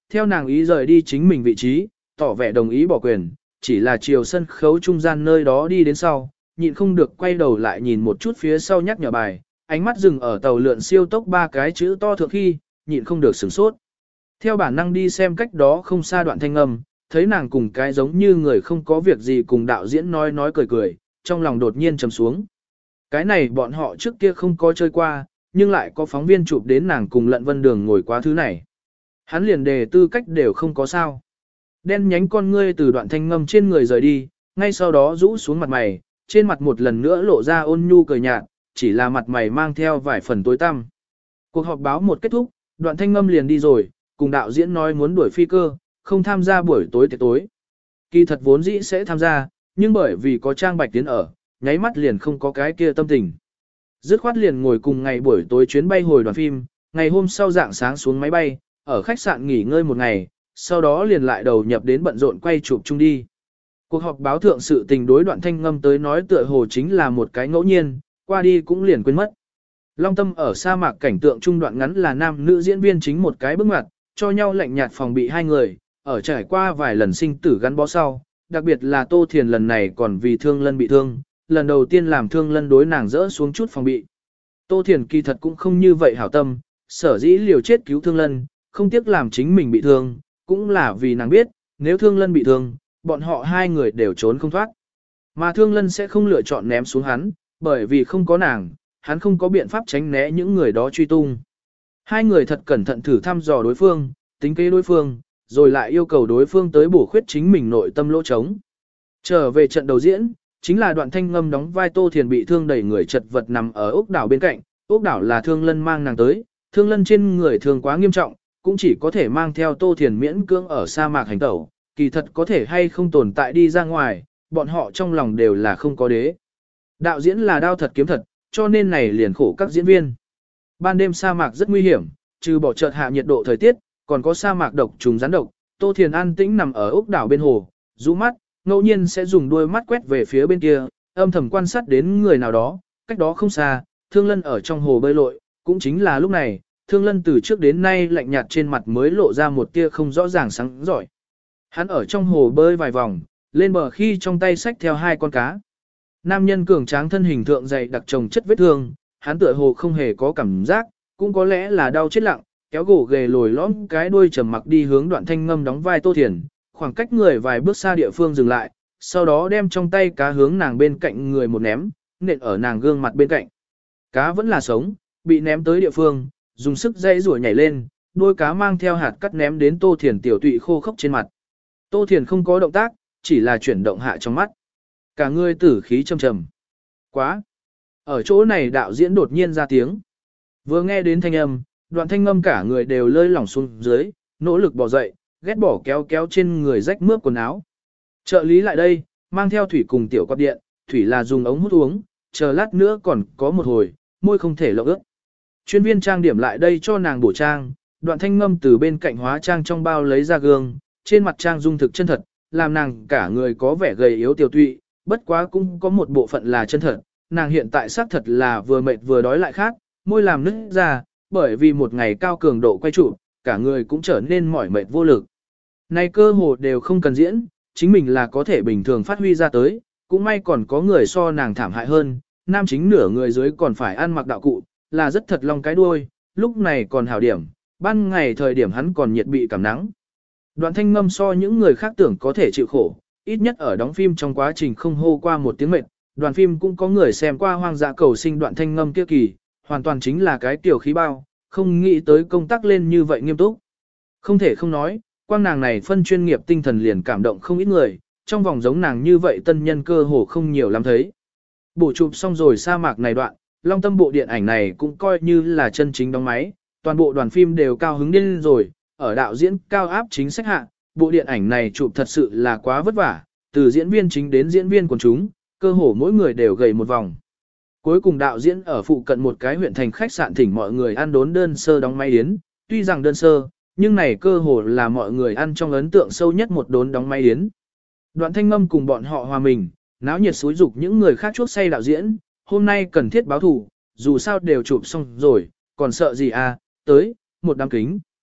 theo nàng ý rời đi chính mình vị trí, tỏ vẻ đồng ý bỏ quyền, chỉ là chiều sân khấu trung gian nơi đó đi đến sau, nhịn không được quay đầu lại nhìn một chút phía sau nhắc nhở bài, ánh mắt dừng ở tàu lượn siêu tốc ba cái chữ to thượng khi, nhịn không được sửng sốt. Theo bản năng đi xem cách đó không xa Đoạn Thanh Ngâm, thấy nàng cùng cái giống như người không có việc gì cùng đạo diễn nói nói cười cười, trong lòng đột nhiên trầm xuống. Cái này bọn họ trước kia không có chơi qua, nhưng lại có phóng viên chụp đến nàng cùng Lận Vân Đường ngồi qua thứ này. Hắn liền đề tư cách đều không có sao. Đen nhánh con ngươi từ Đoạn Thanh Ngâm trên người rời đi, ngay sau đó rũ xuống mặt mày, trên mặt một lần nữa lộ ra ôn nhu cười nhạt, chỉ là mặt mày mang theo vài phần tối tăm. Cuộc họp báo một kết thúc, Đoạn Thanh Ngâm liền đi rồi, cùng đạo diễn nói muốn đuổi phi cơ, không tham gia buổi tối tiệc tối. Kỳ thật vốn dĩ sẽ tham gia, nhưng bởi vì có Trang Bạch Tiến ở, nháy mắt liền không có cái kia tâm tình. Dứt khoát liền ngồi cùng ngày buổi tối chuyến bay hồi đoàn phim, ngày hôm sau dạng sáng xuống máy bay, ở khách sạn nghỉ ngơi một ngày, sau đó liền lại đầu nhập đến bận rộn quay chụp chung đi. Cuộc họp báo thượng sự tình đối Đoạn Thanh Ngâm tới nói tựa hồ chính là một cái ngẫu nhiên, qua đi cũng liền quên mất. Long Tâm ở sa mạc cảnh tượng trung đoạn ngắn là nam nữ diễn viên chính một cái bước ngoặt, cho nhau lạnh nhạt phòng bị hai người, ở trải qua vài lần sinh tử gắn bó sau, đặc biệt là Tô Thiền lần này còn vì Thương Lân bị thương, lần đầu tiên làm Thương Lân đối nàng rỡ xuống chút phòng bị. Tô Thiền kỳ thật cũng không như vậy hảo tâm, sở dĩ liều chết cứu Thương Lân, không tiếc làm chính mình bị thương, cũng là vì nàng biết, nếu Thương Lân bị thương, bọn họ hai người đều trốn không thoát. Mà Thương Lân sẽ không lựa chọn ném xuống hắn, bởi vì không có nàng, hắn không có biện pháp tránh né những người đó truy tung. Hai người thật cẩn thận thử thăm dò đối phương, tính kế đối phương, rồi lại yêu cầu đối phương tới bổ khuyết chính mình nội tâm lỗ trống. Trở về trận đầu diễn, chính là Đoạn Thanh Ngâm đóng vai Tô Thiền bị thương đẩy người chật vật nằm ở ốc đảo bên cạnh, ốc đảo là Thương Lân mang nàng tới, Thương Lân trên người thương quá nghiêm trọng, cũng chỉ có thể mang theo Tô Thiền miễn cưỡng ở sa mạc hành tẩu, kỳ thật có thể hay không tồn tại đi ra ngoài, bọn họ trong lòng đều là không có đế. Đạo diễn là đao thật kiếm thật, cho nên này liền khổ các diễn viên. Ban đêm sa mạc rất nguy hiểm, trừ bỏ chợt hạ nhiệt độ thời tiết, còn có sa mạc độc trùng rắn độc. Tô Thiền an tĩnh nằm ở ốc đảo bên hồ, rũ mắt, ngẫu nhiên sẽ dùng đuôi mắt quét về phía bên kia, âm thầm quan sát đến người nào đó, cách đó không xa, Thương Lân ở trong hồ bơi lội, cũng chính là lúc này, Thương Lân từ trước đến nay lạnh nhạt trên mặt mới lộ ra một tia không rõ ràng sáng giỏi. Hắn ở trong hồ bơi vài vòng, lên bờ khi trong tay xách theo hai con cá. Nam nhân cường tráng thân hình thượng dày đặc trồng chất vết thương, hắn tựa hồ không hề có cảm giác, cũng có lẽ là đau chết lặng, kéo gỗ ghề lồi lõm cái đuôi trầm mặc đi hướng Đoạn Thanh Ngâm đóng vai Tô Thiền, khoảng cách người vài bước xa địa phương dừng lại, sau đó đem trong tay cá hướng nàng bên cạnh người một ném, nện ở nàng gương mặt bên cạnh. Cá vẫn là sống, bị ném tới địa phương, dùng sức dây rủa nhảy lên, đôi cá mang theo hạt cắt ném đến Tô Thiền tiểu tụy khô khốc trên mặt. Tô Thiền không có động tác, chỉ là chuyển động hạ trong mắt. Cả người tử khí trầm trầm. Quá! Ở chỗ này đạo diễn đột nhiên ra tiếng. Vừa nghe đến thanh âm, Đoạn Thanh Ngâm cả người đều lơi lỏng xuống dưới, nỗ lực bỏ dậy, ghét bỏ kéo kéo trên người rách mướp quần áo. Trợ lý lại đây, mang theo thủy cùng tiểu quạt điện, thủy là dùng ống hút uống, chờ lát nữa còn có một hồi, môi không thể lộng ướt. Chuyên viên trang điểm lại đây cho nàng bổ trang, Đoạn Thanh Ngâm từ bên cạnh hóa trang trong bao lấy ra gương, trên mặt trang dung thực chân thật, làm nàng cả người có vẻ gầy yếu tiểu tụy, bất quá cũng có một bộ phận là chân thật, nàng hiện tại xác thật là vừa mệt vừa đói lại khác, môi làm nứt ra, bởi vì một ngày cao cường độ quay trụ, cả người cũng trở nên mỏi mệt vô lực. Này cơ hồ đều không cần diễn, chính mình là có thể bình thường phát huy ra tới, cũng may còn có người so nàng thảm hại hơn, nam chính nửa người dưới còn phải ăn mặc đạo cụ, là rất thật lòng cái đuôi, lúc này còn hảo điểm, ban ngày thời điểm hắn còn nhiệt bị cảm nắng. Đoạn Thanh Ngâm so những người khác tưởng có thể chịu khổ, ít nhất ở đóng phim trong quá trình không hô qua một tiếng mệt, đoàn phim cũng có người xem qua Hoang dã cầu sinh Đoạn Thanh Ngâm kia kỳ, hoàn toàn chính là cái tiểu khí bao, không nghĩ tới công tác lên như vậy nghiêm túc. Không thể không nói, quang nàng này phân chuyên nghiệp tinh thần liền cảm động không ít người, trong vòng giống nàng như vậy tân nhân cơ hồ không nhiều lắm thấy. Bổ chụp xong rồi sa mạc này đoạn, Long Tâm bộ điện ảnh này cũng coi như là chân chính đóng máy, toàn bộ đoàn phim đều cao hứng điên rồi, ở đạo diễn cao áp chính sách hạ, bộ điện ảnh này chụp thật sự là quá vất vả, từ diễn viên chính đến diễn viên quần chúng, cơ hồ mỗi người đều gầy một vòng. Cuối cùng đạo diễn ở phụ cận một cái huyện thành khách sạn thỉnh mọi người ăn đốn đơn sơ đóng máy yến, tuy rằng đơn sơ, nhưng này cơ hồ là mọi người ăn trong ấn tượng sâu nhất một đốn đóng máy yến. Đoạn Thanh Ngâm cùng bọn họ hòa mình, náo nhiệt xúi dục những người khác chuốc say đạo diễn, hôm nay cần thiết báo thù, dù sao đều chụp xong rồi, còn sợ gì à, tới, một đám kính.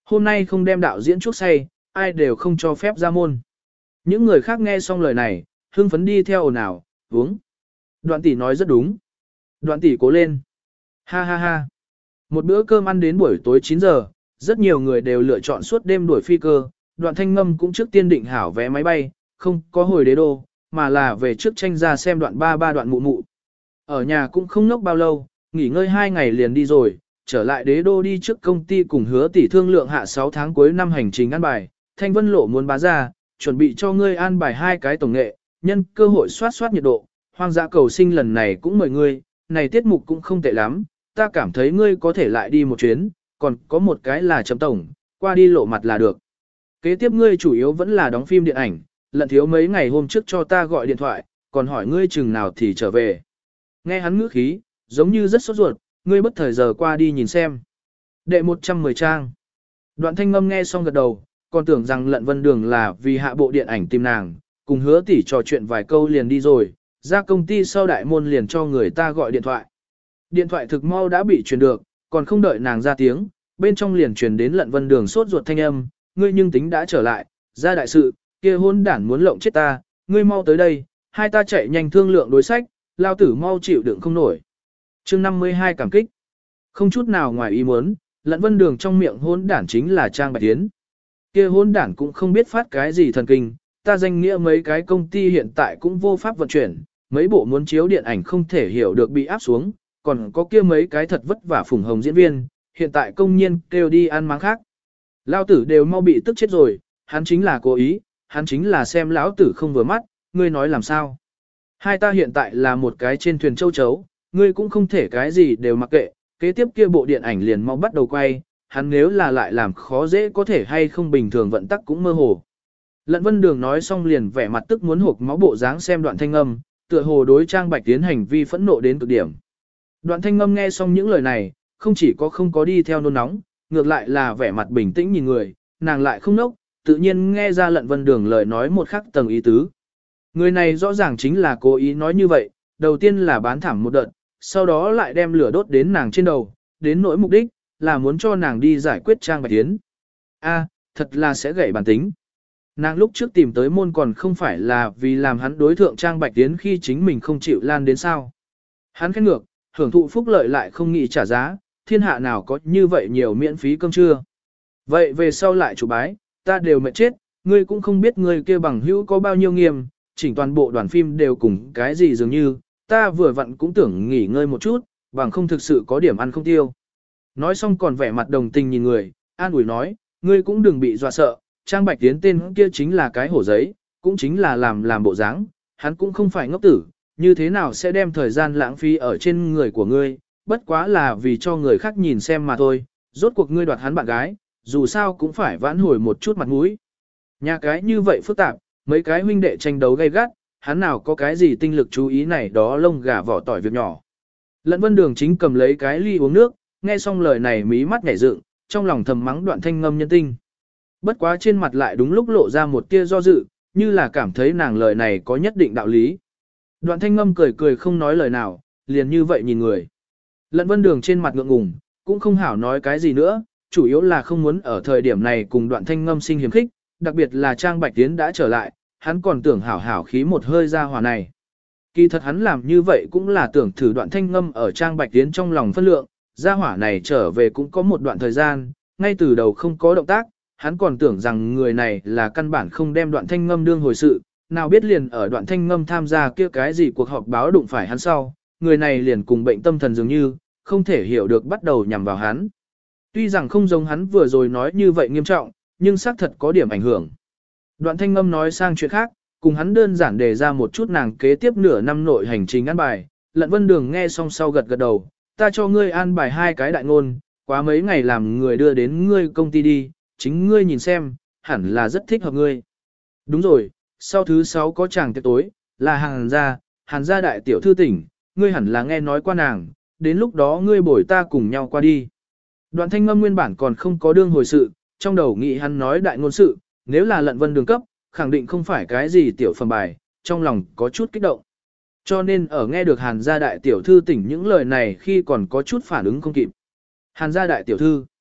Hôm nay không đem đạo diễn chuốc say, ai đều không cho phép ra môn. Những người khác nghe xong lời này, hưng phấn đi theo ồn ào, uống. Đoạn tỷ nói rất đúng. Đoạn tỷ cố lên. Ha ha ha. Một bữa cơm ăn đến buổi tối chín giờ, rất nhiều người đều lựa chọn suốt đêm đuổi phi cơ. Đoạn Thanh Ngâm cũng trước tiên định hảo vé máy bay, không có hồi đế đô, mà là về trước tranh ra xem đoạn ba ba đoạn mụ mụ. Ở nhà cũng không ngốc bao lâu, nghỉ ngơi hai ngày liền đi rồi, trở lại đế đô đi trước công ty cùng hứa tỷ thương lượng hạ sáu tháng cuối năm hành trình ăn bài. Thanh Vân Lộ muốn bá ra, chuẩn bị cho ngươi an bài hai cái tổng nghệ, nhân cơ hội soát soát nhiệt độ. Hoang dã cầu sinh lần này cũng mời ngươi, này tiết mục cũng không tệ lắm, ta cảm thấy ngươi có thể lại đi một chuyến, còn có một cái là chấm tổng, qua đi lộ mặt là được. Kế tiếp ngươi chủ yếu vẫn là đóng phim điện ảnh, lận thiếu mấy ngày hôm trước cho ta gọi điện thoại, còn hỏi ngươi chừng nào thì trở về. Nghe hắn ngữ khí, giống như rất sốt ruột, ngươi bất thời giờ qua đi nhìn xem. Đệ một trăm mười trang. Đoạn Thanh Ngâm nghe xong gật đầu, còn tưởng rằng Lận Vân Đường là vì hạ bộ điện ảnh tìm nàng, cùng hứa tỷ trò chuyện vài câu liền đi rồi, ra công ty sau đại môn liền cho người ta gọi điện thoại. Điện thoại thực mau đã bị truyền được, còn không đợi nàng ra tiếng, bên trong liền truyền đến Lận Vân Đường sốt ruột thanh âm, ngươi nhưng tính đã trở lại, ra đại sự, kia hôn đản muốn lộng chết ta, ngươi mau tới đây, hai ta chạy nhanh thương lượng đối sách, lao tử mau chịu đựng không nổi. Chương năm mươi hai cảm kích. Không chút nào ngoài ý muốn, Lận Vân Đường trong miệng hôn đản chính là Trang Bạch Tiến. Kia hôn đản cũng không biết phát cái gì thần kinh, ta danh nghĩa mấy cái công ty hiện tại cũng vô pháp vận chuyển, mấy bộ muốn chiếu điện ảnh không thể hiểu được bị áp xuống, còn có kia mấy cái thật vất vả phùng hồng diễn viên, hiện tại công nhiên kêu đi ăn máng khác. Lao tử đều mau bị tức chết rồi, hắn chính là cố ý, hắn chính là xem lão tử không vừa mắt, ngươi nói làm sao. Hai ta hiện tại là một cái trên thuyền châu chấu, ngươi cũng không thể cái gì đều mặc kệ, kế tiếp kia bộ điện ảnh liền mau bắt đầu quay, hắn nếu là lại làm khó dễ có thể hay không bình thường vận tắc cũng mơ hồ. Lận Vân Đường nói xong liền vẻ mặt tức muốn hộp máu bộ dáng xem Đoạn Thanh Ngâm, tựa hồ đối Trang Bạch Tiến hành vi phẫn nộ đến cực điểm. Đoạn Thanh Ngâm nghe xong những lời này, không chỉ có không có đi theo nôn nóng, ngược lại là vẻ mặt bình tĩnh nhìn người, nàng lại không nốc, tự nhiên nghe ra Lận Vân Đường lời nói một khắc tầng ý tứ. Người này rõ ràng chính là cố ý nói như vậy, đầu tiên là bán thảm một đợt, sau đó lại đem lửa đốt đến nàng trên đầu, đến nỗi mục đích, là muốn cho nàng đi giải quyết Trang Bạch Tiến. A, thật là sẽ gãy bản tính. Nàng lúc trước tìm tới môn còn không phải là vì làm hắn đối thượng Trang Bạch Tiến khi chính mình không chịu lan đến sao. Hắn khét ngược, hưởng thụ phúc lợi lại không nghĩ trả giá, thiên hạ nào có như vậy nhiều miễn phí cơm trưa. Vậy về sau lại chủ bái, ta đều mệt chết, ngươi cũng không biết ngươi kia bằng hữu có bao nhiêu nghiêm, chỉnh toàn bộ đoàn phim đều cùng cái gì dường như, ta vừa vặn cũng tưởng nghỉ ngơi một chút, bằng không thực sự có điểm ăn không tiêu. Nói xong còn vẻ mặt đồng tình nhìn người, an ủi nói, ngươi cũng đừng bị dọa sợ, Trang Bạch Tiến tên kia chính là cái hổ giấy, cũng chính là làm làm bộ dáng, hắn cũng không phải ngốc tử, như thế nào sẽ đem thời gian lãng phí ở trên người của ngươi, bất quá là vì cho người khác nhìn xem mà thôi, rốt cuộc ngươi đoạt hắn bạn gái, dù sao cũng phải vãn hồi một chút mặt mũi. Nhà cái như vậy phức tạp, mấy cái huynh đệ tranh đấu gay gắt, hắn nào có cái gì tinh lực chú ý này đó lông gà vỏ tỏi việc nhỏ. Lận Vân Đường chính cầm lấy cái ly uống nước, nghe xong lời này mí mắt nhảy dựng, trong lòng thầm mắng Đoạn Thanh Ngâm nhân tinh. Bất quá trên mặt lại đúng lúc lộ ra một tia do dự, như là cảm thấy nàng lời này có nhất định đạo lý. Đoạn Thanh Ngâm cười cười không nói lời nào, liền như vậy nhìn người. Lận Vân Đường trên mặt ngượng ngùng, cũng không hảo nói cái gì nữa, chủ yếu là không muốn ở thời điểm này cùng Đoạn Thanh Ngâm sinh hiểm khích, đặc biệt là Trang Bạch Tiến đã trở lại, hắn còn tưởng hảo hảo khí một hơi ra hòa này. Kỳ thật hắn làm như vậy cũng là tưởng thử Đoạn Thanh Ngâm ở Trang Bạch Tiến trong lòng phân lượng, gia hỏa này trở về cũng có một đoạn thời gian, ngay từ đầu không có động tác, hắn còn tưởng rằng người này là căn bản không đem Đoạn Thanh Ngâm đương hồi sự, nào biết liền ở Đoạn Thanh Ngâm tham gia kia cái gì cuộc họp báo đụng phải hắn sau, người này liền cùng bệnh tâm thần dường như, không thể hiểu được bắt đầu nhằm vào hắn. Tuy rằng không giống hắn vừa rồi nói như vậy nghiêm trọng, nhưng xác thật có điểm ảnh hưởng. Đoạn Thanh Ngâm nói sang chuyện khác, cùng hắn đơn giản đề ra một chút nàng kế tiếp nửa năm nội hành trình an bài, Lận Vân Đường nghe xong sau gật gật đầu, ta cho ngươi an bài hai cái đại ngôn, quá mấy ngày làm người đưa đến ngươi công ty đi, chính ngươi nhìn xem, hẳn là rất thích hợp ngươi. Đúng rồi, sau thứ sáu có chàng tiệc tối, là Hàn gia, Hàn gia đại tiểu thư tỉnh, ngươi hẳn là nghe nói qua nàng, đến lúc đó ngươi bồi ta cùng nhau qua đi. Đoạn Thanh Ngâm nguyên bản còn không có đương hồi sự, trong đầu nghĩ hắn nói đại ngôn sự, nếu là Lận Vân Đường cấp, khẳng định không phải cái gì tiểu phẩm bài, trong lòng có chút kích động. Cho nên ở nghe được Hàn gia đại tiểu thư tỉnh những lời này khi còn có chút phản ứng không kịp. Hàn gia đại tiểu thư.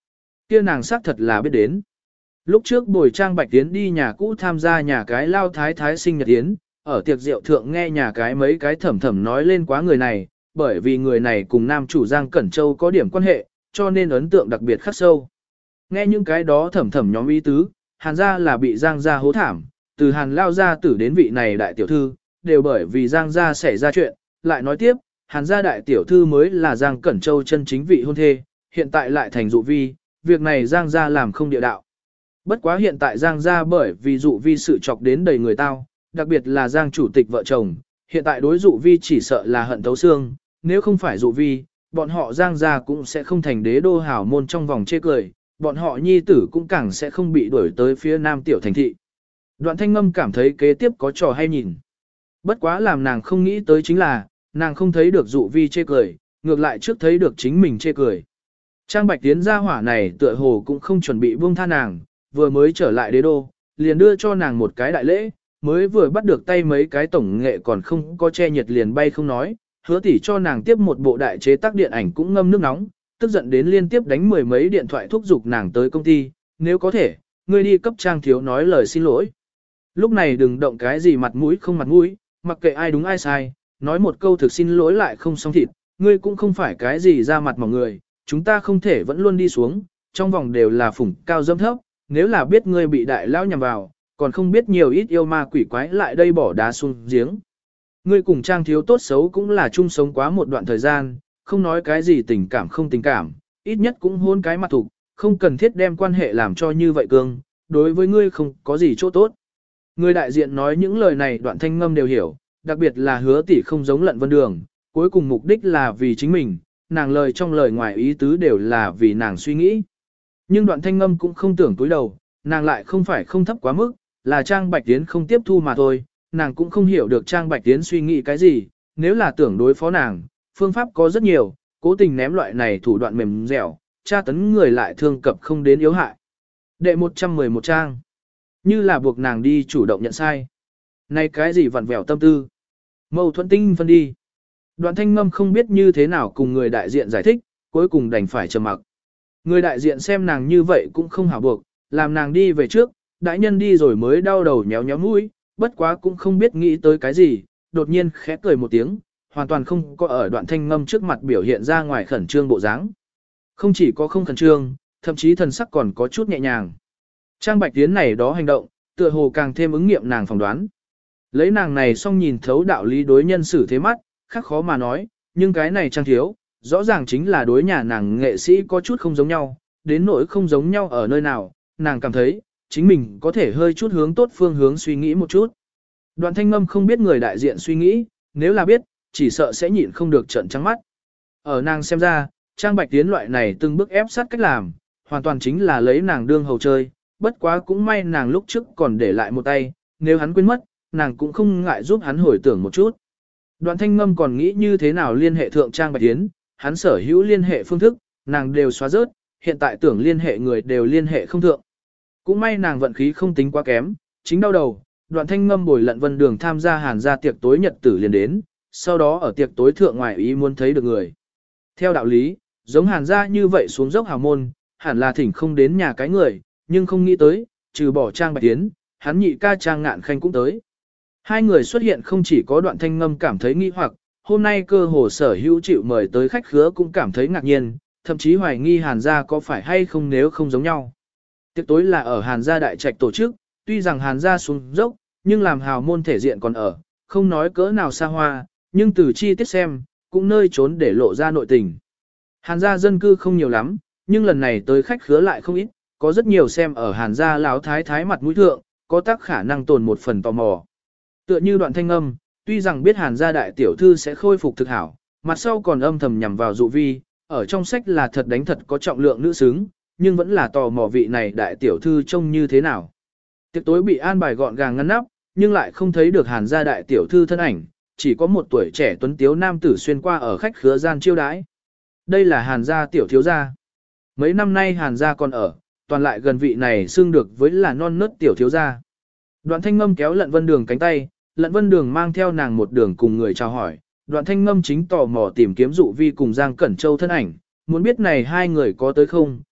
Kia nàng xác thật là biết đến. Lúc trước bồi Trang Bạch Tiến đi nhà cũ tham gia nhà cái lao thái thái sinh nhật yến, ở tiệc rượu thượng nghe nhà cái mấy cái thẩm thẩm nói lên quá người này, bởi vì người này cùng nam chủ Giang Cẩn Châu có điểm quan hệ, cho nên ấn tượng đặc biệt khắc sâu. Nghe những cái đó thẩm thẩm nhóm ý tứ, Hàn gia là bị Giang gia hố thảm, từ Hàn lao gia tử đến vị này đại tiểu thư, đều bởi vì Giang gia xảy ra chuyện, lại nói tiếp, Hàn gia đại tiểu thư mới là Giang Cẩn Châu chân chính vị hôn thê, hiện tại lại thành dụ vi, việc này Giang gia làm không địa đạo. Bất quá hiện tại Giang gia bởi vì dụ vi sự chọc đến đầy người tao, đặc biệt là Giang chủ tịch vợ chồng, hiện tại đối dụ vi chỉ sợ là hận thấu xương, nếu không phải dụ vi, bọn họ Giang gia cũng sẽ không thành đế đô hảo môn trong vòng chê cười, bọn họ nhi tử cũng càng sẽ không bị đuổi tới phía nam tiểu thành thị. Đoạn Thanh Ngâm cảm thấy kế tiếp có trò hay nhìn. Bất quá làm nàng không nghĩ tới chính là, nàng không thấy được dụ vi chê cười, ngược lại trước thấy được chính mình chê cười. Trang Bạch Tiến gia hỏa này tựa hồ cũng không chuẩn bị buông tha nàng, vừa mới trở lại đế đô, liền đưa cho nàng một cái đại lễ, mới vừa bắt được tay mấy cái tổng nghệ còn không có che nhiệt liền bay không nói, hứa tỷ cho nàng tiếp một bộ đại chế tác điện ảnh cũng ngâm nước nóng, tức giận đến liên tiếp đánh mười mấy điện thoại thúc giục nàng tới công ty, nếu có thể, ngươi đi cấp Trang thiếu nói lời xin lỗi. Lúc này đừng động cái gì mặt mũi không mặt mũi, mặc kệ ai đúng ai sai, nói một câu thực xin lỗi lại không xong thịt, ngươi cũng không phải cái gì ra mặt mỏng người, chúng ta không thể vẫn luôn đi xuống, trong vòng đều là phủng cao dâm thấp, nếu là biết ngươi bị đại lão nhằm vào, còn không biết nhiều ít yêu ma quỷ quái lại đây bỏ đá xuống giếng. Ngươi cùng Trang thiếu tốt xấu cũng là chung sống quá một đoạn thời gian, không nói cái gì tình cảm không tình cảm, ít nhất cũng hôn cái mặt thục, không cần thiết đem quan hệ làm cho như vậy cương, đối với ngươi không có gì chỗ tốt. Người đại diện nói những lời này Đoạn Thanh Ngâm đều hiểu, đặc biệt là hứa tỷ không giống Lận Vân Đường, cuối cùng mục đích là vì chính mình, nàng lời trong lời ngoài ý tứ đều là vì nàng suy nghĩ. Nhưng Đoạn Thanh Ngâm cũng không tưởng túi đầu, nàng lại không phải không thấp quá mức, là Trang Bạch Tiến không tiếp thu mà thôi, nàng cũng không hiểu được Trang Bạch Tiến suy nghĩ cái gì, nếu là tưởng đối phó nàng, phương pháp có rất nhiều, cố tình ném loại này thủ đoạn mềm dẻo, tra tấn người lại thương cập không đến yếu hại. Đệ một trăm mười một trang, như là buộc nàng đi chủ động nhận sai. Này cái gì vặn vẹo tâm tư, mâu thuẫn tinh phân đi. Đoạn Thanh Ngâm không biết như thế nào cùng người đại diện giải thích, cuối cùng đành phải trầm mặc. Người đại diện xem nàng như vậy cũng không hảo buộc, làm nàng đi về trước, đại nhân đi rồi mới đau đầu nhéo nhéo mũi, bất quá cũng không biết nghĩ tới cái gì, đột nhiên khẽ cười một tiếng, hoàn toàn không có ở Đoạn Thanh Ngâm trước mặt biểu hiện ra ngoài khẩn trương bộ dáng. Không chỉ có không khẩn trương, thậm chí thần sắc còn có chút nhẹ nhàng. Trang Bạch Tiến này đó hành động, tựa hồ càng thêm ứng nghiệm nàng phỏng đoán. Lấy nàng này xong nhìn thấu đạo lý đối nhân xử thế mắt, khác khó mà nói, nhưng cái này Trang thiếu, rõ ràng chính là đối nhà nàng nghệ sĩ có chút không giống nhau, đến nỗi không giống nhau ở nơi nào, nàng cảm thấy, chính mình có thể hơi chút hướng tốt phương hướng suy nghĩ một chút. Đoạn Thanh Ngâm không biết người đại diện suy nghĩ, nếu là biết, chỉ sợ sẽ nhịn không được trận trắng mắt. Ở nàng xem ra, Trang Bạch Tiến loại này từng bước ép sát cách làm, hoàn toàn chính là lấy nàng đương hầu chơi, bất quá cũng may nàng lúc trước còn để lại một tay, nếu hắn quên mất, nàng cũng không ngại giúp hắn hồi tưởng một chút. Đoạn Thanh Ngâm còn nghĩ như thế nào liên hệ thượng Trang Bạch Tiến, hắn sở hữu liên hệ phương thức, nàng đều xóa rớt, hiện tại tưởng liên hệ người đều liên hệ không thượng. Cũng may nàng vận khí không tính quá kém, chính đau đầu, Đoạn Thanh Ngâm bồi Lận Vân Đường tham gia Hàn gia tiệc tối nhật tử liền đến, sau đó ở tiệc tối thượng ngoài ý muốn thấy được người. Theo đạo lý, giống Hàn gia như vậy xuống dốc hào môn, hẳn là thỉnh không đến nhà cái người, nhưng không nghĩ tới, trừ bỏ Trang Bạch Tiến, hắn nhị ca Trang Ngạn Khanh cũng tới. Hai người xuất hiện không chỉ có Đoạn Thanh Ngâm cảm thấy nghi hoặc, hôm nay cơ hồ sở hữu chịu mời tới khách khứa cũng cảm thấy ngạc nhiên, thậm chí hoài nghi Hàn gia có phải hay không nếu không giống nhau. Tiệc tối là ở Hàn gia đại trạch tổ chức, tuy rằng Hàn gia xuống dốc, nhưng làm hào môn thể diện còn ở, không nói cỡ nào xa hoa, nhưng từ chi tiết xem, cũng nơi trốn để lộ ra nội tình. Hàn gia dân cư không nhiều lắm, nhưng lần này tới khách khứa lại không ít, có rất nhiều xem ở Hàn gia lão thái thái mặt mũi thượng, có tác khả năng tồn một phần tò mò. Tựa như Đoạn Thanh Ngâm, tuy rằng biết Hàn gia đại tiểu thư sẽ khôi phục thực hảo, mặt sau còn âm thầm nhằm vào dụ vi, ở trong sách là thật đánh thật có trọng lượng nữ xứng, nhưng vẫn là tò mò vị này đại tiểu thư trông như thế nào. Tiệc tối bị an bài gọn gàng ngăn nắp, nhưng lại không thấy được Hàn gia đại tiểu thư thân ảnh, chỉ có một tuổi trẻ tuấn tiếu nam tử xuyên qua ở khách khứa gian chiêu đãi. Đây là Hàn gia tiểu thiếu gia. Mấy năm nay Hàn gia còn ở, toàn lại gần vị này xưng được với là non nớt tiểu thiếu gia. Đoạn Thanh Ngâm kéo Lận Vân Đường cánh tay, Lận Vân Đường mang theo nàng một đường cùng người chào hỏi. Đoạn Thanh Ngâm chính tò mò tìm kiếm dụ vi cùng Giang Cẩn Châu thân ảnh, muốn biết này hai người có tới không,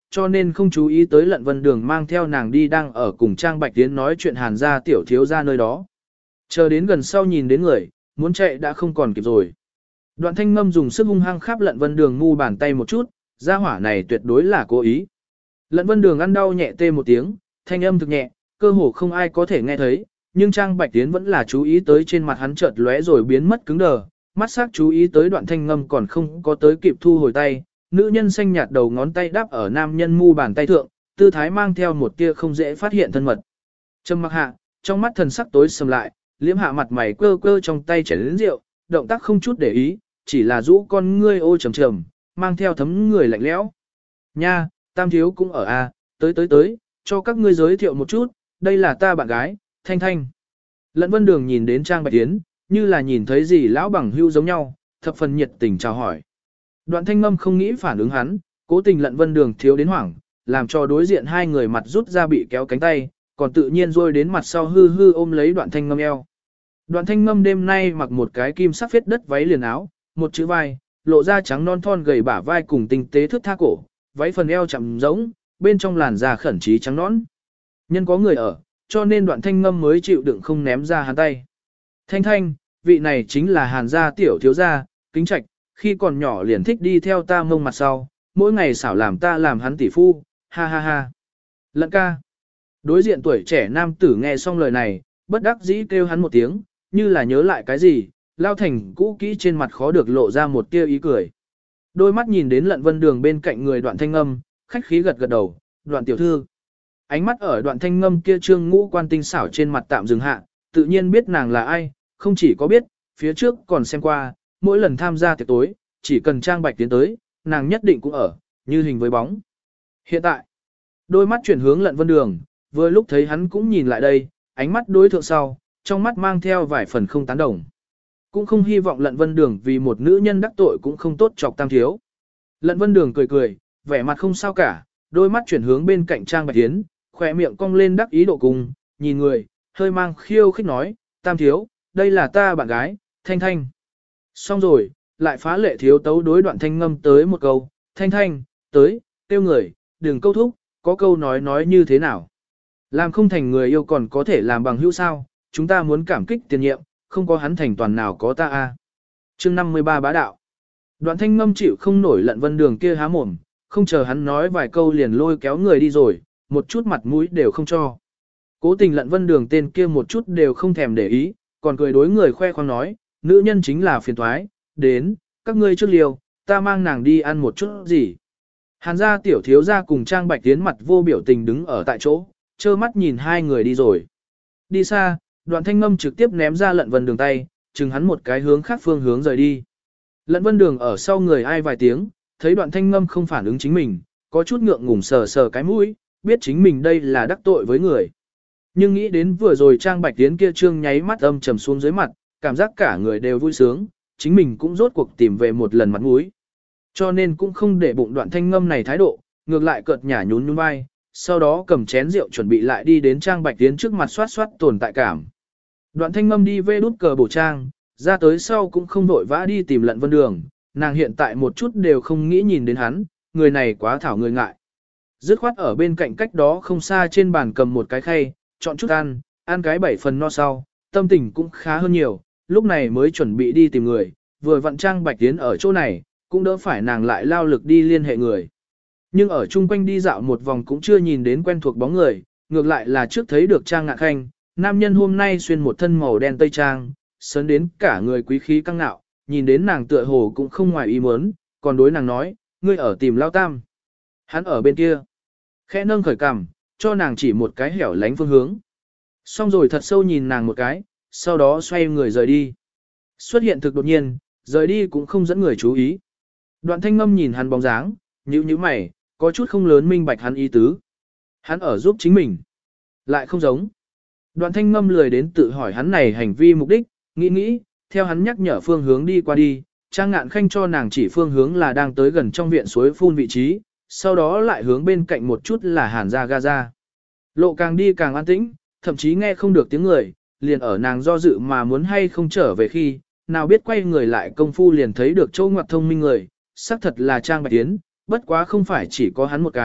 cho nên không chú ý tới Lận Vân Đường mang theo nàng đi đang ở cùng Trang Bạch Tiến nói chuyện Hàn gia tiểu thiếu gia nơi đó. Chờ đến gần sau nhìn đến người, muốn chạy đã không còn kịp rồi. Đoạn Thanh Ngâm dùng sức hung hăng khắp Lận Vân Đường ngu bàn tay một chút, gia hỏa này tuyệt đối là cố ý. Lận Vân Đường ăn đau nhẹ tê một tiếng, thanh âm thực nhẹ, cơ hồ không ai có thể nghe thấy, nhưng Trang Bạch Tiến vẫn là chú ý tới trên mặt hắn chợt lóe rồi biến mất cứng đờ, mắt sắc chú ý tới Đoạn Thanh Ngâm còn không có tới kịp thu hồi tay, nữ nhân xanh nhạt đầu ngón tay đáp ở nam nhân mu bàn tay thượng, tư thái mang theo một tia không dễ phát hiện thân mật. Trầm mặc hạ, trong mắt thần sắc tối sầm lại, liễm hạ mặt mày quơ quơ trong tay chén lớn rượu, động tác không chút để ý, chỉ là rũ con ngươi ô trầm trầm, mang theo thấm người lạnh lẽo. Nha, Tam thiếu cũng ở a, tới tới tới, cho các ngươi giới thiệu một chút, đây là ta bạn gái, Thanh Thanh. Lận Vân Đường nhìn đến Trang Bạch Tiến, như là nhìn thấy gì lão bằng hưu giống nhau, thập phần nhiệt tình chào hỏi. Đoạn Thanh Ngâm không nghĩ phản ứng hắn, cố tình Lận Vân Đường thiếu đến hoảng, làm cho đối diện hai người mặt rút ra bị kéo cánh tay, còn tự nhiên rôi đến mặt sau hư hư ôm lấy Đoạn Thanh Ngâm eo. Đoạn Thanh Ngâm đêm nay mặc một cái kim sắc phết đất váy liền áo, một chữ vai, lộ ra trắng non thon gầy bả vai cùng tinh tế thước tha cổ, váy phần eo chậm rỗng, bên trong làn da khẩn trí trắng nõn. Nhân có người ở, cho nên Đoạn Thanh Ngâm mới chịu đựng không ném ra hắn tay. Thanh Thanh, vị này chính là Hàn gia tiểu thiếu gia, Kính Trạch, khi còn nhỏ liền thích đi theo ta mông mặt sau, mỗi ngày xảo làm ta làm hắn tỷ phu, ha ha ha. Lận ca. Đối diện tuổi trẻ nam tử nghe xong lời này, bất đắc dĩ kêu hắn một tiếng, như là nhớ lại cái gì, lao thành cũ kỹ trên mặt khó được lộ ra một tia ý cười. Đôi mắt nhìn đến Lận Vân Đường bên cạnh người Đoạn Thanh Ngâm, khách khí gật gật đầu, Đoạn tiểu thư. Ánh mắt ở Đoạn Thanh Ngâm kia trương ngũ quan tinh xảo trên mặt tạm dừng hạ, tự nhiên biết nàng là ai, không chỉ có biết, phía trước còn xem qua, mỗi lần tham gia tiệc tối, chỉ cần Trang Bạch Tiến tới, nàng nhất định cũng ở, như hình với bóng. Hiện tại, đôi mắt chuyển hướng Lận Vân Đường, vừa lúc thấy hắn cũng nhìn lại đây, ánh mắt đối thượng sau, trong mắt mang theo vài phần không tán đồng. Cũng không hy vọng Lận Vân Đường vì một nữ nhân đắc tội cũng không tốt chọc Tam thiếu. Lận Vân Đường cười cười, vẻ mặt không sao cả, đôi mắt chuyển hướng bên cạnh Trang Bạch Tiến, khỏe miệng cong lên đắc ý độ cùng, nhìn người, hơi mang khiêu khích nói, Tam thiếu, đây là ta bạn gái, Thanh Thanh. Xong rồi, lại phá lệ thiếu tấu đối Đoạn Thanh Ngâm tới một câu, Thanh Thanh, tới, tiêu người, đừng câu thúc, có câu nói nói như thế nào. Làm không thành người yêu còn có thể làm bằng hữu sao, chúng ta muốn cảm kích tiền nhiệm, không có hắn thành toàn nào có ta a. À. Chương năm mươi ba bá đạo. Đoạn Thanh Ngâm chịu không nổi Lận Vân Đường kia há mồm, không chờ hắn nói vài câu liền lôi kéo người đi rồi, một chút mặt mũi đều không cho. Cố tình Lận Vân Đường tên kia một chút đều không thèm để ý, còn cười đối người khoe khoang nói, nữ nhân chính là phiền toái, đến, các ngươi trước liều, ta mang nàng đi ăn một chút gì. Hàn gia tiểu thiếu gia cùng Trang Bạch Tiến mặt vô biểu tình đứng ở tại chỗ, trơ mắt nhìn hai người đi rồi. Đi xa, Đoạn Thanh Ngâm trực tiếp ném ra Lận Vân Đường tay, chừng hắn một cái hướng khác phương hướng rời đi. Lận Vân Đường ở sau người ai vài tiếng, thấy Đoạn Thanh Ngâm không phản ứng chính mình, có chút ngượng ngùng sờ sờ cái mũi, biết chính mình đây là đắc tội với người. Nhưng nghĩ đến vừa rồi Trang Bạch Tiến kia trương nháy mắt âm trầm xuống dưới mặt, cảm giác cả người đều vui sướng, chính mình cũng rốt cuộc tìm về một lần mặt mũi. Cho nên cũng không để bụng Đoạn Thanh Ngâm này thái độ, ngược lại cợt nhả nhún nhún vai, sau đó cầm chén rượu chuẩn bị lại đi đến Trang Bạch Tiến trước mặt soát soát tồn tại cảm. Đoạn Thanh Ngâm đi về đút cờ bổ trang, ra tới sau cũng không vội vã đi tìm Lận Vân Đường, nàng hiện tại một chút đều không nghĩ nhìn đến hắn, người này quá thảo người ngại. Dứt khoát ở bên cạnh cách đó không xa trên bàn cầm một cái khay, chọn chút ăn, ăn cái bảy phần no sau, tâm tình cũng khá hơn nhiều, lúc này mới chuẩn bị đi tìm người, vừa vặn Trang Bạch Tiến ở chỗ này, cũng đỡ phải nàng lại lao lực đi liên hệ người. Nhưng ở chung quanh đi dạo một vòng cũng chưa nhìn đến quen thuộc bóng người, ngược lại là trước thấy được Trang Ngạn Khanh, nam nhân hôm nay xuyên một thân màu đen tây trang, sớn đến cả người quý khí căng nạo, nhìn đến nàng tựa hồ cũng không ngoài ý muốn, còn đối nàng nói, ngươi ở tìm Lao Tam. Hắn ở bên kia. Khẽ nâng khởi cằm, cho nàng chỉ một cái hẻo lánh phương hướng. Xong rồi thật sâu nhìn nàng một cái, sau đó xoay người rời đi. Xuất hiện thực đột nhiên, rời đi cũng không dẫn người chú ý. Đoạn Thanh Ngâm nhìn hắn bóng dáng, nhíu nhíu mày, có chút không lớn minh bạch hắn ý tứ. Hắn ở giúp chính mình. Lại không giống. Đoạn Thanh Ngâm lười đến tự hỏi hắn này hành vi mục đích, nghĩ nghĩ, theo hắn nhắc nhở phương hướng đi qua đi, Trang Ngạn Khanh cho nàng chỉ phương hướng là đang tới gần trong viện suối phun vị trí, sau đó lại hướng bên cạnh một chút là Hàn gia Gaza. Lộ càng đi càng an tĩnh, thậm chí nghe không được tiếng người, liền ở nàng do dự mà muốn hay không trở về khi, nào biết quay người lại công phu liền thấy được châu ngoặt thông minh người, xác thật là Trang Bạch Tiến, bất quá không phải chỉ có hắn một cái,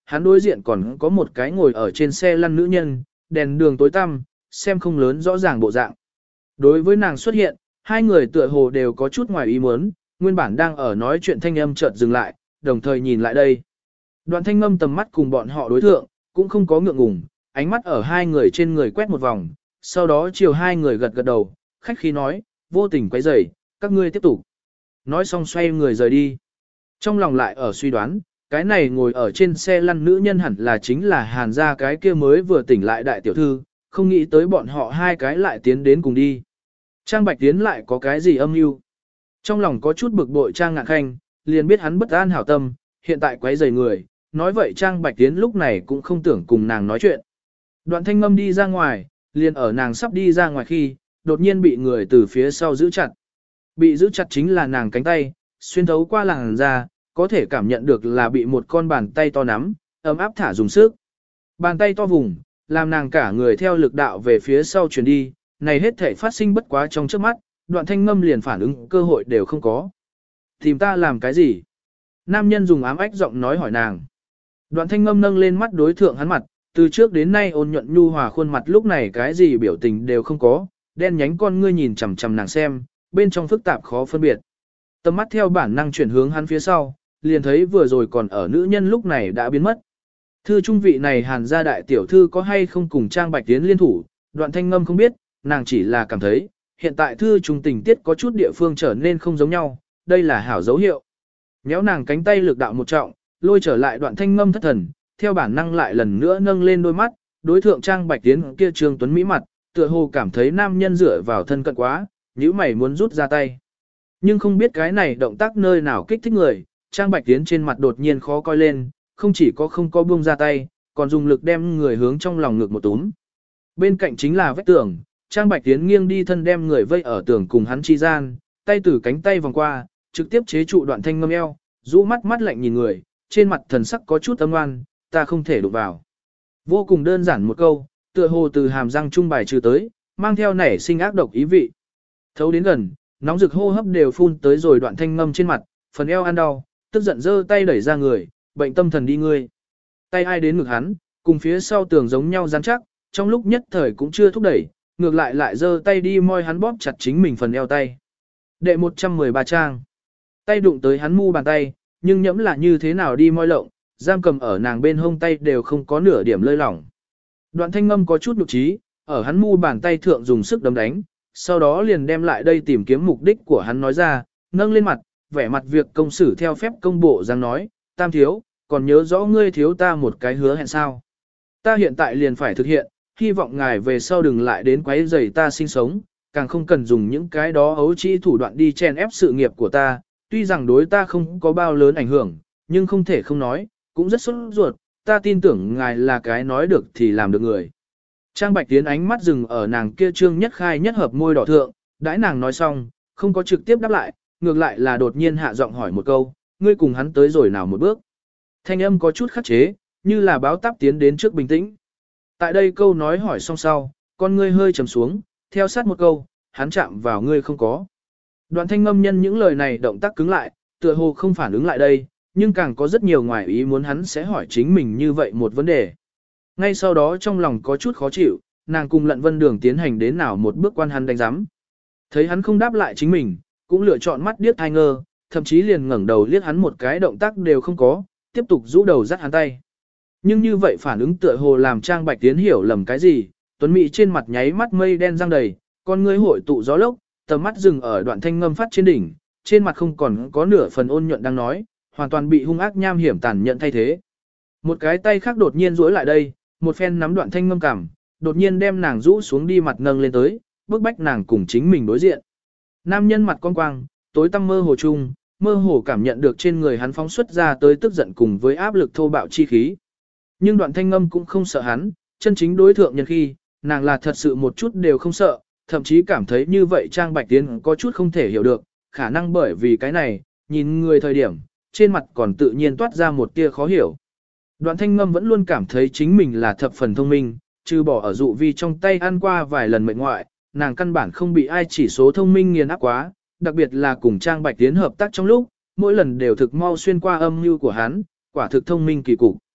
hắn đối diện còn có một cái ngồi ở trên xe lăn nữ nhân, đèn đường tối tăm, xem không lớn rõ ràng bộ dạng. Đối với nàng xuất hiện, hai người tựa hồ đều có chút ngoài ý muốn, nguyên bản đang ở nói chuyện thanh âm chợt dừng lại, đồng thời nhìn lại đây. Đoạn thanh ngâm tầm mắt cùng bọn họ đối thượng, cũng không có ngượng ngùng, ánh mắt ở hai người trên người quét một vòng, sau đó chiều hai người gật gật đầu, khách khí nói, vô tình quấy rầy, các ngươi tiếp tục. Nói xong xoay người rời đi. Trong lòng lại ở suy đoán, cái này ngồi ở trên xe lăn nữ nhân hẳn là chính là Hàn gia cái kia mới vừa tỉnh lại đại tiểu thư, không nghĩ tới bọn họ hai cái lại tiến đến cùng đi. Trang Bạch Tiến lại có cái gì âm mưu? Trong lòng có chút bực bội Trang Ngạn Khanh, liền biết hắn bất an hảo tâm, hiện tại quấy rầy người, nói vậy Trang Bạch Tiến lúc này cũng không tưởng cùng nàng nói chuyện. Đoạn thanh ngâm đi ra ngoài, liền ở nàng sắp đi ra ngoài khi, đột nhiên bị người từ phía sau giữ chặt. Bị giữ chặt chính là nàng cánh tay, xuyên thấu qua làn da, có thể cảm nhận được là bị một con bàn tay to nắm, ấm áp thả dùng sức. Bàn tay to vùng, làm nàng cả người theo lực đạo về phía sau chuyển đi, này hết thể phát sinh bất quá trong trước mắt, đoạn thanh ngâm liền phản ứng cơ hội đều không có. Tìm ta làm cái gì? Nam nhân dùng ám ách giọng nói hỏi nàng. Đoạn thanh ngâm nâng lên mắt đối thượng hắn mặt, từ trước đến nay ôn nhuận nhu hòa khuôn mặt lúc này cái gì biểu tình đều không có, đen nhánh con ngươi nhìn chằm chằm nàng xem, bên trong phức tạp khó phân biệt. Tầm mắt theo bản năng chuyển hướng hắn phía sau, liền thấy vừa rồi còn ở nữ nhân lúc này đã biến mất. Thư trung vị này Hàn gia đại tiểu thư có hay không cùng Trang Bạch Tiến liên thủ, đoạn thanh ngâm không biết, nàng chỉ là cảm thấy, hiện tại thư trung tình tiết có chút địa phương trở nên không giống nhau, đây là hảo dấu hiệu. Nhéo nàng cánh tay lực đạo một trọng, lôi trở lại đoạn thanh ngâm thất thần, theo bản năng lại lần nữa nâng lên đôi mắt, đối thượng Trang Bạch Tiến kia trương tuấn mỹ mặt, tựa hồ cảm thấy nam nhân dựa vào thân cận quá, nhíu mày muốn rút ra tay. Nhưng không biết cái này động tác nơi nào kích thích người, Trang Bạch Tiến trên mặt đột nhiên khó coi lên, không chỉ có không có buông ra tay, còn dùng lực đem người hướng trong lòng ngực một túm. Bên cạnh chính là vách tường, Trang Bạch Tiến nghiêng đi thân đem người vây ở tường cùng hắn chi gian, tay từ cánh tay vòng qua, trực tiếp chế trụ đoạn thanh ngâm eo, rũ mắt mắt lạnh nhìn người, trên mặt thần sắc có chút âm oan, ta không thể đụng vào. Vô cùng đơn giản một câu, tựa hồ từ hàm răng trung bài trừ tới, mang theo nảy sinh ác độc ý vị. Thấu đến gần, nóng rực hô hấp đều phun tới rồi đoạn thanh ngâm trên mặt, phần eo ăn đau, tức giận giơ tay đẩy ra người, bệnh tâm thần đi ngươi. Tay ai đến ngực hắn, cùng phía sau tường giống nhau rắn chắc, trong lúc nhất thời cũng chưa thúc đẩy, ngược lại lại giơ tay đi moi hắn bóp chặt chính mình phần eo tay. Đệ một trăm mười ba trang. Tay đụng tới hắn mu bàn tay, nhưng nhẫm là như thế nào đi moi lộng, giam cầm ở nàng bên hông tay đều không có nửa điểm lơi lỏng. Đoạn thanh ngâm có chút nhục trí, ở hắn mu bàn tay thượng dùng sức đấm đánh, sau đó liền đem lại đây tìm kiếm mục đích của hắn nói ra, nâng lên mặt, vẻ mặt việc công xử theo phép công bộ giang nói, tam thiếu, còn nhớ rõ ngươi thiếu ta một cái hứa hẹn sao. Ta hiện tại liền phải thực hiện, hy vọng ngài về sau đừng lại đến quấy rầy ta sinh sống, càng không cần dùng những cái đó ấu trĩ thủ đoạn đi chèn ép sự nghiệp của ta, tuy rằng đối ta không có bao lớn ảnh hưởng, nhưng không thể không nói, cũng rất sốt ruột, ta tin tưởng ngài là cái nói được thì làm được người. Trang Bạch Tiến ánh mắt dừng ở nàng kia trương nhất khai nhất hợp môi đỏ thượng, đãi nàng nói xong, không có trực tiếp đáp lại, ngược lại là đột nhiên hạ giọng hỏi một câu, ngươi cùng hắn tới rồi nào một bước. Thanh âm có chút khắc chế, như là báo táp tiến đến trước bình tĩnh. Tại đây câu nói hỏi xong sau, con ngươi hơi trầm xuống, theo sát một câu, hắn chạm vào ngươi không có. Đoạn thanh ngâm nhân những lời này động tác cứng lại, tựa hồ không phản ứng lại đây, nhưng càng có rất nhiều ngoài ý muốn hắn sẽ hỏi chính mình như vậy một vấn đề. Ngay sau đó trong lòng có chút khó chịu, nàng cùng Lận Vân Đường tiến hành đến nào một bước quan hắn đánh giám. Thấy hắn không đáp lại chính mình, cũng lựa chọn mắt điếc thai ngơ, thậm chí liền ngẩng đầu liếc hắn một cái động tác đều không có, tiếp tục rũ đầu dắt hắn tay. Nhưng như vậy phản ứng tựa hồ làm Trang Bạch Tiến hiểu lầm cái gì, Tuấn Mỹ trên mặt nháy mắt mây đen răng đầy, con ngươi hội tụ gió lốc, tầm mắt dừng ở đoạn thanh ngâm phát trên đỉnh, trên mặt không còn có nửa phần ôn nhuận đang nói, hoàn toàn bị hung ác nham hiểm tàn nhẫn thay thế. Một cái tay khác đột nhiên duỗi lại đây, một phen nắm đoạn thanh ngâm cảm, đột nhiên đem nàng rũ xuống đi mặt nâng lên tới, bức bách nàng cùng chính mình đối diện. Nam nhân mặt con quang, tối tăm mơ hồ chung, mơ hồ cảm nhận được trên người hắn phóng xuất ra tới tức giận cùng với áp lực thô bạo chi khí. Nhưng đoạn thanh ngâm cũng không sợ hắn, chân chính đối thượng nhân khi, nàng là thật sự một chút đều không sợ, thậm chí cảm thấy như vậy Trang Bạch Tiến có chút không thể hiểu được, khả năng bởi vì cái này, nhìn người thời điểm, trên mặt còn tự nhiên toát ra một tia khó hiểu. Đoạn thanh ngâm vẫn luôn cảm thấy chính mình là thập phần thông minh, trừ bỏ ở dụ vi trong tay ăn qua vài lần mệnh ngoại, nàng căn bản không bị ai chỉ số thông minh nghiền áp quá, đặc biệt là cùng Trang Bạch Tiến hợp tác trong lúc, mỗi lần đều thực mau xuyên qua âm mưu của hắn, quả thực thông minh kỳ cục.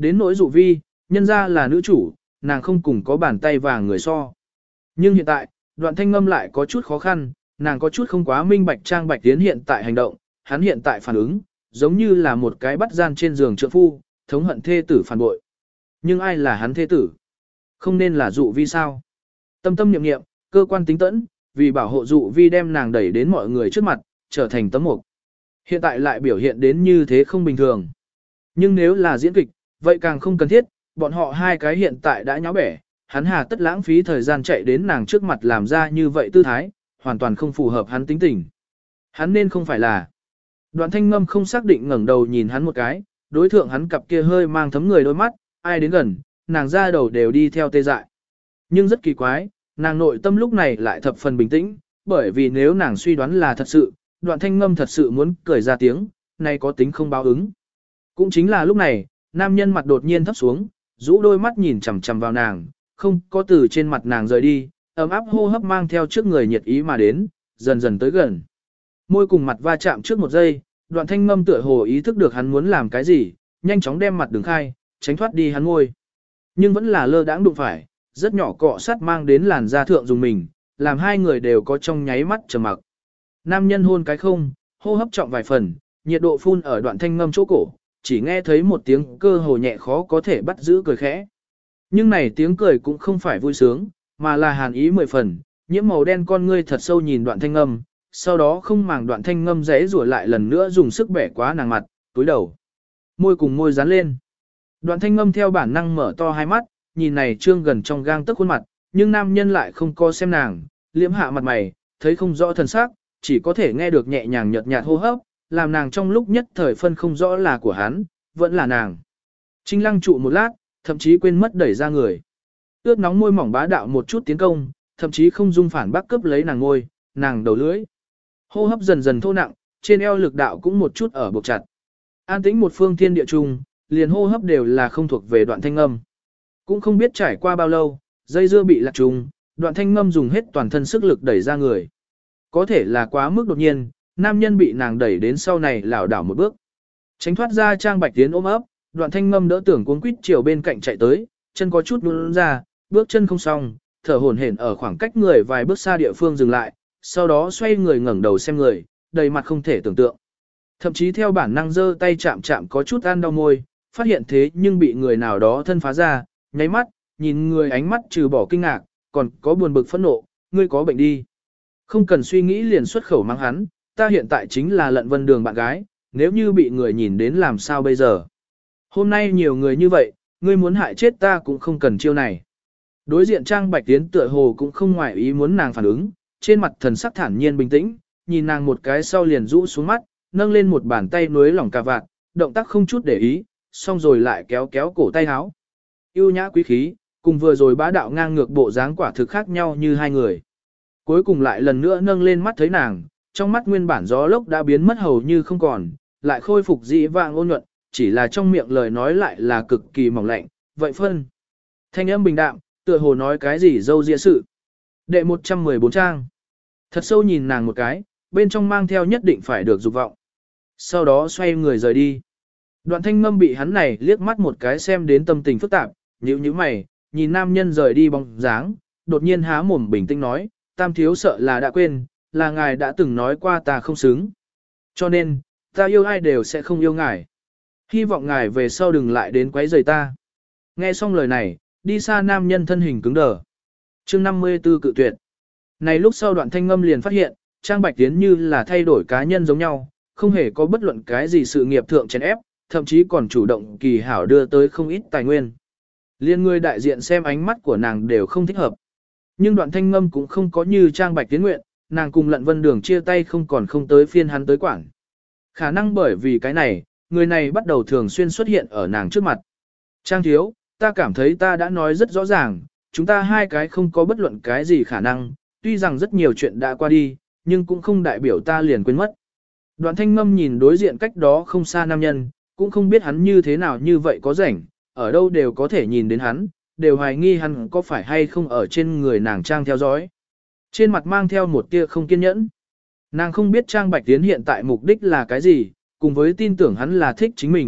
Đến nỗi dụ vi, nhân ra là nữ chủ, nàng không cùng có bàn tay vàng người so. Nhưng hiện tại, đoạn thanh ngâm lại có chút khó khăn, nàng có chút không quá minh bạch Trang Bạch Tiến hiện tại hành động, hắn hiện tại phản ứng, giống như là một cái bắt gian trên giường trượng phu, thống hận thê tử phản bội. Nhưng ai là hắn thê tử? Không nên là dụ vi sao? Tâm tâm niệm niệm, cơ quan tính tẫn, vì bảo hộ dụ vi đem nàng đẩy đến mọi người trước mặt, trở thành tấm mục. Hiện tại lại biểu hiện đến như thế không bình thường. Nhưng nếu là diễn kịch, vậy càng không cần thiết, bọn họ hai cái hiện tại đã nháo bẻ, hắn hà tất lãng phí thời gian chạy đến nàng trước mặt làm ra như vậy tư thái, hoàn toàn không phù hợp hắn tính tình. Hắn nên không phải là. Đoạn thanh ngâm không xác định ngẩng đầu nhìn hắn một cái, đối thượng hắn cặp kia hơi mang thấm người đôi mắt, ai đến gần, nàng ra đầu đều đi theo tê dại. Nhưng rất kỳ quái, nàng nội tâm lúc này lại thập phần bình tĩnh, bởi vì nếu nàng suy đoán là thật sự, đoạn thanh ngâm thật sự muốn cười ra tiếng, này có tính không báo ứng. Cũng chính là lúc này, nam nhân mặt đột nhiên thấp xuống, rũ đôi mắt nhìn chằm chằm vào nàng, không có từ trên mặt nàng rời đi, ấm áp hô hấp mang theo trước người nhiệt ý mà đến, dần dần tới gần. Môi cùng mặt va chạm trước một giây, đoạn thanh ngâm tựa hồ ý thức được hắn muốn làm cái gì, nhanh chóng đem mặt đường khai, tránh thoát đi hắn môi. Nhưng vẫn là lơ đãng đụng phải, rất nhỏ cọ sát mang đến làn da thượng dùng mình, làm hai người đều có trong nháy mắt trầm mặc. Nam nhân hôn cái không, hô hấp trọng vài phần, nhiệt độ phun ở đoạn thanh ngâm chỗ cổ, chỉ nghe thấy một tiếng cơ hồ nhẹ khó có thể bắt giữ cười khẽ. Nhưng này tiếng cười cũng không phải vui sướng, mà là hàn ý mười phần, nhiễm màu đen con ngươi thật sâu nhìn đoạn thanh ngâm, sau đó không màng đoạn thanh ngâm rẽ rủa lại lần nữa dùng sức bẻ quá nàng mặt, túi đầu. Môi cùng môi dán lên. Đoạn thanh ngâm theo bản năng mở to hai mắt, nhìn này trương gần trong gang tấc khuôn mặt, nhưng nam nhân lại không co xem nàng, liễm hạ mặt mày, thấy không rõ thần sắc, chỉ có thể nghe được nhẹ nhàng nhợt nhạt hô hấp, làm nàng trong lúc nhất thời phân không rõ là của hắn, vẫn là nàng. Trinh lăng trụ một lát, thậm chí quên mất đẩy ra người. Ướt nóng môi mỏng bá đạo một chút tiến công, thậm chí không dung phản bác cướp lấy nàng ngôi, nàng đầu lưỡi. Hô hấp dần dần thô nặng, trên eo lực đạo cũng một chút ở buộc chặt. An tĩnh một phương thiên địa trung, liền hô hấp đều là không thuộc về đoạn thanh âm. Cũng không biết trải qua bao lâu, dây dưa bị lạc trùng, đoạn thanh ngâm dùng hết toàn thân sức lực đẩy ra người. Có thể là quá mức đột nhiên, nam nhân bị nàng đẩy đến sau này lảo đảo một bước. Tránh thoát ra Trang Bạch Tiến ôm ấp, đoạn thanh ngâm đỡ tưởng cuống quýt chiều bên cạnh chạy tới, chân có chút nhún ra, bước chân không xong, thở hổn hển ở khoảng cách người vài bước xa địa phương dừng lại, sau đó xoay người ngẩng đầu xem người, đầy mặt không thể tưởng tượng. Thậm chí theo bản năng giơ tay chạm chạm có chút ăn đau môi, phát hiện thế nhưng bị người nào đó thân phá ra, nháy mắt, nhìn người ánh mắt trừ bỏ kinh ngạc, còn có buồn bực phẫn nộ, ngươi có bệnh đi. Không cần suy nghĩ liền xuất khẩu mang hắn, ta hiện tại chính là Lận Vân Đường bạn gái, nếu như bị người nhìn đến làm sao bây giờ. Hôm nay nhiều người như vậy, ngươi muốn hại chết ta cũng không cần chiêu này. Đối diện Trang Bạch Tiến tựa hồ cũng không ngoại ý muốn nàng phản ứng, trên mặt thần sắc thản nhiên bình tĩnh, nhìn nàng một cái sau liền rũ xuống mắt, nâng lên một bàn tay nuối lỏng cà vạt, động tác không chút để ý, xong rồi lại kéo kéo cổ tay áo. Yêu nhã quý khí, cùng vừa rồi bá đạo ngang ngược bộ dáng quả thực khác nhau như hai người. Cuối cùng lại lần nữa nâng lên mắt thấy nàng, trong mắt nguyên bản gió lốc đã biến mất hầu như không còn, lại khôi phục dị vạng ôn nhuận, chỉ là trong miệng lời nói lại là cực kỳ mỏng lạnh, vậy phân. Thanh âm bình đạm, tựa hồ nói cái gì dâu dịa sự. Đệ một trăm mười bốn trang. Thật sâu nhìn nàng một cái, bên trong mang theo nhất định phải được dục vọng. Sau đó xoay người rời đi. Đoạn thanh ngâm bị hắn này liếc mắt một cái xem đến tâm tình phức tạp, nhíu nhíu mày, nhìn nam nhân rời đi bóng dáng, đột nhiên há mồm bình tĩnh nói, tam thiếu sợ là đã quên, là ngài đã từng nói qua ta không xứng. Cho nên, ta yêu ai đều sẽ không yêu ngài. Hy vọng ngài về sau đừng lại đến quấy rầy ta. Nghe xong lời này, đi xa nam nhân thân hình cứng đờ. Chương năm mươi tư cự tuyệt. Này lúc sau đoạn thanh ngâm liền phát hiện, Trang Bạch Tiến như là thay đổi cá nhân giống nhau, không hề có bất luận cái gì sự nghiệp thượng chèn ép, thậm chí còn chủ động kỳ hảo đưa tới không ít tài nguyên. Liên người đại diện xem ánh mắt của nàng đều không thích hợp. Nhưng đoạn thanh ngâm cũng không có như Trang Bạch Tiến nguyện, nàng cùng Lận Vân Đường chia tay không còn không tới phiên hắn tới quản. Khả năng bởi vì cái này, người này bắt đầu thường xuyên xuất hiện ở nàng trước mặt. Trang thiếu, ta cảm thấy ta đã nói rất rõ ràng, chúng ta hai cái không có bất luận cái gì khả năng, tuy rằng rất nhiều chuyện đã qua đi, nhưng cũng không đại biểu ta liền quên mất. Đoạn thanh ngâm nhìn đối diện cách đó không xa nam nhân, cũng không biết hắn như thế nào như vậy có rảnh, ở đâu đều có thể nhìn đến hắn, đều hoài nghi hắn có phải hay không ở trên người nàng Trang theo dõi. Trên mặt mang theo một tia không kiên nhẫn. Nàng không biết Trang Bạch Tiến hiện tại mục đích là cái gì, cùng với tin tưởng hắn là thích chính mình,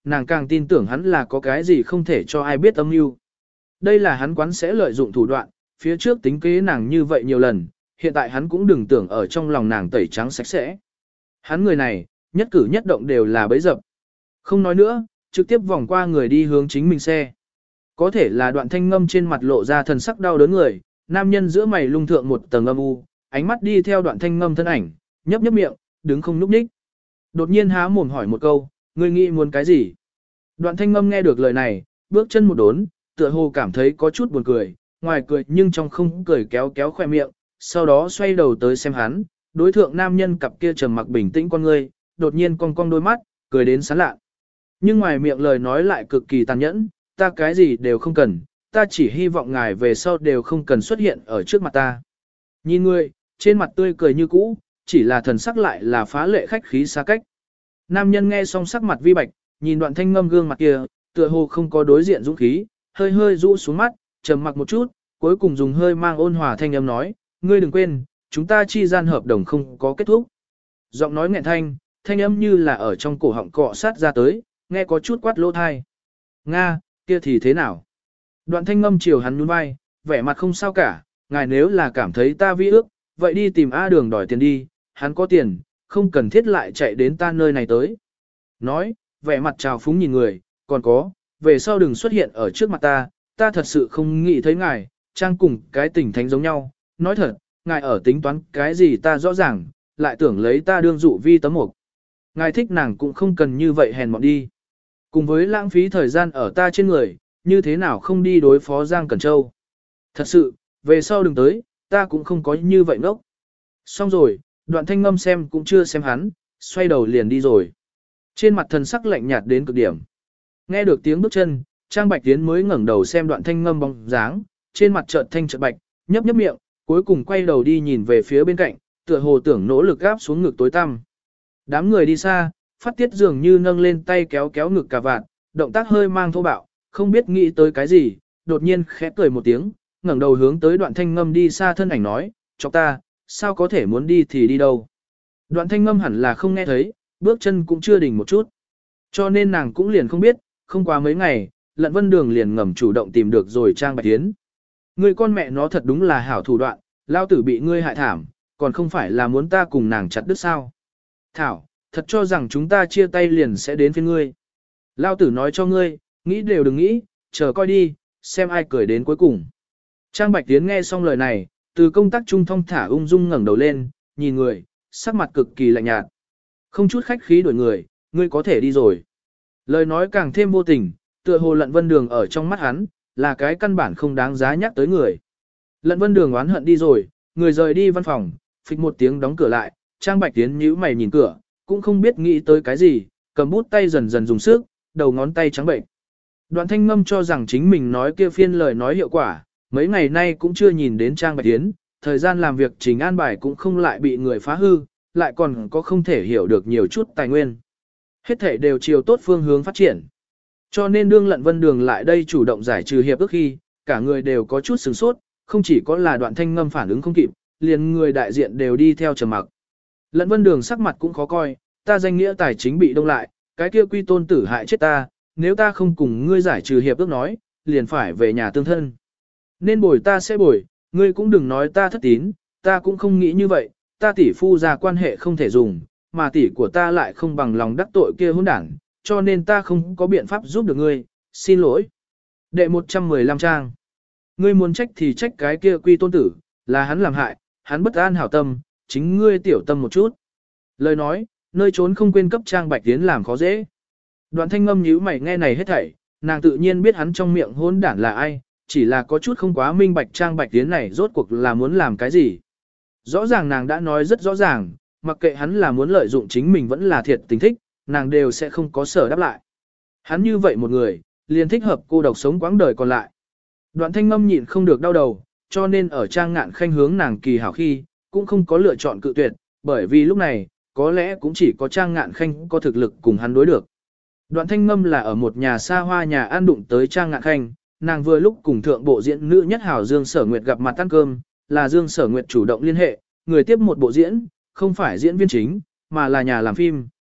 nàng càng tin tưởng hắn là có cái gì không thể cho ai biết âm mưu. Đây là hắn quán sẽ lợi dụng thủ đoạn, phía trước tính kế nàng như vậy nhiều lần, hiện tại hắn cũng đừng tưởng ở trong lòng nàng tẩy trắng sạch sẽ. Hắn người này, nhất cử nhất động đều là bấy dập. Không nói nữa, trực tiếp vòng qua người đi hướng chính mình xe. Có thể là Đoạn Thanh Ngâm trên mặt lộ ra thần sắc đau đớn người, nam nhân giữa mày lung thượng một tầng âm u, ánh mắt đi theo Đoạn Thanh Ngâm thân ảnh, nhấp nhấp miệng, đứng không nhúc nhích. Đột nhiên há mồm hỏi một câu, ngươi nghĩ muốn cái gì? Đoạn Thanh Ngâm nghe được lời này, bước chân một đốn, tựa hồ cảm thấy có chút buồn cười, ngoài cười nhưng trong không cười kéo kéo khoe miệng, sau đó xoay đầu tới xem hắn, đối thượng nam nhân cặp kia trầm mặc bình tĩnh con ngươi, đột nhiên cong cong đôi mắt, cười đến sán lạ. Nhưng ngoài miệng lời nói lại cực kỳ tàn nhẫn, ta cái gì đều không cần, ta chỉ hy vọng ngài về sau đều không cần xuất hiện ở trước mặt ta. Nhìn ngươi, trên mặt tươi cười như cũ, chỉ là thần sắc lại là phá lệ khách khí xa cách. Nam nhân nghe xong sắc mặt vi bạch, nhìn Đoạn Thanh Ngâm gương mặt kia, tựa hồ không có đối diện dũng khí, hơi hơi rũ xuống mắt, trầm mặc một chút, cuối cùng dùng hơi mang ôn hòa thanh âm nói, ngươi đừng quên, chúng ta chi gian hợp đồng không có kết thúc. Giọng nói nghẹn thanh, thanh âm như là ở trong cổ họng cọ sát ra tới, nghe có chút quát lỗ thai. Nga, kia thì thế nào? Đoạn Thanh Ngâm chiều hắn nhún vai, vẻ mặt không sao cả, ngài nếu là cảm thấy ta vi ước, vậy đi tìm A Đường đòi tiền đi, hắn có tiền, không cần thiết lại chạy đến ta nơi này tới. Nói, vẻ mặt trào phúng nhìn người, còn có, về sau đừng xuất hiện ở trước mặt ta, ta thật sự không nghĩ thấy ngài, trang cùng cái tình thánh giống nhau, nói thật, ngài ở tính toán cái gì ta rõ ràng, lại tưởng lấy ta đương dụ vi tấm mục. Ngài thích nàng cũng không cần như vậy hèn mọn đi. Cùng với lãng phí thời gian ở ta trên người, như thế nào không đi đối phó Giang Cẩn Châu. Thật sự, về sau đừng tới, ta cũng không có như vậy ngốc. Xong rồi, Đoạn Thanh Ngâm xem cũng chưa xem hắn, xoay đầu liền đi rồi. Trên mặt thần sắc lạnh nhạt đến cực điểm. Nghe được tiếng bước chân, Trang Bạch Tiến mới ngẩng đầu xem Đoạn Thanh Ngâm bóng dáng, trên mặt chợt thanh chợt bạch, nhấp nhấp miệng, cuối cùng quay đầu đi nhìn về phía bên cạnh, tựa hồ tưởng nỗ lực gáp xuống ngực tối tăm. Đám người đi xa, Phát Tiết dường như nâng lên tay kéo kéo ngực cà vạt, động tác hơi mang thô bạo, không biết nghĩ tới cái gì, đột nhiên khẽ cười một tiếng, ngẩng đầu hướng tới Đoạn Thanh Ngâm đi xa thân ảnh nói, chọc ta, sao có thể muốn đi thì đi đâu. Đoạn Thanh Ngâm hẳn là không nghe thấy, bước chân cũng chưa đình một chút. Cho nên nàng cũng liền không biết, không qua mấy ngày, Lận Vân Đường liền ngầm chủ động tìm được rồi Trang Bạch Tiến. Người con mẹ nó thật đúng là hảo thủ đoạn, lao tử bị ngươi hại thảm, còn không phải là muốn ta cùng nàng chặt đứt sao. Thảo, thật cho rằng chúng ta chia tay liền sẽ đến phía ngươi. Lao tử nói cho ngươi, nghĩ đều đừng nghĩ, chờ coi đi, xem ai cười đến cuối cùng. Trang Bạch Tiến nghe xong lời này, từ công tác trung thông thả ung dung ngẩng đầu lên, nhìn người, sắc mặt cực kỳ lạnh nhạt. Không chút khách khí đổi người, ngươi có thể đi rồi. Lời nói càng thêm vô tình, tựa hồ Lận Vân Đường ở trong mắt hắn, là cái căn bản không đáng giá nhắc tới người. Lận Vân Đường oán hận đi rồi, người rời đi văn phòng, phịch một tiếng đóng cửa lại, Trang Bạch Tiến nhíu mày nhìn cửa, cũng không biết nghĩ tới cái gì, cầm bút tay dần dần dùng sức, đầu ngón tay trắng bệnh. Đoạn Thanh Ngâm cho rằng chính mình nói kia phiên lời nói hiệu quả, mấy ngày nay cũng chưa nhìn đến Trang Bạch Tiến, thời gian làm việc trình an bài cũng không lại bị người phá hư, lại còn có không thể hiểu được nhiều chút tài nguyên. Hết thể đều chiều tốt phương hướng phát triển. Cho nên đương Lận Vân Đường lại đây chủ động giải trừ hiệp ước khi, cả người đều có chút sửng sốt, không chỉ có là Đoạn Thanh Ngâm phản ứng không kịp, liền người đại diện đều đi theo trầm mặc. Lận Vân Đường sắc mặt cũng khó coi, ta danh nghĩa tài chính bị đông lại, cái kia quy tôn tử hại chết ta, nếu ta không cùng ngươi giải trừ hiệp ước nói, liền phải về nhà tương thân. Nên bồi ta sẽ bồi, ngươi cũng đừng nói ta thất tín, ta cũng không nghĩ như vậy, ta tỷ phu ra quan hệ không thể dùng, mà tỷ của ta lại không bằng lòng đắc tội kia hỗn đảng, cho nên ta không có biện pháp giúp được ngươi, xin lỗi. Đệ một trăm mười lăm trang. Ngươi muốn trách thì trách cái kia quy tôn tử, là hắn làm hại, hắn bất an hảo tâm, chính ngươi tiểu tâm một chút. Lời nói, nơi trốn không quên cấp Trang Bạch Tiến làm khó dễ. Đoạn Thanh Ngâm nhíu mày nghe này hết thảy, nàng tự nhiên biết hắn trong miệng hỗn đản là ai, chỉ là có chút không quá minh bạch Trang Bạch Tiến này rốt cuộc là muốn làm cái gì. Rõ ràng nàng đã nói rất rõ ràng, mặc kệ hắn là muốn lợi dụng chính mình vẫn là thiệt tình thích, nàng đều sẽ không có sở đáp lại. Hắn như vậy một người, liền thích hợp cô độc sống quãng đời còn lại. Đoạn Thanh Ngâm nhịn không được đau đầu, cho nên ở Trang Ngạn Khanh hướng nàng kỳ hảo khi, cũng không có lựa chọn cự tuyệt, bởi vì lúc này, có lẽ cũng chỉ có Trang Ngạn Khanh có thực lực cùng hắn đối được. Đoạn Thanh Ngâm là ở một nhà xa hoa nhà ăn đụng tới Trang Ngạn Khanh, nàng vừa lúc cùng thượng bộ diễn nữ nhất hảo Dương Sở Nguyệt gặp mặt ăn cơm, là Dương Sở Nguyệt chủ động liên hệ, người tiếp một bộ diễn, không phải diễn viên chính, mà là nhà làm phim,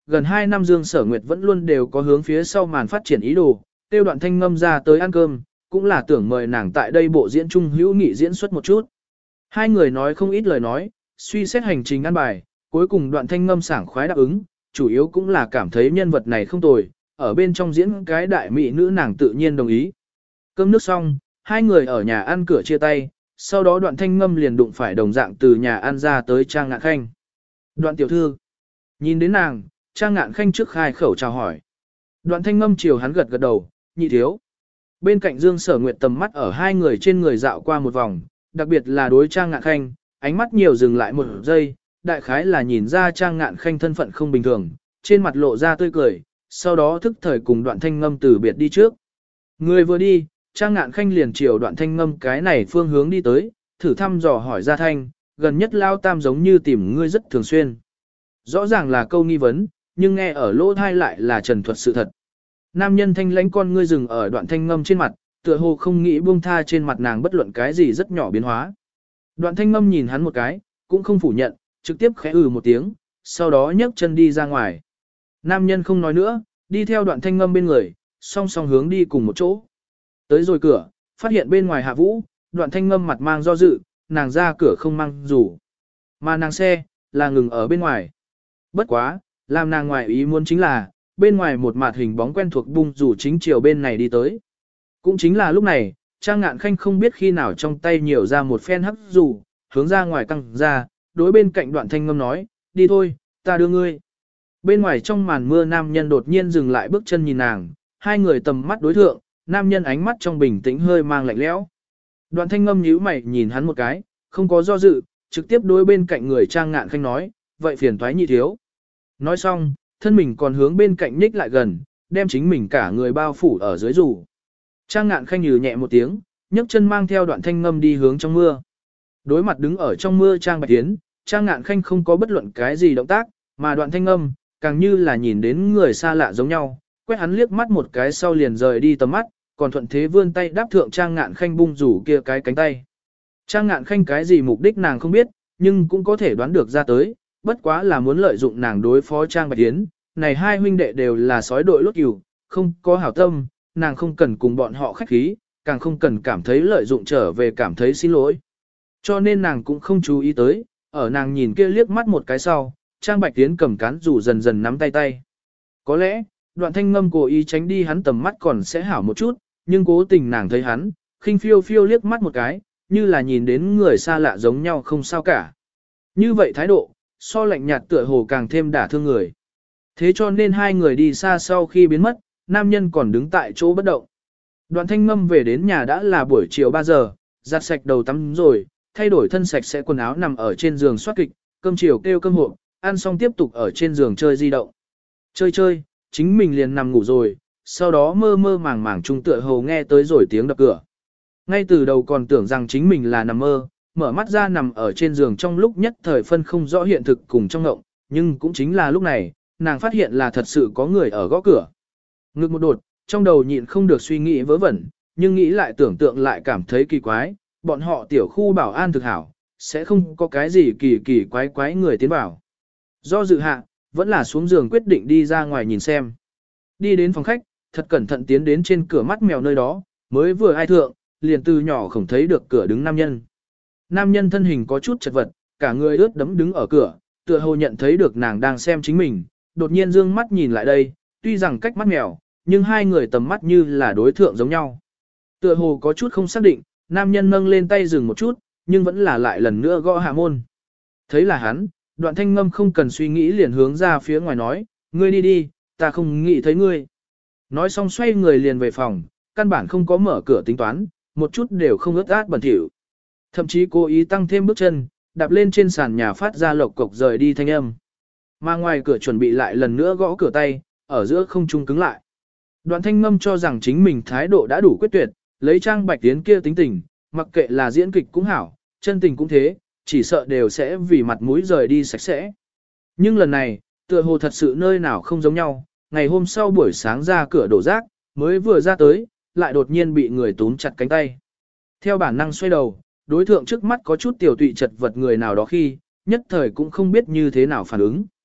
gần hai năm Dương Sở Nguyệt vẫn luôn đều có hướng phía sau màn phát triển ý đồ, tiêu Đoạn Thanh Ngâm ra tới ăn cơm, cũng là tưởng mời nàng tại đây bộ diễn chung hữu nghị diễn xuất một chút. Hai người nói không ít lời nói, suy xét hành trình ăn bài, cuối cùng Đoạn Thanh Ngâm sảng khoái đáp ứng, chủ yếu cũng là cảm thấy nhân vật này không tồi, ở bên trong diễn cái đại mỹ nữ nàng tự nhiên đồng ý. Cơm nước xong, hai người ở nhà ăn cửa chia tay, sau đó Đoạn Thanh Ngâm liền đụng phải đồng dạng từ nhà ăn ra tới Trang Ngạn Khanh. Đoạn tiểu thư, nhìn đến nàng, Trang Ngạn Khanh trước khai khẩu chào hỏi. Đoạn Thanh Ngâm chiều hắn gật gật đầu, nhị thiếu. Bên cạnh Dương Sở Nguyệt tầm mắt ở hai người trên người dạo qua một vòng, đặc biệt là đối Trang Ngạn Khanh, ánh mắt nhiều dừng lại một giây, đại khái là nhìn ra Trang Ngạn Khanh thân phận không bình thường, trên mặt lộ ra tươi cười, sau đó thức thời cùng Đoạn Thanh Ngâm từ biệt đi trước. Người vừa đi, Trang Ngạn Khanh liền chiều Đoạn Thanh Ngâm cái này phương hướng đi tới, thử thăm dò hỏi ra thanh, gần nhất Lao Tam giống như tìm ngươi rất thường xuyên. Rõ ràng là câu nghi vấn, nhưng nghe ở lỗ thai lại là trần thuật sự thật. Nam nhân thanh lãnh con ngươi dừng ở Đoạn Thanh Ngâm trên mặt, tựa hồ không nghĩ buông tha trên mặt nàng bất luận cái gì rất nhỏ biến hóa. Đoạn Thanh Ngâm nhìn hắn một cái, cũng không phủ nhận, trực tiếp khẽ ừ một tiếng, sau đó nhấc chân đi ra ngoài. Nam nhân không nói nữa, đi theo Đoạn Thanh Ngâm bên người, song song hướng đi cùng một chỗ. Tới rồi cửa, phát hiện bên ngoài Hạ Vũ, Đoạn Thanh Ngâm mặt mang do dự, nàng ra cửa không mang dù. Mà nàng xe, là ngừng ở bên ngoài. Bất quá, làm nàng ngoài ý muốn chính là, bên ngoài một mặt hình bóng quen thuộc bung rủ chính chiều bên này đi tới. Cũng chính là lúc này, Trang Ngạn Khanh không biết khi nào trong tay nhiều ra một phen hắc rủ, hướng ra ngoài căng ra, đối bên cạnh Đoạn Thanh Ngâm nói, đi thôi, ta đưa ngươi. Bên ngoài trong màn mưa nam nhân đột nhiên dừng lại bước chân nhìn nàng, hai người tầm mắt đối thượng, nam nhân ánh mắt trong bình tĩnh hơi mang lạnh lẽo. Đoạn Thanh Ngâm nhíu mày nhìn hắn một cái, không có do dự, trực tiếp đối bên cạnh người Trang Ngạn Khanh nói, vậy phiền toái nhị thiếu. Nói xong, thân mình còn hướng bên cạnh nhích lại gần, đem chính mình cả người bao phủ ở dưới rủ. Trang Ngạn Khanh nhừ nhẹ một tiếng, nhấc chân mang theo Đoạn Thanh Ngâm đi hướng trong mưa. Đối mặt đứng ở trong mưa Trang Bạch Tiến, Trang Ngạn Khanh không có bất luận cái gì động tác, mà Đoạn Thanh Ngâm, càng như là nhìn đến người xa lạ giống nhau, quét hắn liếc mắt một cái sau liền rời đi tầm mắt, còn thuận thế vươn tay đáp thượng Trang Ngạn Khanh bung rủ kia cái cánh tay. Trang Ngạn Khanh cái gì mục đích nàng không biết, nhưng cũng có thể đoán được ra tới, bất quá là muốn lợi dụng nàng đối phó Trang Bạch Tiến, này hai huynh đệ đều là sói đội lốt cừu, không có hảo tâm, nàng không cần cùng bọn họ khách khí, càng không cần cảm thấy lợi dụng trở về cảm thấy xin lỗi. Cho nên nàng cũng không chú ý tới, ở nàng nhìn kia liếc mắt một cái sau, Trang Bạch Tiến cầm cán rủ dần dần nắm tay tay. Có lẽ, Đoạn Thanh Ngâm cố ý tránh đi hắn tầm mắt còn sẽ hảo một chút, nhưng cố tình nàng thấy hắn, khinh phiêu phiêu liếc mắt một cái, như là nhìn đến người xa lạ giống nhau không sao cả. Như vậy thái độ, so lạnh nhạt tựa hồ càng thêm đả thương người. Thế cho nên hai người đi xa sau khi biến mất, nam nhân còn đứng tại chỗ bất động. Đoạn Thanh Ngâm về đến nhà đã là buổi chiều ba giờ, giặt sạch đầu tắm rồi, thay đổi thân sạch sẽ quần áo nằm ở trên giường soát kịch, cơm chiều kêu cơm hộp, ăn xong tiếp tục ở trên giường chơi di động. Chơi chơi, chính mình liền nằm ngủ rồi, sau đó mơ mơ màng màng trung tựa hồ nghe tới rồi tiếng đập cửa. Ngay từ đầu còn tưởng rằng chính mình là nằm mơ, mở mắt ra nằm ở trên giường trong lúc nhất thời phân không rõ hiện thực cùng trong ngộng, nhưng cũng chính là lúc này, nàng phát hiện là thật sự có người ở gõ cửa. Ngực một đột, trong đầu nhịn không được suy nghĩ vớ vẩn, nhưng nghĩ lại tưởng tượng lại cảm thấy kỳ quái, bọn họ tiểu khu bảo an thực hảo, sẽ không có cái gì kỳ kỳ quái quái người tiến vào. Do dự hạ, vẫn là xuống giường quyết định đi ra ngoài nhìn xem. Đi đến phòng khách, thật cẩn thận tiến đến trên cửa mắt mèo nơi đó, mới vừa ai thượng, liền từ nhỏ không thấy được cửa đứng nam nhân. Nam nhân thân hình có chút chật vật, cả người ướt đẫm đứng ở cửa, tựa hồ nhận thấy được nàng đang xem chính mình, đột nhiên dương mắt nhìn lại đây, tuy rằng cách mắt mèo, nhưng hai người tầm mắt như là đối thượng giống nhau. Tựa hồ có chút không xác định, nam nhân nâng lên tay dừng một chút, nhưng vẫn là lại lần nữa gõ hạ môn. Thấy là hắn, Đoạn Thanh Ngâm không cần suy nghĩ liền hướng ra phía ngoài nói, ngươi đi đi, ta không nghĩ thấy ngươi. Nói xong xoay người liền về phòng, căn bản không có mở cửa tính toán, một chút đều không ướt át bẩn thỉu. Thậm chí cố ý tăng thêm bước chân, đạp lên trên sàn nhà phát ra lộc cộc rời đi thanh âm. Mà ngoài cửa chuẩn bị lại lần nữa gõ cửa tay, ở giữa không trung cứng lại. Đoạn Thanh Ngâm cho rằng chính mình thái độ đã đủ quyết tuyệt, lấy Trang Bạch Tiến kia tính tình, mặc kệ là diễn kịch cũng hảo, chân tình cũng thế, chỉ sợ đều sẽ vì mặt mũi rời đi sạch sẽ. Nhưng lần này, tựa hồ thật sự nơi nào không giống nhau, ngày hôm sau buổi sáng ra cửa đổ rác, mới vừa ra tới, lại đột nhiên bị người túm chặt cánh tay. Theo bản năng xoay đầu, đối thượng trước mắt có chút tiểu tụy chật vật người nào đó khi, nhất thời cũng không biết như thế nào phản ứng.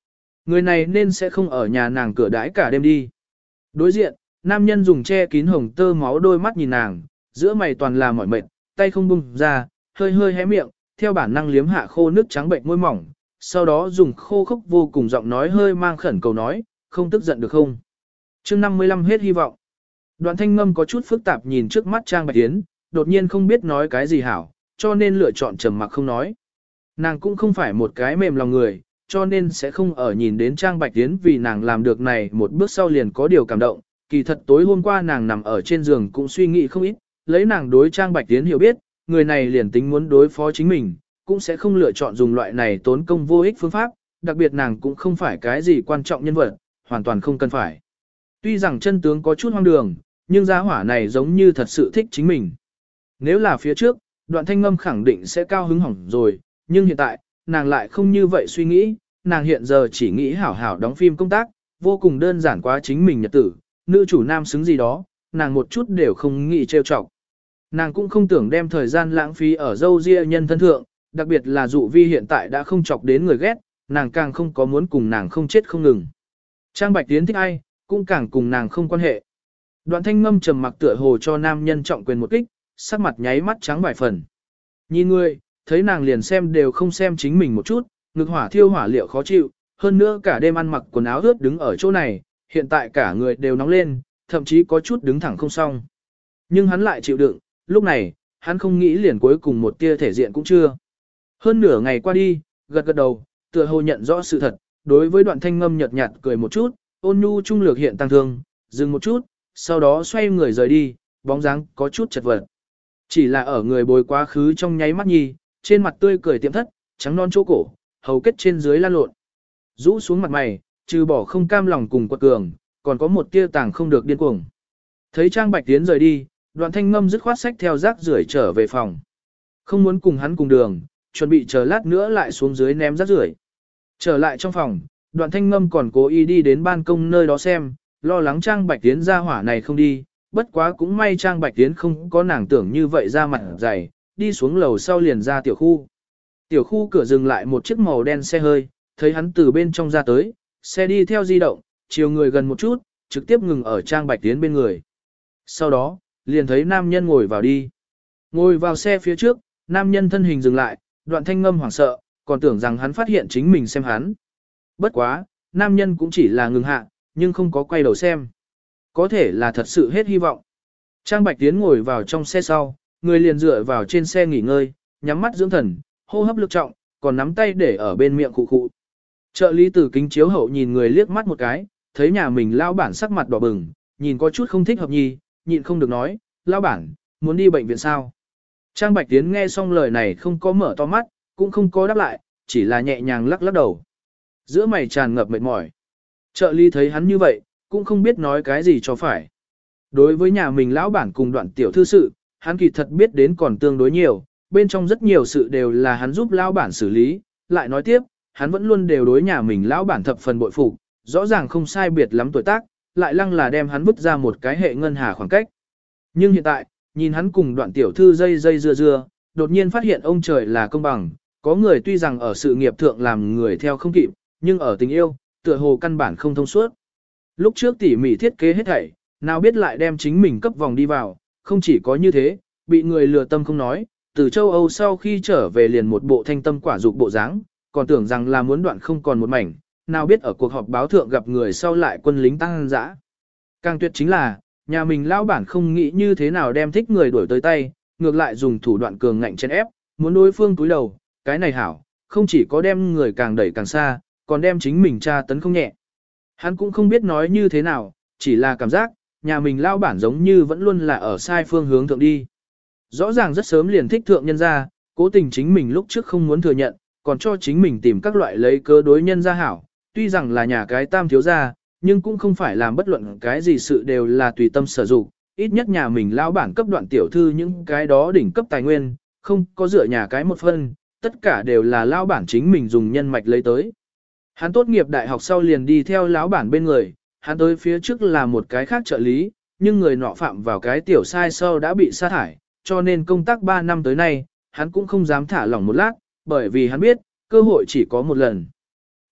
Người này nên sẽ không ở nhà nàng cửa đãi cả đêm đi. Đối diện, nam nhân dùng che kín hồng tơ máu đôi mắt nhìn nàng, giữa mày toàn là mỏi mệt, tay không bung ra, hơi hơi hé miệng, theo bản năng liếm hạ khô nước trắng bệnh môi mỏng, sau đó dùng khô khốc vô cùng giọng nói hơi mang khẩn cầu nói, không tức giận được không. chương năm mươi lăm hết hy vọng. Đoạn thanh ngâm có chút phức tạp nhìn trước mắt Trang Bạch Tiến, đột nhiên không biết nói cái gì hảo, cho nên lựa chọn trầm mặc không nói. Nàng cũng không phải một cái mềm lòng người, cho nên sẽ không ở nhìn đến Trang Bạch Tiến vì nàng làm được này một bước sau liền có điều cảm động. Kỳ thật tối hôm qua nàng nằm ở trên giường cũng suy nghĩ không ít, lấy nàng đối Trang Bạch Tiến hiểu biết, người này liền tính muốn đối phó chính mình, cũng sẽ không lựa chọn dùng loại này tốn công vô ích phương pháp, đặc biệt nàng cũng không phải cái gì quan trọng nhân vật, hoàn toàn không cần phải. Tuy rằng chân tướng có chút hoang đường, nhưng gia hỏa này giống như thật sự thích chính mình. Nếu là phía trước, Đoạn thanh ngâm khẳng định sẽ cao hứng hỏng rồi, nhưng hiện tại, nàng lại không như vậy suy nghĩ, nàng hiện giờ chỉ nghĩ hảo hảo đóng phim công tác, vô cùng đơn giản quá chính mình nhật tử, nữ chủ nam xứng gì đó, nàng một chút đều không nghĩ trêu chọc. Nàng cũng không tưởng đem thời gian lãng phí ở dâu ria nhân thân thượng, đặc biệt là dụ vi hiện tại đã không chọc đến người ghét, nàng càng không có muốn cùng nàng không chết không ngừng. Trang Bạch Tiến thích ai, cũng càng cùng nàng không quan hệ. Đoạn thanh ngâm trầm mặc tựa hồ cho nam nhân trọng quyền một kích, sắc mặt nháy mắt trắng vài phần. Nhìn người, thấy nàng liền xem đều không xem chính mình một chút, ngực hỏa thiêu hỏa liệu khó chịu, hơn nữa cả đêm ăn mặc quần áo ướt đứng ở chỗ này, hiện tại cả người đều nóng lên, thậm chí có chút đứng thẳng không xong. Nhưng hắn lại chịu đựng, lúc này, hắn không nghĩ liền cuối cùng một tia thể diện cũng chưa. Hơn nửa ngày qua đi, gật gật đầu, tựa hồ nhận rõ sự thật, đối với Đoạn thanh ngâm nhợt nhạt cười một chút, ôn nhu trung lược hiện tăng thương, dừng một chút, sau đó xoay người rời đi, bóng dáng có chút chật vật. Chỉ là ở người bồi quá khứ trong nháy mắt nhi, trên mặt tươi cười tiệm thất, trắng non chỗ cổ, hầu kết trên dưới lan lộn. Rũ xuống mặt mày, trừ bỏ không cam lòng cùng quật cường, còn có một tia tàng không được điên cuồng. Thấy Trang Bạch Tiến rời đi, Đoạn thanh ngâm dứt khoát sách theo rác rưởi trở về phòng. Không muốn cùng hắn cùng đường, chuẩn bị chờ lát nữa lại xuống dưới ném rác rưởi. Trở lại trong phòng, Đoạn thanh ngâm còn cố ý đi đến ban công nơi đó xem, lo lắng Trang Bạch Tiến ra hỏa này không đi, bất quá cũng may Trang Bạch Tiến không có nàng tưởng như vậy ra mặt dày, đi xuống lầu sau liền ra tiểu khu. Tiểu khu cửa dừng lại một chiếc màu đen xe hơi, thấy hắn từ bên trong ra tới, xe đi theo di động, chiều người gần một chút, trực tiếp ngừng ở Trang Bạch Tiến bên người. Sau đó, liền thấy nam nhân ngồi vào đi. Ngồi vào xe phía trước, nam nhân thân hình dừng lại, Đoạn thanh ngâm hoảng sợ, còn tưởng rằng hắn phát hiện chính mình xem hắn. Bất quá, nam nhân cũng chỉ là ngừng hạ, nhưng không có quay đầu xem. Có thể là thật sự hết hy vọng. Trang Bạch Tiến ngồi vào trong xe sau, người liền dựa vào trên xe nghỉ ngơi, nhắm mắt dưỡng thần, hô hấp lực trọng, còn nắm tay để ở bên miệng khụ khụ. Trợ lý từ kính chiếu hậu nhìn người liếc mắt một cái, thấy nhà mình lao bản sắc mặt đỏ bừng, nhìn có chút không thích hợp nhì, nhịn không được nói, lao bản, muốn đi bệnh viện sao? Trang Bạch Tiến nghe xong lời này không có mở to mắt, cũng không có đáp lại, chỉ là nhẹ nhàng lắc lắc đầu. Giữa mày tràn ngập mệt mỏi. Trợ lý thấy hắn như vậy, cũng không biết nói cái gì cho phải. Đối với nhà mình lão bản cùng Đoạn tiểu thư sự, hắn kỳ thật biết đến còn tương đối nhiều, bên trong rất nhiều sự đều là hắn giúp lão bản xử lý, lại nói tiếp, hắn vẫn luôn đều đối nhà mình lão bản thập phần bội phục, rõ ràng không sai biệt lắm tuổi tác, lại lăng là đem hắn vứt ra một cái hệ ngân hà khoảng cách. Nhưng hiện tại, nhìn hắn cùng Đoạn tiểu thư dây dây dưa dưa, đột nhiên phát hiện ông trời là công bằng, có người tuy rằng ở sự nghiệp thượng làm người theo không kịp, nhưng ở tình yêu, tựa hồ căn bản không thông suốt. Lúc trước tỉ mỉ thiết kế hết thảy, nào biết lại đem chính mình cấp vòng đi vào, không chỉ có như thế, bị người lừa tâm không nói, từ châu Âu sau khi trở về liền một bộ thanh tâm quả dục bộ dáng, còn tưởng rằng là muốn Đoạn không còn một mảnh, nào biết ở cuộc họp báo thượng gặp người sau lại quân lính tăng dã. Càng tuyệt chính là, nhà mình lão bản không nghĩ như thế nào đem thích người đuổi tới tay, ngược lại dùng thủ đoạn cường ngạnh chèn ép, muốn đối phương túi đầu, cái này hảo, không chỉ có đem người càng đẩy càng xa, còn đem chính mình tra tấn không nhẹ. Hắn cũng không biết nói như thế nào, chỉ là cảm giác, nhà mình lao bản giống như vẫn luôn là ở sai phương hướng thượng đi. Rõ ràng rất sớm liền thích thượng nhân ra, cố tình chính mình lúc trước không muốn thừa nhận, còn cho chính mình tìm các loại lấy cớ đối nhân ra hảo. Tuy rằng là nhà cái tam thiếu gia, nhưng cũng không phải làm bất luận cái gì sự đều là tùy tâm sở dụng. Ít nhất nhà mình lao bản cấp Đoạn tiểu thư những cái đó đỉnh cấp tài nguyên, không có dựa nhà cái một phân, tất cả đều là lao bản chính mình dùng nhân mạch lấy tới. Hắn tốt nghiệp đại học sau liền đi theo lão bản bên người, hắn tới phía trước là một cái khác trợ lý, nhưng người nọ phạm vào cái tiểu sai sau đã bị sa thải, cho nên công tác ba năm tới nay, hắn cũng không dám thả lỏng một lát, bởi vì hắn biết, cơ hội chỉ có một lần.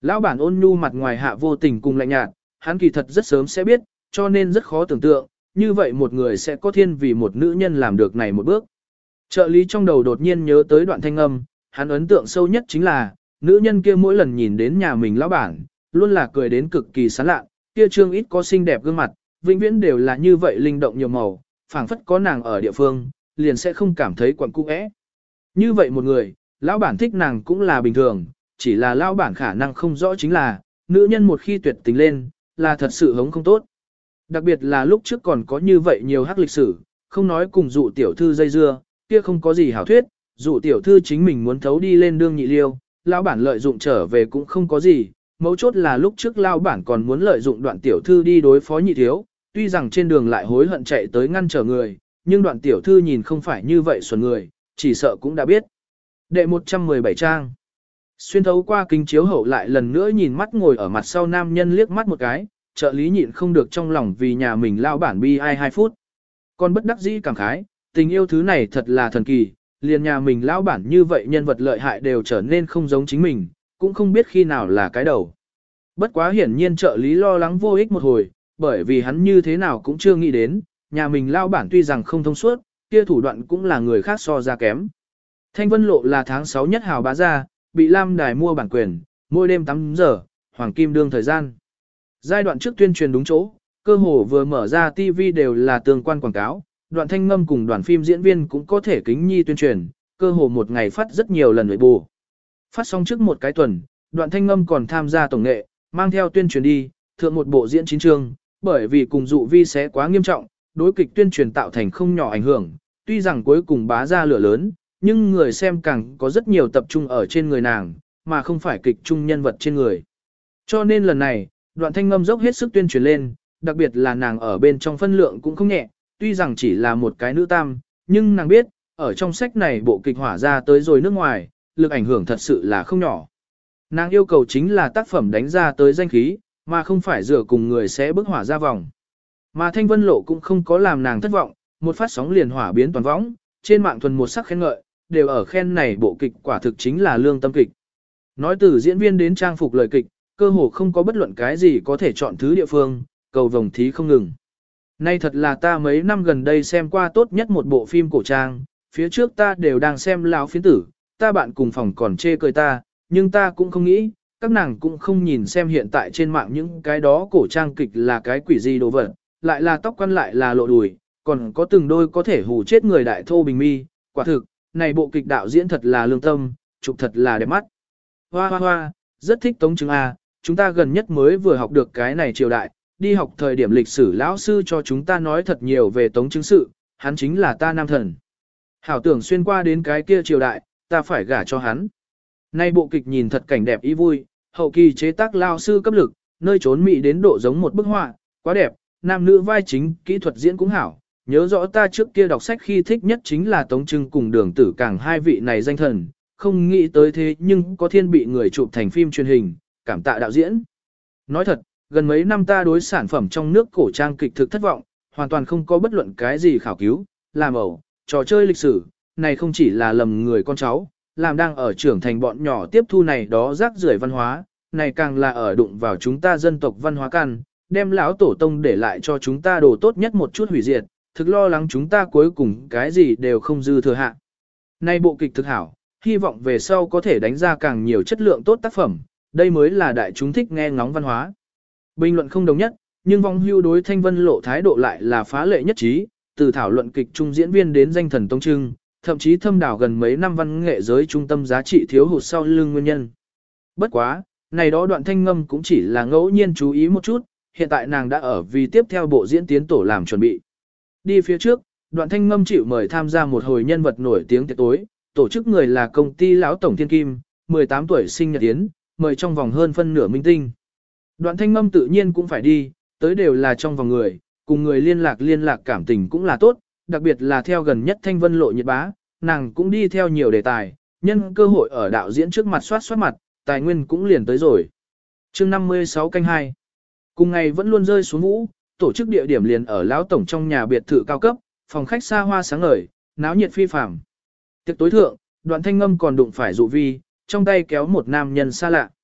Lão bản ôn nhu mặt ngoài hạ vô tình cùng lạnh nhạt, hắn kỳ thật rất sớm sẽ biết, cho nên rất khó tưởng tượng, như vậy một người sẽ có thiên vì một nữ nhân làm được này một bước. Trợ lý trong đầu đột nhiên nhớ tới đoạn thanh âm, hắn ấn tượng sâu nhất chính là, nữ nhân kia mỗi lần nhìn đến nhà mình lão bản, luôn là cười đến cực kỳ sán lạ, kia trương ít có xinh đẹp gương mặt, vĩnh viễn đều là như vậy linh động nhiều màu, phảng phất có nàng ở địa phương, liền sẽ không cảm thấy quặn cũ é. Như vậy một người, lão bản thích nàng cũng là bình thường, chỉ là lão bản khả năng không rõ chính là, nữ nhân một khi tuyệt tình lên, là thật sự hống không tốt. Đặc biệt là lúc trước còn có như vậy nhiều hắc lịch sử, không nói cùng dụ tiểu thư dây dưa, kia không có gì hảo thuyết, dụ tiểu thư chính mình muốn thấu đi lên đương nhị liêu, lão bản lợi dụng trở về cũng không có gì, mấu chốt là lúc trước lão bản còn muốn lợi dụng đoạn tiểu thư đi đối phó nhị thiếu, tuy rằng trên đường lại hối hận chạy tới ngăn trở người, nhưng đoạn tiểu thư nhìn không phải như vậy xuẩn người, chỉ sợ cũng đã biết. Đệ một trăm mười bảy trang. Xuyên thấu qua kính chiếu hậu lại lần nữa nhìn mắt ngồi ở mặt sau nam nhân liếc mắt một cái, trợ lý nhịn không được trong lòng vì nhà mình lao bản bi ai hai phút. Còn bất đắc dĩ cảm khái, tình yêu thứ này thật là thần kỳ, liền nhà mình lao bản như vậy nhân vật lợi hại đều trở nên không giống chính mình, cũng không biết khi nào là cái đầu. Bất quá hiển nhiên trợ lý lo lắng vô ích một hồi, bởi vì hắn như thế nào cũng chưa nghĩ đến, nhà mình lao bản tuy rằng không thông suốt, kia thủ đoạn cũng là người khác so ra kém. Thanh Vân Lộ là tháng sáu nhất hào bá gia, bị Lam Đài mua bản quyền, mỗi đêm tám giờ, hoàng kim đương thời gian. Giai đoạn trước tuyên truyền đúng chỗ, cơ hồ vừa mở ra ti vi đều là tương quan quảng cáo, đoạn thanh ngâm cùng đoàn phim diễn viên cũng có thể kính nhi tuyên truyền, cơ hồ một ngày phát rất nhiều lần nội bù. Phát xong trước một cái tuần, đoạn thanh ngâm còn tham gia tổng nghệ, mang theo tuyên truyền đi, thượng một bộ diễn chín chương, bởi vì cùng dụ vi sẽ quá nghiêm trọng, đối kịch tuyên truyền tạo thành không nhỏ ảnh hưởng, tuy rằng cuối cùng bá ra lửa lớn, nhưng người xem càng có rất nhiều tập trung ở trên người nàng, mà không phải kịch trung nhân vật trên người. Cho nên lần này, đoạn thanh ngâm dốc hết sức tuyên truyền lên, đặc biệt là nàng ở bên trong phân lượng cũng không nhẹ, tuy rằng chỉ là một cái nữ tam, nhưng nàng biết, ở trong sách này bộ kịch hỏa ra tới rồi nước ngoài, lực ảnh hưởng thật sự là không nhỏ. Nàng yêu cầu chính là tác phẩm đánh ra tới danh khí, mà không phải dựa cùng người sẽ bức hỏa ra vòng. Mà Thanh Vân Lộ cũng không có làm nàng thất vọng, một phát sóng liền hỏa biến toàn võng, trên mạng thuần một sắc khen ngợi, đều ở khen này bộ kịch quả thực chính là lương tâm kịch. Nói từ diễn viên đến trang phục lời kịch, cơ hồ không có bất luận cái gì có thể chọn thứ địa phương, cầu vồng thí không ngừng. Nay thật là ta mấy năm gần đây xem qua tốt nhất một bộ phim cổ trang, phía trước ta đều đang xem lão phiến tử, ta bạn cùng phòng còn chê cười ta, nhưng ta cũng không nghĩ, các nàng cũng không nhìn xem hiện tại trên mạng những cái đó cổ trang kịch là cái quỷ gì đồ vật, lại là tóc quăn lại là lộ đùi, còn có từng đôi có thể hù chết người đại thô bình mi, quả thực, này bộ kịch đạo diễn thật là lương tâm, chụp thật là đẹp mắt. Hoa hoa hoa, rất thích Tống Trứng A, chúng ta gần nhất mới vừa học được cái này triều đại, đi học thời điểm lịch sử lão sư cho chúng ta nói thật nhiều về Tống Trứng sự, hắn chính là ta nam thần. Hảo tưởng xuyên qua đến cái kia triều đại, ta phải gả cho hắn. Nay bộ kịch nhìn thật cảnh đẹp ý vui, hậu kỳ chế tác lao sư cấp lực, nơi trốn mị đến độ giống một bức họa, quá đẹp, nam nữ vai chính, kỹ thuật diễn cũng hảo. Nhớ rõ ta trước kia đọc sách khi thích nhất chính là Tống Trưng cùng Đường Tử Càng hai vị này danh thần, không nghĩ tới thế nhưng có thiên bị người chụp thành phim truyền hình, cảm tạ đạo diễn. Nói thật, gần mấy năm ta đối sản phẩm trong nước cổ trang kịch thực thất vọng, hoàn toàn không có bất luận cái gì khảo cứu, làm ẩu, trò chơi lịch sử, này không chỉ là lầm người con cháu, làm đang ở trưởng thành bọn nhỏ tiếp thu này đó rác rưởi văn hóa, này càng là ở đụng vào chúng ta dân tộc văn hóa căn, đem lão tổ tông để lại cho chúng ta đồ tốt nhất một chút hủy diệt, thực lo lắng chúng ta cuối cùng cái gì đều không dư thừa hạ. Nay bộ kịch thực hảo, hy vọng về sau có thể đánh ra càng nhiều chất lượng tốt tác phẩm, đây mới là đại chúng thích nghe ngóng văn hóa. Bình luận không đồng nhất, nhưng vong hưu đối Thanh Vân Lộ thái độ lại là phá lệ nhất trí, từ thảo luận kịch trung diễn viên đến danh thần Tống Trưng, thậm chí thâm đảo gần mấy năm văn nghệ giới trung tâm giá trị thiếu hụt sau lưng nguyên nhân. Bất quá, này đó đoạn thanh ngâm cũng chỉ là ngẫu nhiên chú ý một chút, hiện tại nàng đã ở vì tiếp theo bộ diễn tiến tổ làm chuẩn bị. Đi phía trước, đoạn thanh ngâm chịu mời tham gia một hồi nhân vật nổi tiếng tiệc tối, tổ chức người là công ty lão tổng thiên kim, mười tám tuổi sinh nhật tiến, mời trong vòng hơn phân nửa minh tinh. Đoạn thanh ngâm tự nhiên cũng phải đi, tới đều là trong vòng người, cùng người liên lạc liên lạc cảm tình cũng là tốt, đặc biệt là theo gần nhất Thanh Vân Lộ nhiệt bá, nàng cũng đi theo nhiều đề tài, nhân cơ hội ở đạo diễn trước mặt soát soát mặt, tài nguyên cũng liền tới rồi. Chương năm mươi sáu canh hai. Cùng ngày vẫn luôn rơi xuống vũ, tổ chức địa điểm liền ở lão tổng trong nhà biệt thự cao cấp, phòng khách xa hoa sáng ngời, náo nhiệt phi phàm. Tiệc tối thượng, Đoạn Thanh Ngâm còn đụng phải Dụ Vi, trong tay kéo một nam nhân xa lạ.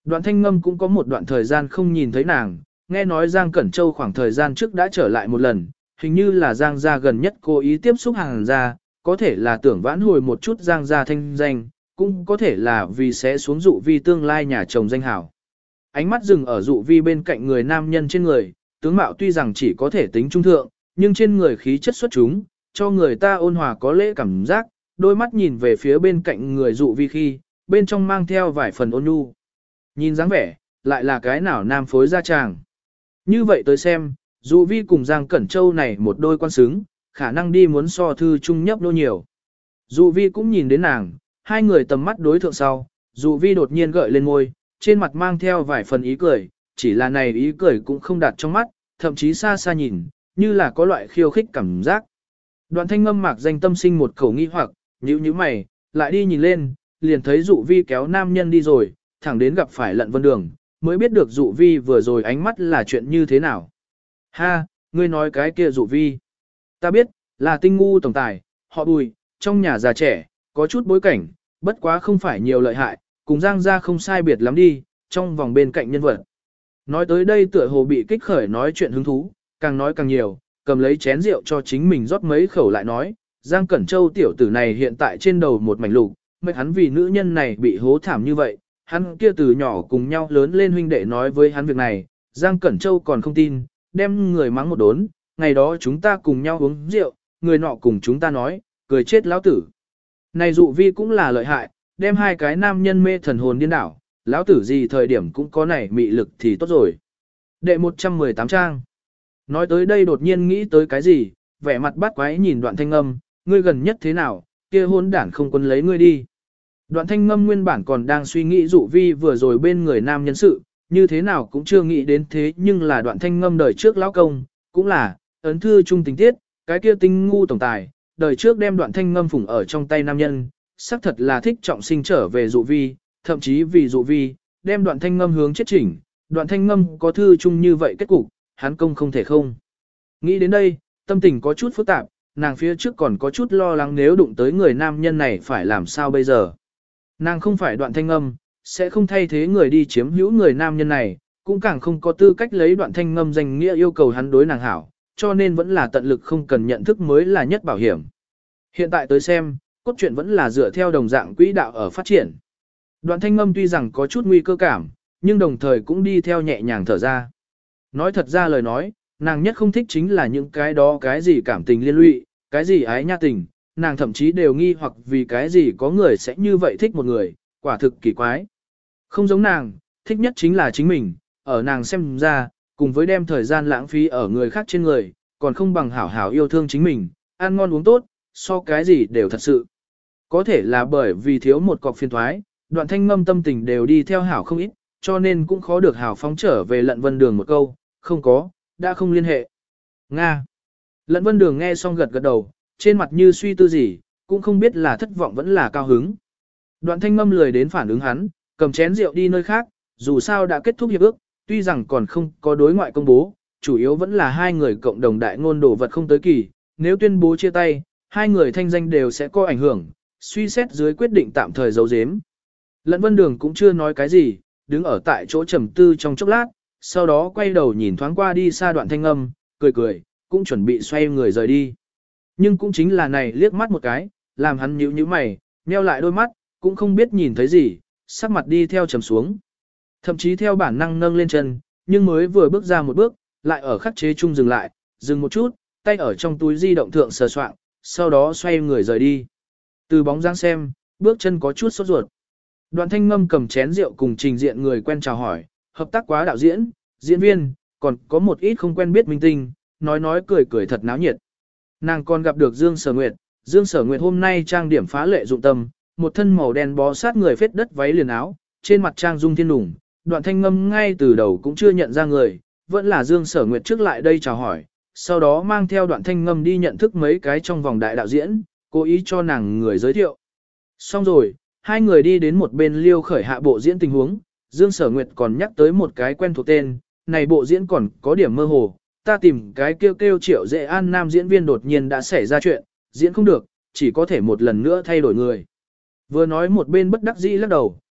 Đoạn Thanh Ngâm cũng có một đoạn thời gian không nhìn thấy nàng, nghe nói Giang Cẩn Châu khoảng thời gian trước đã trở lại một lần, hình như là Giang gia gần nhất cố ý tiếp xúc hàng gia, có thể là tưởng vãn hồi một chút Giang gia thanh danh, cũng có thể là vì sẽ xuống dụ vi tương lai nhà chồng danh hảo. Ánh mắt dừng ở dụ vi bên cạnh người nam nhân trên người, tướng mạo tuy rằng chỉ có thể tính trung thượng, nhưng trên người khí chất xuất chúng, cho người ta ôn hòa có lễ cảm giác, đôi mắt nhìn về phía bên cạnh người dụ vi khi, bên trong mang theo vài phần ôn nhu. Nhìn dáng vẻ, lại là cái nào nam phối gia tràng. Như vậy tới xem, dụ vi cùng Giang Cẩn Châu này một đôi quan xứng, khả năng đi muốn so thư trung nhấp nô nhiều. Dụ vi cũng nhìn đến nàng, hai người tầm mắt đối thượng sau, dụ vi đột nhiên gợi lên môi, trên mặt mang theo vài phần ý cười, chỉ là này ý cười cũng không đặt trong mắt, thậm chí xa xa nhìn, như là có loại khiêu khích cảm giác. Đoạn Thanh Ngâm mạc danh tâm sinh một khẩu nghi hoặc, nhíu nhíu mày, lại đi nhìn lên, liền thấy dụ vi kéo nam nhân đi rồi, thẳng đến gặp phải Lận Vân Đường, mới biết được dụ vi vừa rồi ánh mắt là chuyện như thế nào. Ha, ngươi nói cái kia dụ vi. Ta biết, là tinh ngu tổng tài, họ Bùi, trong nhà già trẻ, có chút bối cảnh, bất quá không phải nhiều lợi hại, cùng Giang gia không sai biệt lắm đi, trong vòng bên cạnh nhân vật. Nói tới đây tựa hồ bị kích khởi nói chuyện hứng thú, càng nói càng nhiều, cầm lấy chén rượu cho chính mình rót mấy khẩu lại nói, Giang Cẩn Châu tiểu tử này hiện tại trên đầu một mảnh lục, mệt hắn vì nữ nhân này bị hố thảm như vậy, hắn kia từ nhỏ cùng nhau lớn lên huynh đệ nói với hắn việc này, Giang Cẩn Châu còn không tin, đem người mắng một đốn, ngày đó chúng ta cùng nhau uống rượu, người nọ cùng chúng ta nói, cười chết lão tử. Này dụ vi cũng là lợi hại, đem hai cái nam nhân mê thần hồn điên đảo, lão tử gì thời điểm cũng có này mị lực thì tốt rồi. Đệ một trăm mười tám trang. Nói tới đây đột nhiên nghĩ tới cái gì, vẻ mặt bắt quái nhìn Đoạn Thanh Ngâm, ngươi gần nhất thế nào, kia hôn đản không quân lấy ngươi đi. Đoạn Thanh Ngâm nguyên bản còn đang suy nghĩ dụ vi vừa rồi bên người nam nhân sự, như thế nào cũng chưa nghĩ đến thế, nhưng là Đoạn Thanh Ngâm đời trước lão công, cũng là, ấn thư trung tình tiết, cái kia tinh ngu tổng tài, đời trước đem Đoạn Thanh Ngâm phủng ở trong tay nam nhân, xác thật là thích trọng sinh trở về dụ vi, thậm chí vì dụ vi, đem Đoạn Thanh Ngâm hướng chết chỉnh, Đoạn Thanh Ngâm có thư chung như vậy kết cục, hắn công không thể không. Nghĩ đến đây, tâm tình có chút phức tạp, nàng phía trước còn có chút lo lắng nếu đụng tới người nam nhân này phải làm sao bây giờ. Nàng không phải Đoạn Thanh Ngâm, sẽ không thay thế người đi chiếm hữu người nam nhân này, cũng càng không có tư cách lấy Đoạn Thanh Ngâm danh nghĩa yêu cầu hắn đối nàng hảo, cho nên vẫn là tận lực không cần nhận thức mới là nhất bảo hiểm. Hiện tại tới xem, cốt truyện vẫn là dựa theo đồng dạng quỹ đạo ở phát triển. Đoạn Thanh Ngâm tuy rằng có chút nguy cơ cảm, nhưng đồng thời cũng đi theo nhẹ nhàng thở ra. Nói thật ra lời nói, nàng nhất không thích chính là những cái đó cái gì cảm tình liên lụy, cái gì ái nha tình, nàng thậm chí đều nghi hoặc vì cái gì có người sẽ như vậy thích một người, quả thực kỳ quái. Không giống nàng, thích nhất chính là chính mình, ở nàng xem ra, cùng với đem thời gian lãng phí ở người khác trên người, còn không bằng hảo hảo yêu thương chính mình, ăn ngon uống tốt, so cái gì đều thật sự. Có thể là bởi vì thiếu một cọc phiền thoái, Đoạn Thanh Ngâm tâm tình đều đi theo hảo không ít, cho nên cũng khó được hảo phóng trở về Lận Vân Đường một câu, không có, đã không liên hệ. Nga. Lận Vân Đường nghe xong gật gật đầu, trên mặt như suy tư gì, cũng không biết là thất vọng vẫn là cao hứng. Đoạn Thanh Ngâm lười đến phản ứng hắn, cầm chén rượu đi nơi khác, dù sao đã kết thúc hiệp ước, tuy rằng còn không có đối ngoại công bố, chủ yếu vẫn là hai người cộng đồng đại ngôn đồ vật không tới kỳ, nếu tuyên bố chia tay, hai người thanh danh đều sẽ có ảnh hưởng, suy xét dưới quyết định tạm thời giấu giếm. Lận Vân Đường cũng chưa nói cái gì, đứng ở tại chỗ trầm tư trong chốc lát, sau đó quay đầu nhìn thoáng qua đi xa Đoạn Thanh Ngâm, cười cười, cũng chuẩn bị xoay người rời đi. Nhưng cũng chính là này liếc mắt một cái, làm hắn nhíu nhíu mày, nheo lại đôi mắt, cũng không biết nhìn thấy gì, sắc mặt đi theo trầm xuống. Thậm chí theo bản năng nâng lên chân, nhưng mới vừa bước ra một bước, lại ở khắc chế chung dừng lại, dừng một chút, tay ở trong túi di động thượng sờ soạng, sau đó xoay người rời đi. Từ bóng dáng xem, bước chân có chút sốt ruột. Đoạn Thanh Ngâm cầm chén rượu cùng trình diện người quen chào hỏi, hợp tác quá đạo diễn, diễn viên, còn có một ít không quen biết minh tinh, nói nói cười cười thật náo nhiệt. Nàng còn gặp được Dương Sở Nguyệt, Dương Sở Nguyệt hôm nay trang điểm phá lệ dụng tâm, một thân màu đen bó sát người phết đất váy liền áo, trên mặt trang dung thiên đủng, Đoạn Thanh Ngâm ngay từ đầu cũng chưa nhận ra người, vẫn là Dương Sở Nguyệt trước lại đây chào hỏi, sau đó mang theo Đoạn Thanh Ngâm đi nhận thức mấy cái trong vòng đại đạo diễn, cố ý cho nàng người giới thiệu. Xong rồi, hai người đi đến một bên liêu khởi hạ bộ diễn tình huống, Dương Sở Nguyệt còn nhắc tới một cái quen thuộc tên, này bộ diễn còn có điểm mơ hồ, ta tìm cái kêu kêu Triệu Dệ An nam diễn viên đột nhiên đã xảy ra chuyện, diễn không được, chỉ có thể một lần nữa thay đổi người. Vừa nói một bên bất đắc dĩ lắc đầu,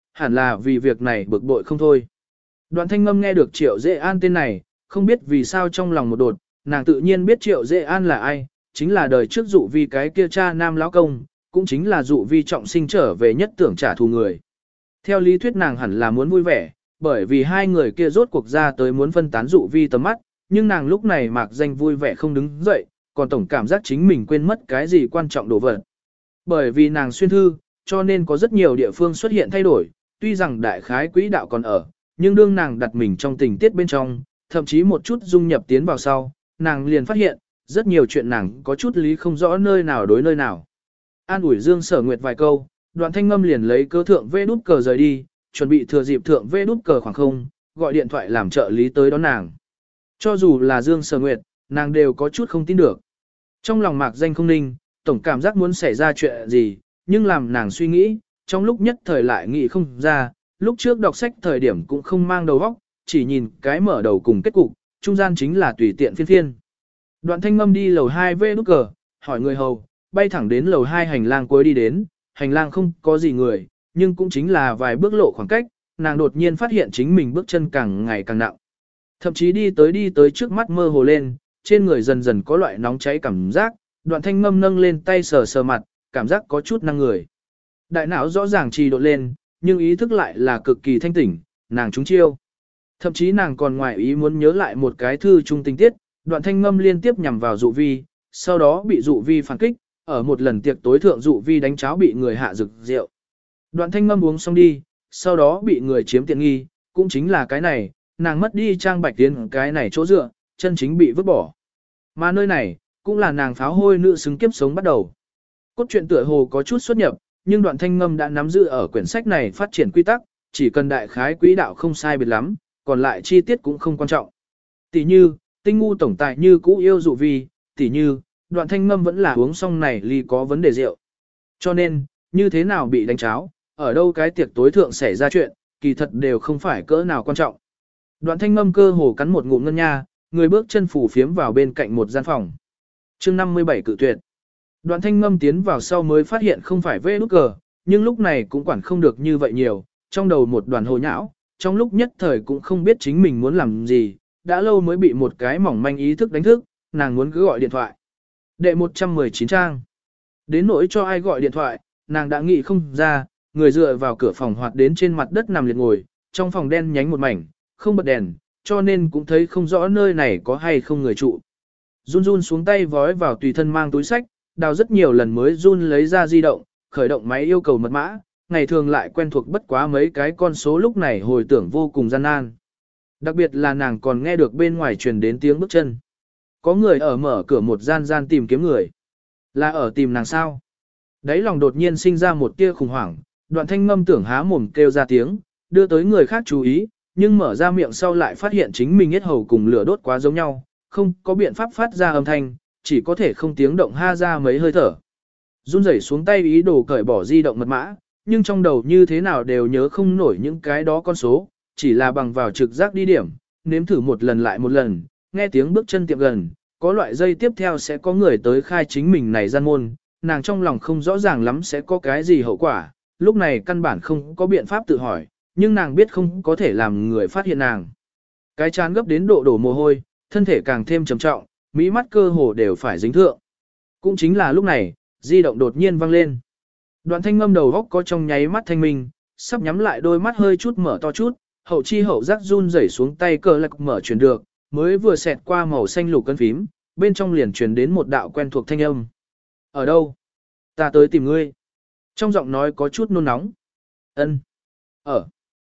hẳn là vì việc này bực bội không thôi. Đoạn Thanh Ngâm nghe được Triệu Dễ An tên này, không biết vì sao trong lòng một đột, nàng tự nhiên biết Triệu Dễ An là ai, chính là đời trước dụ vi cái kia cha nam lão công, cũng chính là dụ vi trọng sinh trở về nhất tưởng trả thù người. Theo lý thuyết nàng hẳn là muốn vui vẻ, bởi vì hai người kia rốt cuộc ra tới muốn phân tán dụ vi tầm mắt, nhưng nàng lúc này mạc danh vui vẻ không đứng dậy, còn tổng cảm giác chính mình quên mất cái gì quan trọng đồ vật. Bởi vì nàng xuyên thư, cho nên có rất nhiều địa phương xuất hiện thay đổi, tuy rằng đại khái quỹ đạo còn ở, nhưng đương nàng đặt mình trong tình tiết bên trong, thậm chí một chút dung nhập tiến vào sau, nàng liền phát hiện, rất nhiều chuyện nàng có chút lý không rõ nơi nào đối nơi nào. An ủi Dương Sở Nguyệt vài câu, Đoạn Thanh Ngâm liền lấy cơ thượng vê đút cờ rời đi, chuẩn bị thừa dịp thượng vê đút cờ khoảng không, gọi điện thoại làm trợ lý tới đón nàng. Cho dù là Dương Sở Nguyệt, nàng đều có chút không tin được. Trong lòng mạc danh không ninh, tổng cảm giác muốn xảy ra chuyện gì, nhưng làm nàng suy nghĩ, trong lúc nhất thời lại nghĩ không ra, lúc trước đọc sách thời điểm cũng không mang đầu óc, chỉ nhìn cái mở đầu cùng kết cục, trung gian chính là tùy tiện phiên phiên. Đoạn Thanh Ngâm đi lầu hai vê nút cờ, hỏi người hầu, bay thẳng đến lầu hai hành lang cuối đi đến, hành lang không có gì người, nhưng cũng chính là vài bước lộ khoảng cách, nàng đột nhiên phát hiện chính mình bước chân càng ngày càng nặng. Thậm chí đi tới đi tới trước mắt mơ hồ lên, trên người dần dần có loại nóng cháy cảm giác, Đoạn Thanh Ngâm nâng lên tay sờ sờ mặt, cảm giác có chút năng người. Đại não rõ ràng trì độn lên, nhưng ý thức lại là cực kỳ thanh tỉnh, nàng trúng chiêu. Thậm chí nàng còn ngoài ý muốn nhớ lại một cái thư trung tình tiết, Đoạn Thanh Ngâm liên tiếp nhằm vào dụ vi, sau đó bị dụ vi phản kích, ở một lần tiệc tối thượng dụ vi đánh cháo bị người hạ dược rượu. Đoạn Thanh Ngâm uống xong đi, sau đó bị người chiếm tiện nghi, cũng chính là cái này, nàng mất đi Trang Bạch Tiến cái này chỗ dựa, chân chính bị vứt bỏ. Mà nơi này, cũng là nàng pháo hôi nữ xứng kiếp sống bắt đầu. Cốt truyện tựa hồ có chút xuất nhập, nhưng Đoạn Thanh Ngâm đã nắm giữ ở quyển sách này phát triển quy tắc, chỉ cần đại khái quỹ đạo không sai biệt lắm, còn lại chi tiết cũng không quan trọng. Tỷ như, Tinh ngu tổng tài như cũ yêu dụ vi, tỷ như, Đoạn Thanh Ngâm vẫn là uống xong này ly có vấn đề rượu. Cho nên, như thế nào bị đánh cháo, ở đâu cái tiệc tối thượng xảy ra chuyện, kỳ thật đều không phải cỡ nào quan trọng. Đoạn Thanh Ngâm cơ hồ cắn một ngụm ngân nha, người bước chân phủ phiếm vào bên cạnh một gian phòng. Chương năm mươi bảy cự tuyệt. Đoạn Thanh Ngâm tiến vào sau mới phát hiện không phải vê nút cờ, nhưng lúc này cũng quản không được như vậy nhiều, trong đầu một đoàn hồ nhão, trong lúc nhất thời cũng không biết chính mình muốn làm gì, đã lâu mới bị một cái mỏng manh ý thức đánh thức, nàng muốn cứ gọi điện thoại. Đệ một trăm mười chín trang. Đến nỗi cho ai gọi điện thoại, nàng đã nghĩ không ra, người dựa vào cửa phòng hoạt đến trên mặt đất nằm liệt ngồi, trong phòng đen nhánh một mảnh, không bật đèn, cho nên cũng thấy không rõ nơi này có hay không người trụ. Run run xuống tay vói vào tùy thân mang túi sách, đào rất nhiều lần mới run lấy ra di động, khởi động máy yêu cầu mật mã, ngày thường lại quen thuộc bất quá mấy cái con số lúc này hồi tưởng vô cùng gian nan. Đặc biệt là nàng còn nghe được bên ngoài truyền đến tiếng bước chân. Có người ở mở cửa một gian gian tìm kiếm người. Là ở tìm nàng sao? Đấy lòng đột nhiên sinh ra một tia khủng hoảng, Đoạn Thanh Ngâm tưởng há mồm kêu ra tiếng, đưa tới người khác chú ý, nhưng mở ra miệng sau lại phát hiện chính mình yết hầu cùng lửa đốt quá giống nhau, không có biện pháp phát ra âm thanh, chỉ có thể không tiếng động ha ra mấy hơi thở. Run rẩy xuống tay ý đồ cởi bỏ di động mật mã, nhưng trong đầu như thế nào đều nhớ không nổi những cái đó con số, chỉ là bằng vào trực giác đi điểm, nếm thử một lần lại một lần, nghe tiếng bước chân tiệm gần, có loại dây tiếp theo sẽ có người tới khai chính mình này gian môn, nàng trong lòng không rõ ràng lắm sẽ có cái gì hậu quả, lúc này căn bản không có biện pháp tự hỏi, nhưng nàng biết không có thể làm người phát hiện nàng. Cái chán gấp đến độ đổ mồ hôi, thân thể càng thêm trầm trọng, mỹ mắt cơ hồ đều phải dính thượng. Cũng chính là lúc này, di động đột nhiên vang lên. Đoạn Thanh Ngâm đầu góc có trong nháy mắt thanh minh, sắp nhắm lại đôi mắt hơi chút mở to chút, hậu chi hậu giác run rẩy xuống tay cờ lạc mở chuyển được, mới vừa xẹt qua màu xanh lục cân phím, bên trong liền truyền đến một đạo quen thuộc thanh âm. Ở đâu? Ta tới tìm ngươi. Trong giọng nói có chút nôn nóng. Ân. Ở.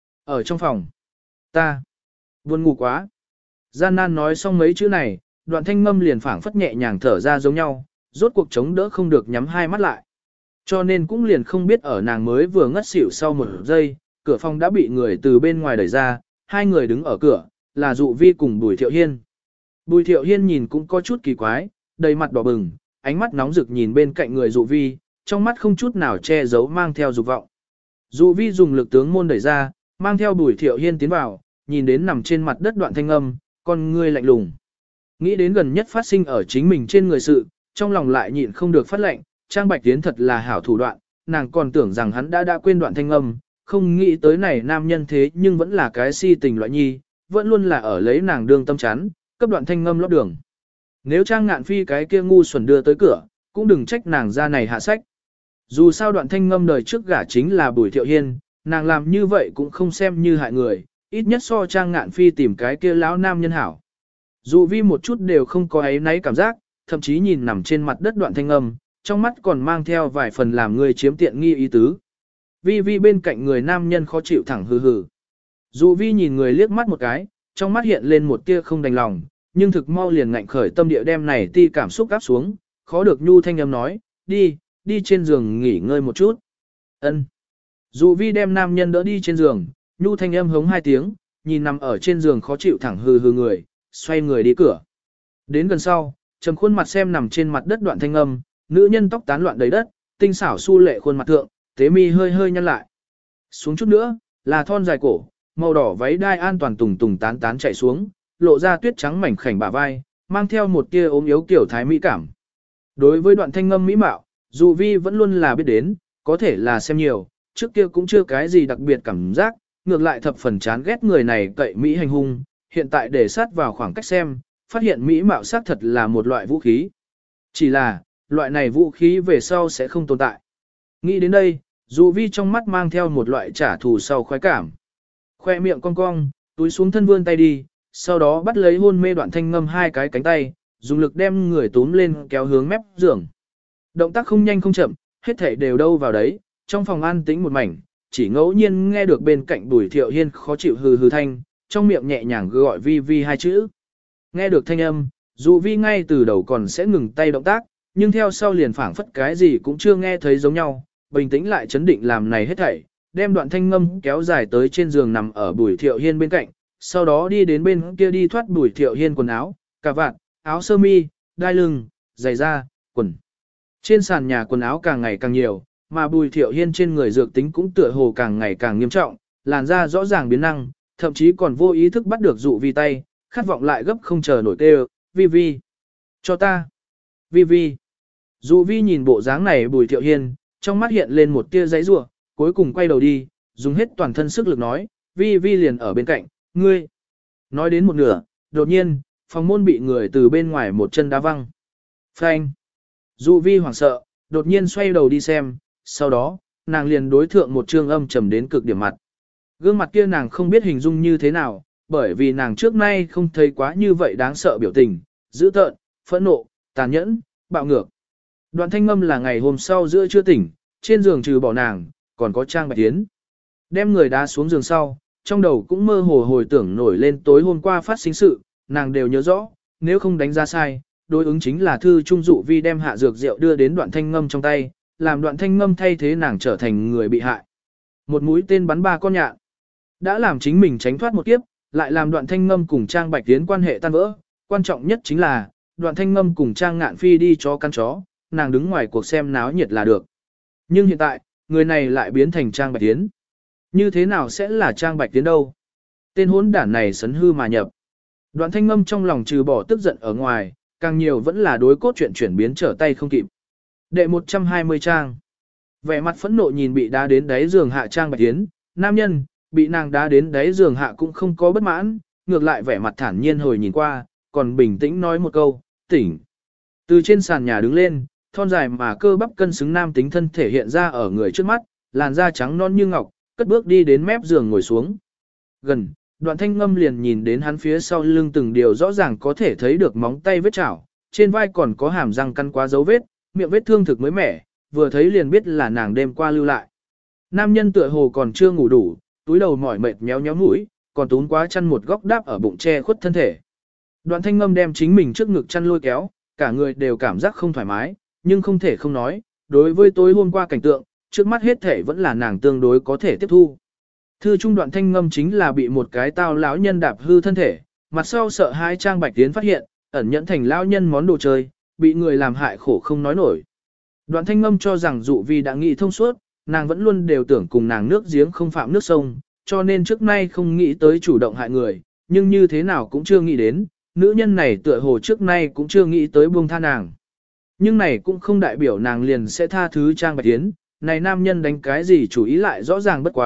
Ở trong phòng. Ta. Buồn ngủ quá. Gian nan nói xong mấy chữ này, Đoạn Thanh Ngâm liền phảng phất nhẹ nhàng thở ra giống nhau, rốt cuộc chống đỡ không được nhắm hai mắt lại. Cho nên cũng liền không biết ở nàng mới vừa ngất xỉu sau một giây, cửa phòng đã bị người từ bên ngoài đẩy ra, hai người đứng ở cửa, là Dụ Vi cùng Bùi Thiệu Hiên. Bùi Thiệu Hiên nhìn cũng có chút kỳ quái, đầy mặt đỏ bừng, ánh mắt nóng rực nhìn bên cạnh người Dụ Vi, trong mắt không chút nào che giấu mang theo dục vọng. Dụ Vi dùng lực tướng môn đẩy ra, mang theo Bùi Thiệu Hiên tiến vào, nhìn đến nằm trên mặt đất Đoạn Thanh Ngâm, con ngươi lạnh lùng. Nghĩ đến gần nhất phát sinh ở chính mình trên người sự, trong lòng lại nhịn không được phát lệnh, Trang Bạch Tiến thật là hảo thủ đoạn, nàng còn tưởng rằng hắn đã đã quên Đoạn Thanh Ngâm, không nghĩ tới này nam nhân thế nhưng vẫn là cái si tình loại nhi, vẫn luôn là ở lấy nàng đương tâm chắn, cấp Đoạn Thanh Ngâm lót đường. Nếu Trang Ngạn Phi cái kia ngu xuẩn đưa tới cửa, cũng đừng trách nàng ra này hạ sách. Dù sao Đoạn Thanh Ngâm đời trước gả chính là Bùi Thiệu Hiên, nàng làm như vậy cũng không xem như hại người, ít nhất so Trang Ngạn Phi tìm cái kia lão nam nhân hảo. Dù vi một chút đều không có ấy náy cảm giác, thậm chí nhìn nằm trên mặt đất Đoạn Thanh Ngâm, trong mắt còn mang theo vài phần làm người chiếm tiện nghi ý tứ. Vi vi bên cạnh người nam nhân khó chịu thẳng hừ hừ. Dù vi nhìn người liếc mắt một cái, trong mắt hiện lên một tia không đành lòng, nhưng thực mau liền ngạnh khởi tâm địa đem này ti cảm xúc áp xuống, khó được nhu thanh âm nói, đi, đi trên giường nghỉ ngơi một chút. Ân. Dù vi đem nam nhân đỡ đi trên giường, nhu thanh âm hống hai tiếng, nhìn nằm ở trên giường khó chịu thẳng hừ hừ người, xoay người đi cửa. Đến gần sau, trầm khuôn mặt xem nằm trên mặt đất Đoạn Thanh Ngâm, nữ nhân tóc tán loạn đầy đất, tinh xảo su lệ khuôn mặt thượng, tế mi hơi hơi nhăn lại. Xuống chút nữa, là thon dài cổ, màu đỏ váy đai an toàn tùng tùng tán tán chạy xuống, lộ ra tuyết trắng mảnh khảnh bả vai, mang theo một tia ốm yếu kiểu thái mỹ cảm. Đối với Đoạn Thanh Ngâm mỹ mạo, dù vi vẫn luôn là biết đến, có thể là xem nhiều, trước kia cũng chưa cái gì đặc biệt cảm giác, ngược lại thập phần chán ghét người này cậy mỹ hành hung, hiện tại để sát vào khoảng cách xem, phát hiện mỹ mạo xác thật là một loại vũ khí. Chỉ là, loại này vũ khí về sau sẽ không tồn tại. Nghĩ đến đây, dù vi trong mắt mang theo một loại trả thù sau khoái cảm. Khoe miệng cong cong, túi xuống thân vươn tay đi, sau đó bắt lấy hôn mê Đoạn Thanh Ngâm hai cái cánh tay, dùng lực đem người túm lên kéo hướng mép giường. Động tác không nhanh không chậm, hết thảy đều đâu vào đấy, trong phòng an tĩnh một mảnh, chỉ ngẫu nhiên nghe được bên cạnh Bùi Thiệu Hiên khó chịu hừ hừ thanh, trong miệng nhẹ nhàng gọi vi vi hai chữ. Nghe được thanh âm, dù vi ngay từ đầu còn sẽ ngừng tay động tác, nhưng theo sau liền phảng phất cái gì cũng chưa nghe thấy giống nhau, bình tĩnh lại chấn định làm này hết thảy, đem Đoạn Thanh Ngâm kéo dài tới trên giường nằm ở Bùi Thiệu Hiên bên cạnh, sau đó đi đến bên kia đi thoát Bùi Thiệu Hiên quần áo, cà vạt, áo sơ mi, đai lưng, giày da, quần. Trên sàn nhà quần áo càng ngày càng nhiều, mà Bùi Thiệu Hiên trên người dược tính cũng tựa hồ càng ngày càng nghiêm trọng, làn da rõ ràng biến năng, thậm chí còn vô ý thức bắt được dụ vi tay, khát vọng lại gấp không chờ nổi kêu, vi vi. Cho ta. Vi vi. Dụ vi nhìn bộ dáng này Bùi Thiệu Hiên, trong mắt hiện lên một tia giấy rủa, cuối cùng quay đầu đi, dùng hết toàn thân sức lực nói, vi vi liền ở bên cạnh, ngươi. Nói đến một nửa, đột nhiên, phòng môn bị người từ bên ngoài một chân đá văng. Phanh. Dụ vi hoảng sợ, đột nhiên xoay đầu đi xem, sau đó, nàng liền đối thượng một trương âm trầm đến cực điểm mặt. Gương mặt kia nàng không biết hình dung như thế nào, bởi vì nàng trước nay không thấy quá như vậy đáng sợ biểu tình, dữ tợn, phẫn nộ, tàn nhẫn, bạo ngược. Đoạn Thanh Ngâm là ngày hôm sau giữa trưa tỉnh, trên giường trừ bỏ nàng, còn có Trang Bạch Tiến. Đem người đá xuống giường sau, trong đầu cũng mơ hồ hồi tưởng nổi lên tối hôm qua phát sinh sự, nàng đều nhớ rõ, nếu không đánh ra sai, đối ứng chính là thư trung dụ vi đem hạ dược rượu đưa đến Đoạn Thanh Ngâm trong tay, làm Đoạn Thanh Ngâm thay thế nàng trở thành người bị hại. Một mũi tên bắn ba con nhạn, đã làm chính mình tránh thoát một kiếp, lại làm Đoạn Thanh Ngâm cùng Trang Bạch Tiến quan hệ tan vỡ, quan trọng nhất chính là, Đoạn Thanh Ngâm cùng Trang Ngạn Phi đi cho căn chó, nàng đứng ngoài cuộc xem náo nhiệt là được. Nhưng hiện tại, người này lại biến thành Trang Bạch Tiến. Như thế nào sẽ là Trang Bạch Tiến đâu? Tên hỗn đản này sấn hư mà nhập. Đoạn Thanh Ngâm trong lòng trừ bỏ tức giận ở ngoài, càng nhiều vẫn là đối cốt chuyện chuyển biến trở tay không kịp. Đệ một trăm hai mươi trang. Vẻ mặt phẫn nộ nhìn bị đá đến đáy giường hạ Trang Bạch Tiến, nam nhân, bị nàng đá đến đáy giường hạ cũng không có bất mãn, ngược lại vẻ mặt thản nhiên hồi nhìn qua, còn bình tĩnh nói một câu, tỉnh. Từ trên sàn nhà đứng lên, thon dài mà cơ bắp cân xứng nam tính thân thể hiện ra ở người trước mắt, làn da trắng non như ngọc, cất bước đi đến mép giường ngồi xuống. Gần, Đoạn Thanh Ngâm liền nhìn đến hắn phía sau lưng từng điều rõ ràng có thể thấy được móng tay vết chảo, trên vai còn có hàm răng căn quá dấu vết, miệng vết thương thực mới mẻ, vừa thấy liền biết là nàng đêm qua lưu lại. Nam nhân tựa hồ còn chưa ngủ đủ, túi đầu mỏi mệt méo méo mũi, còn túm quá chăn một góc đáp ở bụng che khuất thân thể. Đoạn Thanh Ngâm đem chính mình trước ngực chăn lôi kéo, cả người đều cảm giác không thoải mái, nhưng không thể không nói, đối với tối hôm qua cảnh tượng, trước mắt hết thể vẫn là nàng tương đối có thể tiếp thu. Thư trung Đoạn Thanh Ngâm chính là bị một cái tao lão nhân đạp hư thân thể, mặt sau sợ hai Trang Bạch Tiến phát hiện, ẩn nhẫn thành lão nhân món đồ chơi, bị người làm hại khổ không nói nổi. Đoạn Thanh Ngâm cho rằng dụ vì đã nghĩ thông suốt, nàng vẫn luôn đều tưởng cùng nàng nước giếng không phạm nước sông, cho nên trước nay không nghĩ tới chủ động hại người, nhưng như thế nào cũng chưa nghĩ đến, nữ nhân này tựa hồ trước nay cũng chưa nghĩ tới buông tha nàng. Nhưng này cũng không đại biểu nàng liền sẽ tha thứ Trang Bạch Tiến, này nam nhân đánh cái gì chủ ý lại rõ ràng bất quá,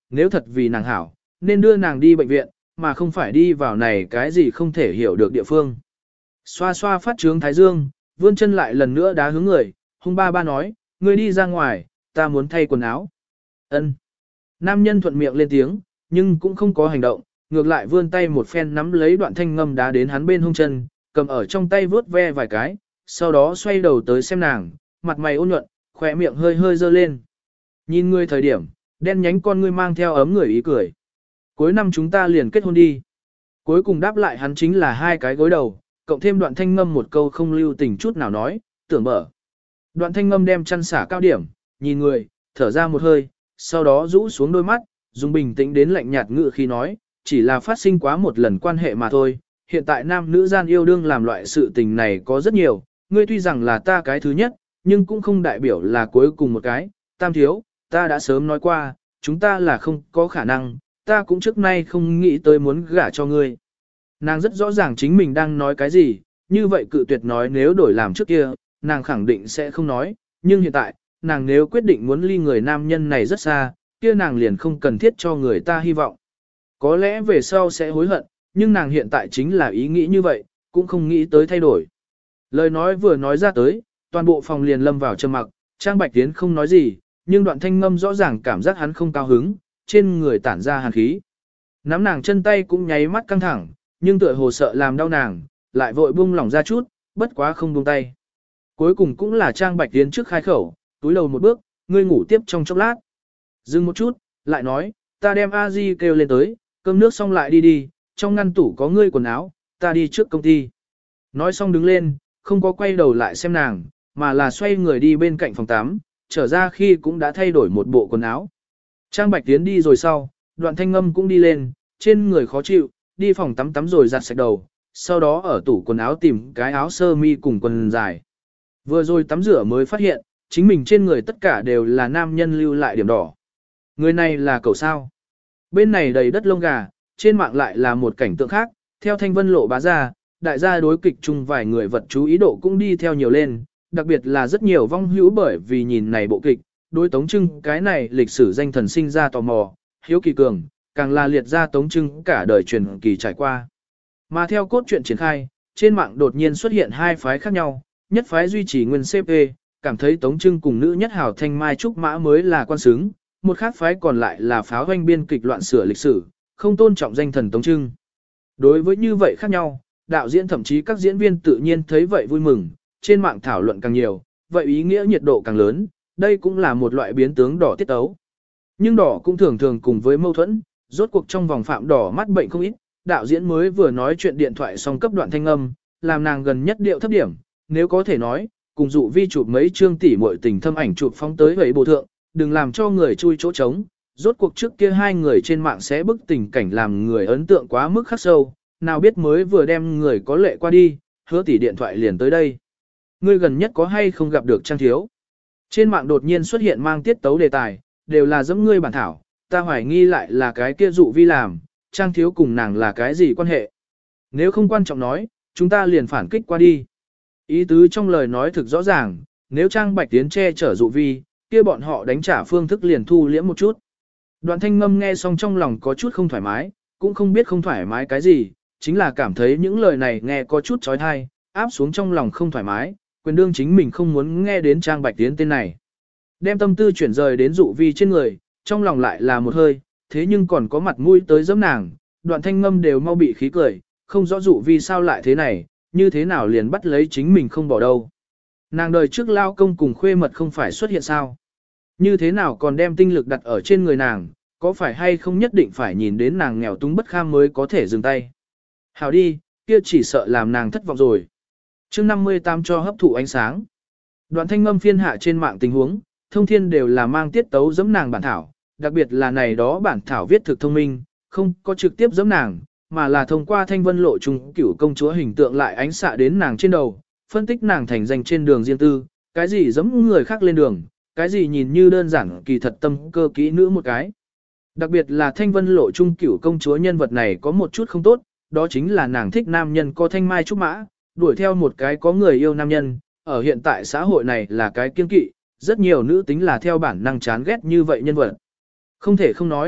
nếu thật vì nàng hảo, nên đưa nàng đi bệnh viện, mà không phải đi vào này cái gì không thể hiểu được địa phương. Xoa xoa phát trướng thái dương, vươn chân lại lần nữa đá hướng người, hung ba ba nói, ngươi đi ra ngoài, ta muốn thay quần áo. Ân. Nam nhân thuận miệng lên tiếng, nhưng cũng không có hành động, ngược lại vươn tay một phen nắm lấy đoạn thanh ngâm đá đến hắn bên hông chân, cầm ở trong tay vớt ve vài cái, sau đó xoay đầu tới xem nàng, mặt mày ôn nhuận, khỏe miệng hơi hơi dơ lên. Nhìn ngươi thời điểm, đen nhánh con ngươi mang theo ấm người ý cười. Cuối năm chúng ta liền kết hôn đi. Cuối cùng đáp lại hắn chính là hai cái gối đầu, cộng thêm đoạn thanh ngâm một câu không lưu tình chút nào nói, tưởng mở. Đoạn thanh ngâm đem chăn xả cao điểm, nhìn người, thở ra một hơi, sau đó rũ xuống đôi mắt, dùng bình tĩnh đến lạnh nhạt ngự khi nói, chỉ là phát sinh quá một lần quan hệ mà thôi. Hiện tại nam nữ gian yêu đương làm loại sự tình này có rất nhiều, ngươi tuy rằng là ta cái thứ nhất, nhưng cũng không đại biểu là cuối cùng một cái. Tam thiếu, ta đã sớm nói qua, chúng ta là không có khả năng, ta cũng trước nay không nghĩ tới muốn gả cho ngươi. Nàng rất rõ ràng chính mình đang nói cái gì, như vậy cự tuyệt nói nếu đổi làm trước kia, nàng khẳng định sẽ không nói, nhưng hiện tại, nàng nếu quyết định muốn ly người nam nhân này rất xa, kia nàng liền không cần thiết cho người ta hy vọng. Có lẽ về sau sẽ hối hận, nhưng nàng hiện tại chính là ý nghĩ như vậy, cũng không nghĩ tới thay đổi. Lời nói vừa nói ra tới, toàn bộ phòng liền lâm vào trầm mặc, Trang Bạch Tiến không nói gì, nhưng đoạn thanh ngâm rõ ràng cảm giác hắn không cao hứng, trên người tản ra hàn khí. Nắm nàng chân tay cũng nháy mắt căng thẳng, nhưng tựa hồ sợ làm đau nàng, lại vội buông lỏng ra chút, bất quá không buông tay. Cuối cùng cũng là Trang Bạch Tiến trước khai khẩu, túi đầu một bước, ngươi ngủ tiếp trong chốc lát. Dừng một chút, lại nói, ta đem a di kêu lên tới, cơm nước xong lại đi đi, trong ngăn tủ có ngươi quần áo, ta đi trước công ty. Nói xong đứng lên, không có quay đầu lại xem nàng, mà là xoay người đi bên cạnh phòng tắm, trở ra khi cũng đã thay đổi một bộ quần áo. Trang Bạch Tiến đi rồi sau, đoạn thanh ngâm cũng đi lên, trên người khó chịu, đi phòng tắm tắm rồi giặt sạch đầu, sau đó ở tủ quần áo tìm cái áo sơ mi cùng quần dài. Vừa rồi tắm rửa mới phát hiện, chính mình trên người tất cả đều là nam nhân lưu lại điểm đỏ. Người này là cậu sao? Bên này đầy đất lông gà, trên mạng lại là một cảnh tượng khác, theo thanh vân lộ bá ra, đại gia đối kịch chung vài người vật chú ý độ cũng đi theo nhiều lên, đặc biệt là rất nhiều vong hữu bởi vì nhìn này bộ kịch, đối Tống Trưng cái này lịch sử danh thần sinh ra tò mò, hiếu kỳ cường, càng là liệt ra Tống Trưng cả đời truyền kỳ trải qua. Mà theo cốt truyện triển khai, trên mạng đột nhiên xuất hiện hai phái khác nhau, nhất phái duy trì nguyên xê pê, cảm thấy Tống Trưng cùng nữ nhất hảo thanh mai trúc mã mới là quan xứng, một khác phái còn lại là pháo hoanh biên kịch loạn sửa lịch sử, không tôn trọng danh thần Tống Trưng. Đối với như vậy khác nhau, đạo diễn thậm chí các diễn viên tự nhiên thấy vậy vui mừng, trên mạng thảo luận càng nhiều, vậy ý nghĩa nhiệt độ càng lớn, đây cũng là một loại biến tướng đỏ tiết tấu. Nhưng đỏ cũng thường thường cùng với mâu thuẫn, rốt cuộc trong vòng phạm đỏ mắt bệnh không ít, đạo diễn mới vừa nói chuyện điện thoại xong cấp đoạn thanh âm, làm nàng gần nhất điệu thấp điểm, nếu có thể nói, cùng dụ vi chụp mấy chương tỉ muội tình thâm ảnh chụp phóng tới vậy bộ thượng, đừng làm cho người chui chỗ trống, rốt cuộc trước kia hai người trên mạng sẽ bức tình cảnh làm người ấn tượng quá mức khắc sâu, nào biết mới vừa đem người có lệ qua đi, hứa tỉ điện thoại liền tới đây. Ngươi gần nhất có hay không gặp được Trang thiếu? Trên mạng đột nhiên xuất hiện mang tiết tấu đề tài, đều là dẫm ngươi bản thảo, ta hoài nghi lại là cái kia dụ vi làm, Trang thiếu cùng nàng là cái gì quan hệ? Nếu không quan trọng nói, chúng ta liền phản kích qua đi. Ý tứ trong lời nói thực rõ ràng, nếu Trang Bạch Tiến che chở dụ vi, kia bọn họ đánh trả phương thức liền thu liễm một chút. Đoạn thanh ngâm nghe xong trong lòng có chút không thoải mái, cũng không biết không thoải mái cái gì, chính là cảm thấy những lời này nghe có chút trói thai, áp xuống trong lòng không thoải mái, quyền đương chính mình không muốn nghe đến Trang Bạch Tiến tên này. Đem tâm tư chuyển rời đến dụ vi trên người, trong lòng lại là một hơi, thế nhưng còn có mặt mũi tới giẫm nàng, đoạn thanh ngâm đều mau bị khí cười, không rõ dụ vi sao lại thế này, như thế nào liền bắt lấy chính mình không bỏ đâu. Nàng đời trước lao công cùng khuê mật không phải xuất hiện sao. Như thế nào còn đem tinh lực đặt ở trên người nàng, có phải hay không nhất định phải nhìn đến nàng nghèo túng bất kham mới có thể dừng tay. Hào đi, kia chỉ sợ làm nàng thất vọng rồi. chương năm mươi tám cho hấp thụ ánh sáng. Đoạn thanh ngâm phiên hạ trên mạng tình huống, thông thiên đều là mang tiết tấu giẫm nàng bản thảo, đặc biệt là này đó bản thảo viết thực thông minh, không có trực tiếp giẫm nàng, mà là thông qua thanh vân lộ trùng cửu công chúa hình tượng lại ánh xạ đến nàng trên đầu, phân tích nàng thành danh trên đường riêng tư, cái gì giẫm người khác lên đường, cái gì nhìn như đơn giản kỳ thật tâm cơ kỹ nữ một cái. Đặc biệt là thanh vân lộ trung cửu công chúa nhân vật này có một chút không tốt, đó chính là nàng thích nam nhân có thanh mai trúc mã, đuổi theo một cái có người yêu nam nhân, ở hiện tại xã hội này là cái kiêng kỵ, rất nhiều nữ tính là theo bản năng chán ghét như vậy nhân vật. Không thể không nói,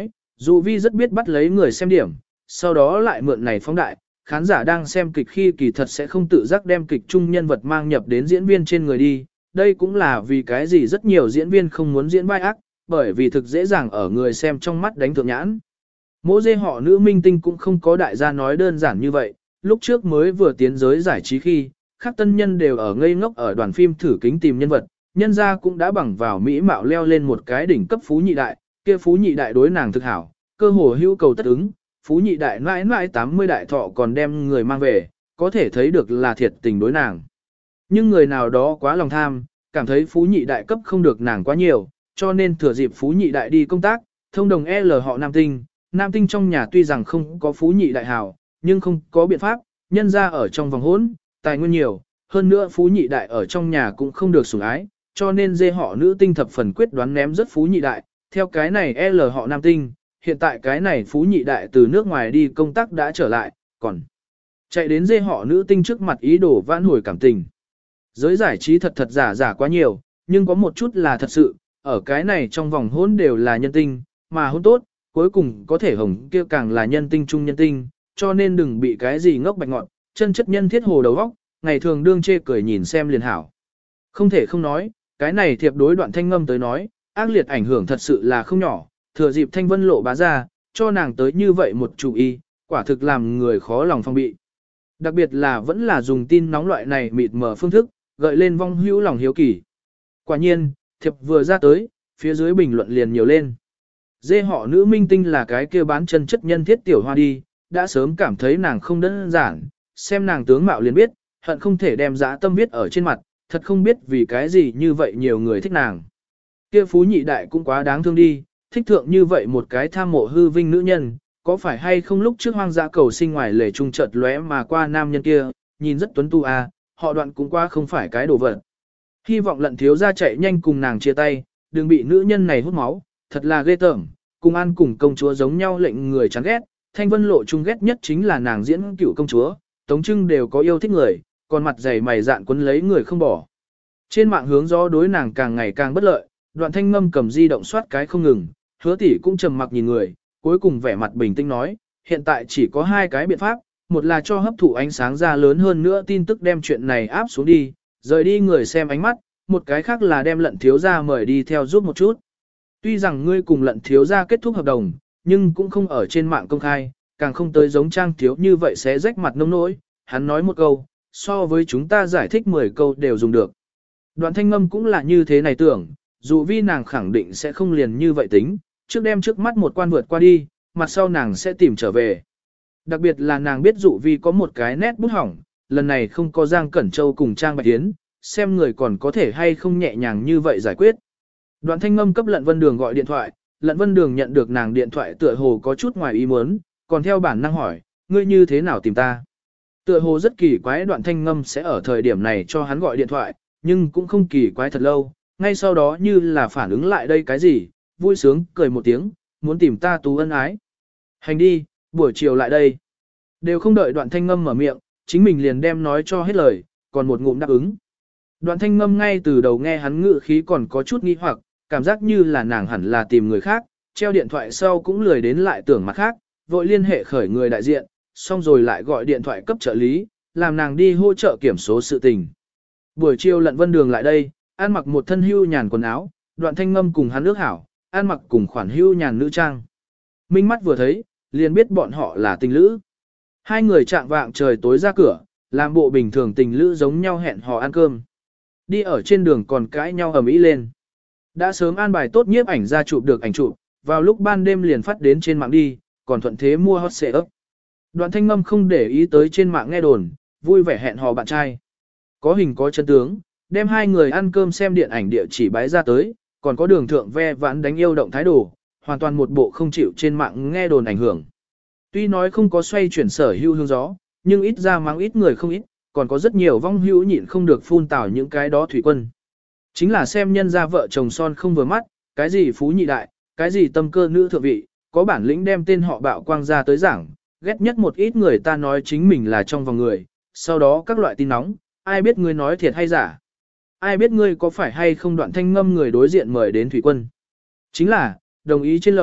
Dụ vi rất biết bắt lấy người xem điểm, sau đó lại mượn này phóng đại, khán giả đang xem kịch khi kỳ thật sẽ không tự giác đem kịch chung nhân vật mang nhập đến diễn viên trên người đi. Đây cũng là vì cái gì rất nhiều diễn viên không muốn diễn vai ác, bởi vì thực dễ dàng ở người xem trong mắt đánh thượng nhãn. Mỗi dê họ nữ minh tinh cũng không có đại gia nói đơn giản như vậy, lúc trước mới vừa tiến giới giải trí khi, các tân nhân đều ở ngây ngốc ở đoàn phim thử kính tìm nhân vật, nhân gia cũng đã bằng vào mỹ mạo leo lên một cái đỉnh cấp phú nhị đại, kia phú nhị đại đối nàng thực hảo, cơ hồ hữu cầu tất ứng, phú nhị đại mãi mãi tám mươi đại thọ còn đem người mang về, có thể thấy được là thiệt tình đối nàng. Nhưng người nào đó quá lòng tham, cảm thấy phú nhị đại cấp không được nàng quá nhiều, cho nên thừa dịp phú nhị đại đi công tác, thông đồng L họ nam tinh, nam tinh trong nhà tuy rằng không có phú nhị đại hảo, nhưng không có biện pháp, nhân ra ở trong vòng hỗn, tài nguyên nhiều, hơn nữa phú nhị đại ở trong nhà cũng không được sủng ái, cho nên dê họ nữ tinh thập phần quyết đoán ném rất phú nhị đại, theo cái này L họ nam tinh, hiện tại cái này phú nhị đại từ nước ngoài đi công tác đã trở lại, còn chạy đến dê họ nữ tinh trước mặt ý đồ vãn hồi cảm tình. Giới giải trí thật thật giả giả quá nhiều, nhưng có một chút là thật sự, ở cái này trong vòng hôn đều là nhân tinh, mà hôn tốt, cuối cùng có thể hồng kia càng là nhân tinh trung nhân tinh, cho nên đừng bị cái gì ngốc bạch ngọn, chân chất nhân thiết hồ đầu óc, ngày thường đương chê cười nhìn xem liền hảo. Không thể không nói, cái này thiệp đối Đoạn Thanh Ngâm tới nói, ác liệt ảnh hưởng thật sự là không nhỏ, thừa dịp Thanh Vân lộ bá ra, cho nàng tới như vậy một chủ ý, quả thực làm người khó lòng phong bị. Đặc biệt là vẫn là dùng tin nóng loại này mịt mờ phương thức, gợi lên vong hữu lòng hiếu kỳ. Quả nhiên, thiệp vừa ra tới, phía dưới bình luận liền nhiều lên. Dê họ nữ minh tinh là cái kia bán chân chất nhân thiết tiểu hoa đi, đã sớm cảm thấy nàng không đơn giản, xem nàng tướng mạo liền biết, hận không thể đem dã tâm viết ở trên mặt, thật không biết vì cái gì như vậy nhiều người thích nàng. Kia phú nhị đại cũng quá đáng thương đi, thích thượng như vậy một cái tham mộ hư vinh nữ nhân, có phải hay không lúc trước hoang dã cầu sinh ngoài lề trung chợt lóe mà qua nam nhân kia, nhìn rất tuấn tu à, họ Đoạn cũng qua không phải cái đồ vật. Hy vọng Lận thiếu gia chạy nhanh cùng nàng chia tay, đừng bị nữ nhân này hút máu, thật là ghê tởm, cùng ăn cùng công chúa giống nhau lệnh người chán ghét, Thanh Vân lộ chung ghét nhất chính là nàng diễn cựu công chúa, Tống Trưng đều có yêu thích người, còn mặt dày mày dạn quấn lấy người không bỏ. Trên mạng hướng gió đối nàng càng ngày càng bất lợi, Đoạn Thanh Ngâm cầm di động soát cái không ngừng, Hứa tỷ cũng trầm mặc nhìn người, cuối cùng vẻ mặt bình tĩnh nói, hiện tại chỉ có hai cái biện pháp, một là cho hấp thụ ánh sáng ra lớn hơn nữa tin tức đem chuyện này áp xuống đi, rời đi người xem ánh mắt, một cái khác là đem Lận thiếu gia mời đi theo giúp một chút. Tuy rằng ngươi cùng Lận thiếu gia kết thúc hợp đồng, nhưng cũng không ở trên mạng công khai, càng không tới giống Trang thiếu như vậy sẽ rách mặt nông nỗi, hắn nói một câu, so với chúng ta giải thích mười câu đều dùng được. Đoạn Thanh Ngâm cũng là như thế này tưởng, dù vì nàng khẳng định sẽ không liền như vậy tính, trước đem trước mắt một quan vượt qua đi, mặt sau nàng sẽ tìm trở về. Đặc biệt là nàng biết dụ vi có một cái nét bút hỏng, lần này không có Giang Cẩn Châu cùng Trang Bạch Tiến, xem người còn có thể hay không nhẹ nhàng như vậy giải quyết. Đoạn Thanh Ngâm cấp Lận Vân Đường gọi điện thoại, Lận Vân Đường nhận được nàng điện thoại tựa hồ có chút ngoài ý muốn, còn theo bản năng hỏi, ngươi như thế nào tìm ta? Tựa hồ rất kỳ quái Đoạn Thanh Ngâm sẽ ở thời điểm này cho hắn gọi điện thoại, nhưng cũng không kỳ quái thật lâu, ngay sau đó như là phản ứng lại đây cái gì, vui sướng, cười một tiếng, muốn tìm ta tú ân ái. Hành đi, buổi chiều lại đây. Đều không đợi Đoạn Thanh Ngâm mở miệng, chính mình liền đem nói cho hết lời, còn một ngụm đáp ứng. Đoạn Thanh Ngâm ngay từ đầu nghe hắn ngự khí còn có chút nghi hoặc, cảm giác như là nàng hẳn là tìm người khác, treo điện thoại sau cũng lười đến lại tưởng mặt khác, vội liên hệ khởi người đại diện, xong rồi lại gọi điện thoại cấp trợ lý, làm nàng đi hỗ trợ kiểm số sự tình. Buổi chiều Lận Vân Đường lại đây, ăn mặc một thân hưu nhàn quần áo, Đoạn Thanh Ngâm cùng hắn ước hảo, ăn mặc cùng khoản hưu nhàn nữ trang. Minh mắt vừa thấy, liền biết bọn họ là tình lữ. Hai người chạng vạng trời tối ra cửa, làm bộ bình thường tình lữ giống nhau hẹn hò ăn cơm. Đi ở trên đường còn cãi nhau ầm ĩ lên. Đã sớm an bài tốt nhiếp ảnh ra chụp được ảnh chụp, vào lúc ban đêm liền phát đến trên mạng đi, còn thuận thế mua hot xệ ấp. Đoạn Thanh Ngâm không để ý tới trên mạng nghe đồn, vui vẻ hẹn hò bạn trai. Có hình có chân tướng, đem hai người ăn cơm xem điện ảnh địa chỉ bái ra tới, còn có đường thượng ve vãn đánh yêu động thái độ, hoàn toàn một bộ không chịu trên mạng nghe đồn ảnh hưởng. Tuy nói không có xoay chuyển sở hữu hương gió, nhưng ít ra mang ít người không ít, còn có rất nhiều vong hữu nhịn không được phun tào những cái đó thủy quân. Chính là xem nhân ra vợ chồng son không vừa mắt, cái gì phú nhị đại, cái gì tâm cơ nữ thượng vị, có bản lĩnh đem tên họ bạo quang ra tới giảng, ghét nhất một ít người ta nói chính mình là trong vòng người, sau đó các loại tin nóng, ai biết ngươi nói thiệt hay giả. Ai biết ngươi có phải hay không Đoạn Thanh Ngâm người đối diện mời đến thủy quân. Chính là, đồng ý trên lầu,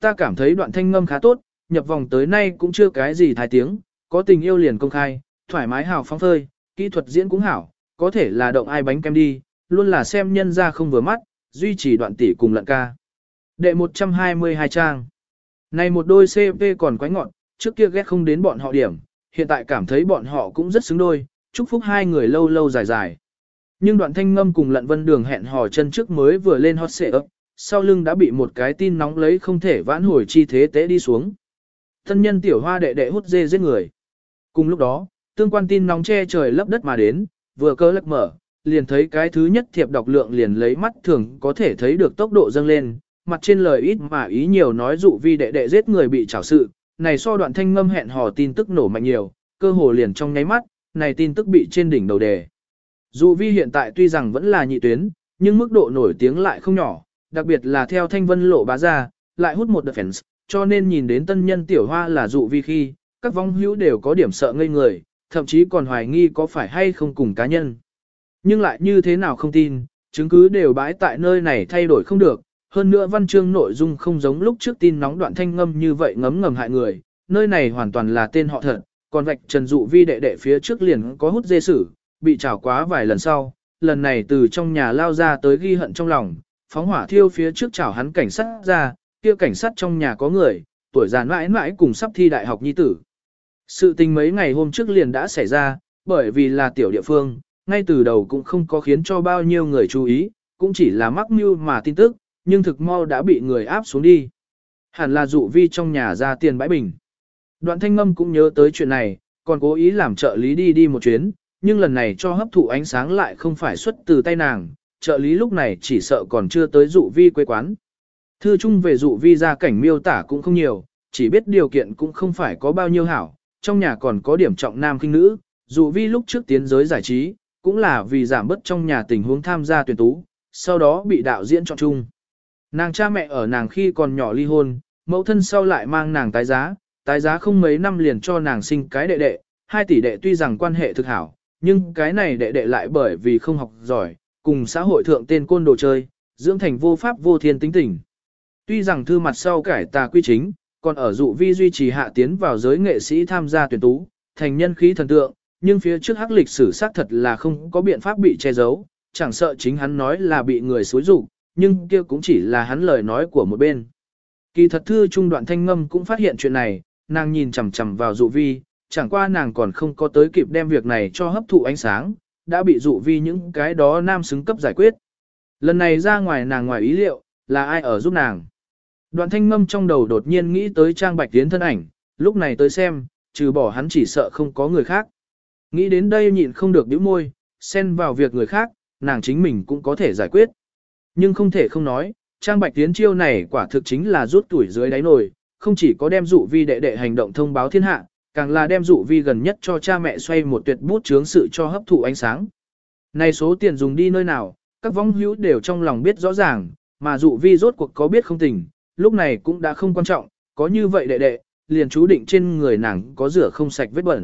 ta cảm thấy đoạn thanh ngâm khá tốt, nhập vòng tới nay cũng chưa cái gì thái tiếng, có tình yêu liền công khai, thoải mái hào phóng phơi, kỹ thuật diễn cũng hảo, có thể là động ai bánh kem đi, luôn là xem nhân ra không vừa mắt, duy trì đoạn tỷ cùng lận ca. Đệ một trăm hai mươi hai trang. Này một đôi xê pê còn quái ngọn, trước kia ghét không đến bọn họ điểm, hiện tại cảm thấy bọn họ cũng rất xứng đôi, chúc phúc hai người lâu lâu dài dài. Nhưng đoạn thanh ngâm cùng lận vân đường hẹn hò chân trước mới vừa lên hot xệ ấp, sau lưng đã bị một cái tin nóng lấy không thể vãn hồi chi thế tế đi xuống. Thân nhân tiểu hoa đệ đệ hút dê giết người. Cùng lúc đó, tương quan tin nóng che trời lấp đất mà đến, vừa cơ lắc mở, liền thấy cái thứ nhất thiệp đọc lượng liền lấy mắt thường có thể thấy được tốc độ dâng lên, mặt trên lời ít mà ý nhiều nói dụ vi đệ đệ giết người bị trảo sự, này so đoạn thanh ngâm hẹn hò tin tức nổ mạnh nhiều, cơ hồ liền trong nháy mắt, này tin tức bị trên đỉnh đầu đề. Dụ vi hiện tại tuy rằng vẫn là nhị tuyến, nhưng mức độ nổi tiếng lại không nhỏ, đặc biệt là theo thanh vân lộ bá ra, lại hút một đợt fans, cho nên nhìn đến tân nhân tiểu hoa là dụ vi khi, các vong hữu đều có điểm sợ ngây người, thậm chí còn hoài nghi có phải hay không cùng cá nhân. Nhưng lại như thế nào không tin, chứng cứ đều bãi tại nơi này thay đổi không được, hơn nữa văn chương nội dung không giống lúc trước tin nóng đoạn thanh ngâm như vậy ngấm ngầm hại người, nơi này hoàn toàn là tên họ thật, còn vạch trần dụ vi đệ đệ phía trước liền có hút dê sử, bị trảo quá vài lần sau, lần này từ trong nhà lao ra tới ghi hận trong lòng, phóng hỏa thiêu phía trước trảo hắn cảnh sát ra, kia cảnh sát trong nhà có người, tuổi già mãi mãi cùng sắp thi đại học nhi tử. Sự tình mấy ngày hôm trước liền đã xảy ra, bởi vì là tiểu địa phương, ngay từ đầu cũng không có khiến cho bao nhiêu người chú ý, cũng chỉ là mắc mưu mà tin tức, nhưng thực mau đã bị người áp xuống đi. Hẳn là dụ vi trong nhà ra tiền bãi bình. Đoạn thanh ngâm cũng nhớ tới chuyện này, còn cố ý làm trợ lý đi đi một chuyến, nhưng lần này cho hấp thụ ánh sáng lại không phải xuất từ tay nàng, trợ lý lúc này chỉ sợ còn chưa tới dụ vi quê quán. Thư chung về dụ vi gia cảnh miêu tả cũng không nhiều, chỉ biết điều kiện cũng không phải có bao nhiêu hảo, trong nhà còn có điểm trọng nam khinh nữ, dụ vi lúc trước tiến giới giải trí, cũng là vì giảm bớt trong nhà tình huống tham gia tuyển tú, sau đó bị đạo diễn chọn chung. Nàng cha mẹ ở nàng khi còn nhỏ ly hôn, mẫu thân sau lại mang nàng tái giá, tái giá không mấy năm liền cho nàng sinh cái đệ đệ, hai tỷ đệ tuy rằng quan hệ thực hảo, nhưng cái này đệ đệ lại bởi vì không học giỏi, cùng xã hội thượng tên côn đồ chơi, dưỡng thành vô pháp vô thiên tính tình. Tuy rằng thư mặt sau cải tà quy chính, còn ở dụ vi duy trì hạ tiến vào giới nghệ sĩ tham gia tuyển tú, thành nhân khí thần tượng, nhưng phía trước hắc lịch sử xác thật là không có biện pháp bị che giấu, chẳng sợ chính hắn nói là bị người xúi rụng, nhưng kia cũng chỉ là hắn lời nói của một bên. Kỳ thật thư trung đoạn thanh ngâm cũng phát hiện chuyện này, nàng nhìn chằm chằm vào dụ vi, chẳng qua nàng còn không có tới kịp đem việc này cho hấp thụ ánh sáng, đã bị dụ vi những cái đó nam xứng cấp giải quyết. Lần này ra ngoài nàng ngoài ý liệu, là ai ở giúp nàng. Đoạn thanh ngâm trong đầu đột nhiên nghĩ tới Trang Bạch Tiến thân ảnh, lúc này tới xem, trừ bỏ hắn chỉ sợ không có người khác. Nghĩ đến đây nhịn không được nhíu môi, xen vào việc người khác, nàng chính mình cũng có thể giải quyết. Nhưng không thể không nói, Trang Bạch Tiến chiêu này quả thực chính là rút tuổi dưới đáy nồi, không chỉ có đem dụ vi đệ đệ hành động thông báo thiên hạ, càng là đem dụ vi gần nhất cho cha mẹ xoay một tuyệt bút chướng sự cho hấp thụ ánh sáng. Này số tiền dùng đi nơi nào, các vong hữu đều trong lòng biết rõ ràng, mà dụ vi rốt cuộc có biết không tình, lúc này cũng đã không quan trọng, có như vậy đệ đệ, liền chú định trên người nàng có rửa không sạch vết bẩn.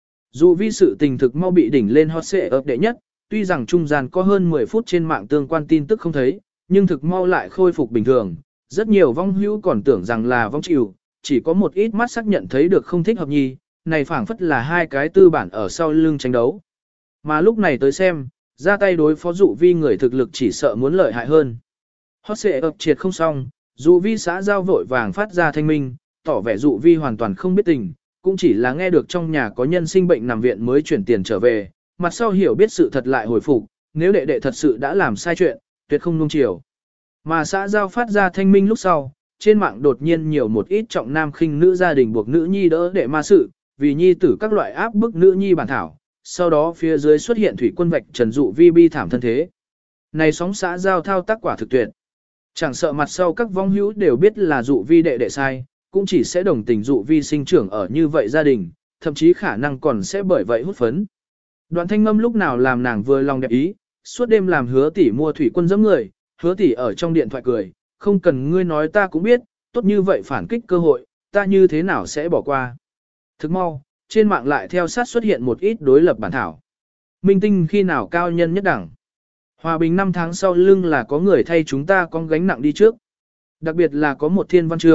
Dụ vi sự tình thực mau bị đỉnh lên hot xệ ấp đệ nhất, tuy rằng trung gian có hơn mười phút trên mạng tương quan tin tức không thấy, nhưng thực mau lại khôi phục bình thường, rất nhiều vong hữu còn tưởng rằng là vong chịu, chỉ có một ít mắt xác nhận thấy được không thích hợp nhi, này phảng phất là hai cái tư bản ở sau lưng tranh đấu. Mà lúc này tới xem, ra tay đối phó dụ vi người thực lực chỉ sợ muốn lợi hại hơn. Hot xệ ấp triệt không xong, dụ vi xã giao vội vàng phát ra thanh minh, tỏ vẻ dụ vi hoàn toàn không biết tình, cũng chỉ là nghe được trong nhà có nhân sinh bệnh nằm viện mới chuyển tiền trở về, mặt sau hiểu biết sự thật lại hồi phục, nếu đệ đệ thật sự đã làm sai chuyện, tuyệt không nung chiều. Mà xã giao phát ra thanh minh lúc sau, trên mạng đột nhiên nhiều một ít trọng nam khinh nữ gia đình buộc nữ nhi đỡ đệ ma sự, vì nhi tử các loại áp bức nữ nhi bản thảo, sau đó phía dưới xuất hiện thủy quân vạch trần dụ vi bi thảm thân thế. Này sóng xã giao thao tác quả thực tuyệt. Chẳng sợ mặt sau các vong hữu đều biết là dụ vi đệ đệ sai, cũng chỉ sẽ đồng tình dụ vi sinh trưởng ở như vậy gia đình, thậm chí khả năng còn sẽ bởi vậy hút phấn. Đoạn thanh ngâm lúc nào làm nàng vừa lòng đẹp ý, suốt đêm làm hứa tỷ mua thủy quân giẫm người, hứa tỷ ở trong điện thoại cười, không cần ngươi nói ta cũng biết, tốt như vậy phản kích cơ hội, ta như thế nào sẽ bỏ qua. Thức mau, trên mạng lại theo sát xuất hiện một ít đối lập bản thảo. Minh tinh khi nào cao nhân nhất đẳng. Hòa bình năm tháng sau lưng là có người thay chúng ta con gánh nặng đi trước. Đặc biệt là có một thiên văn chương,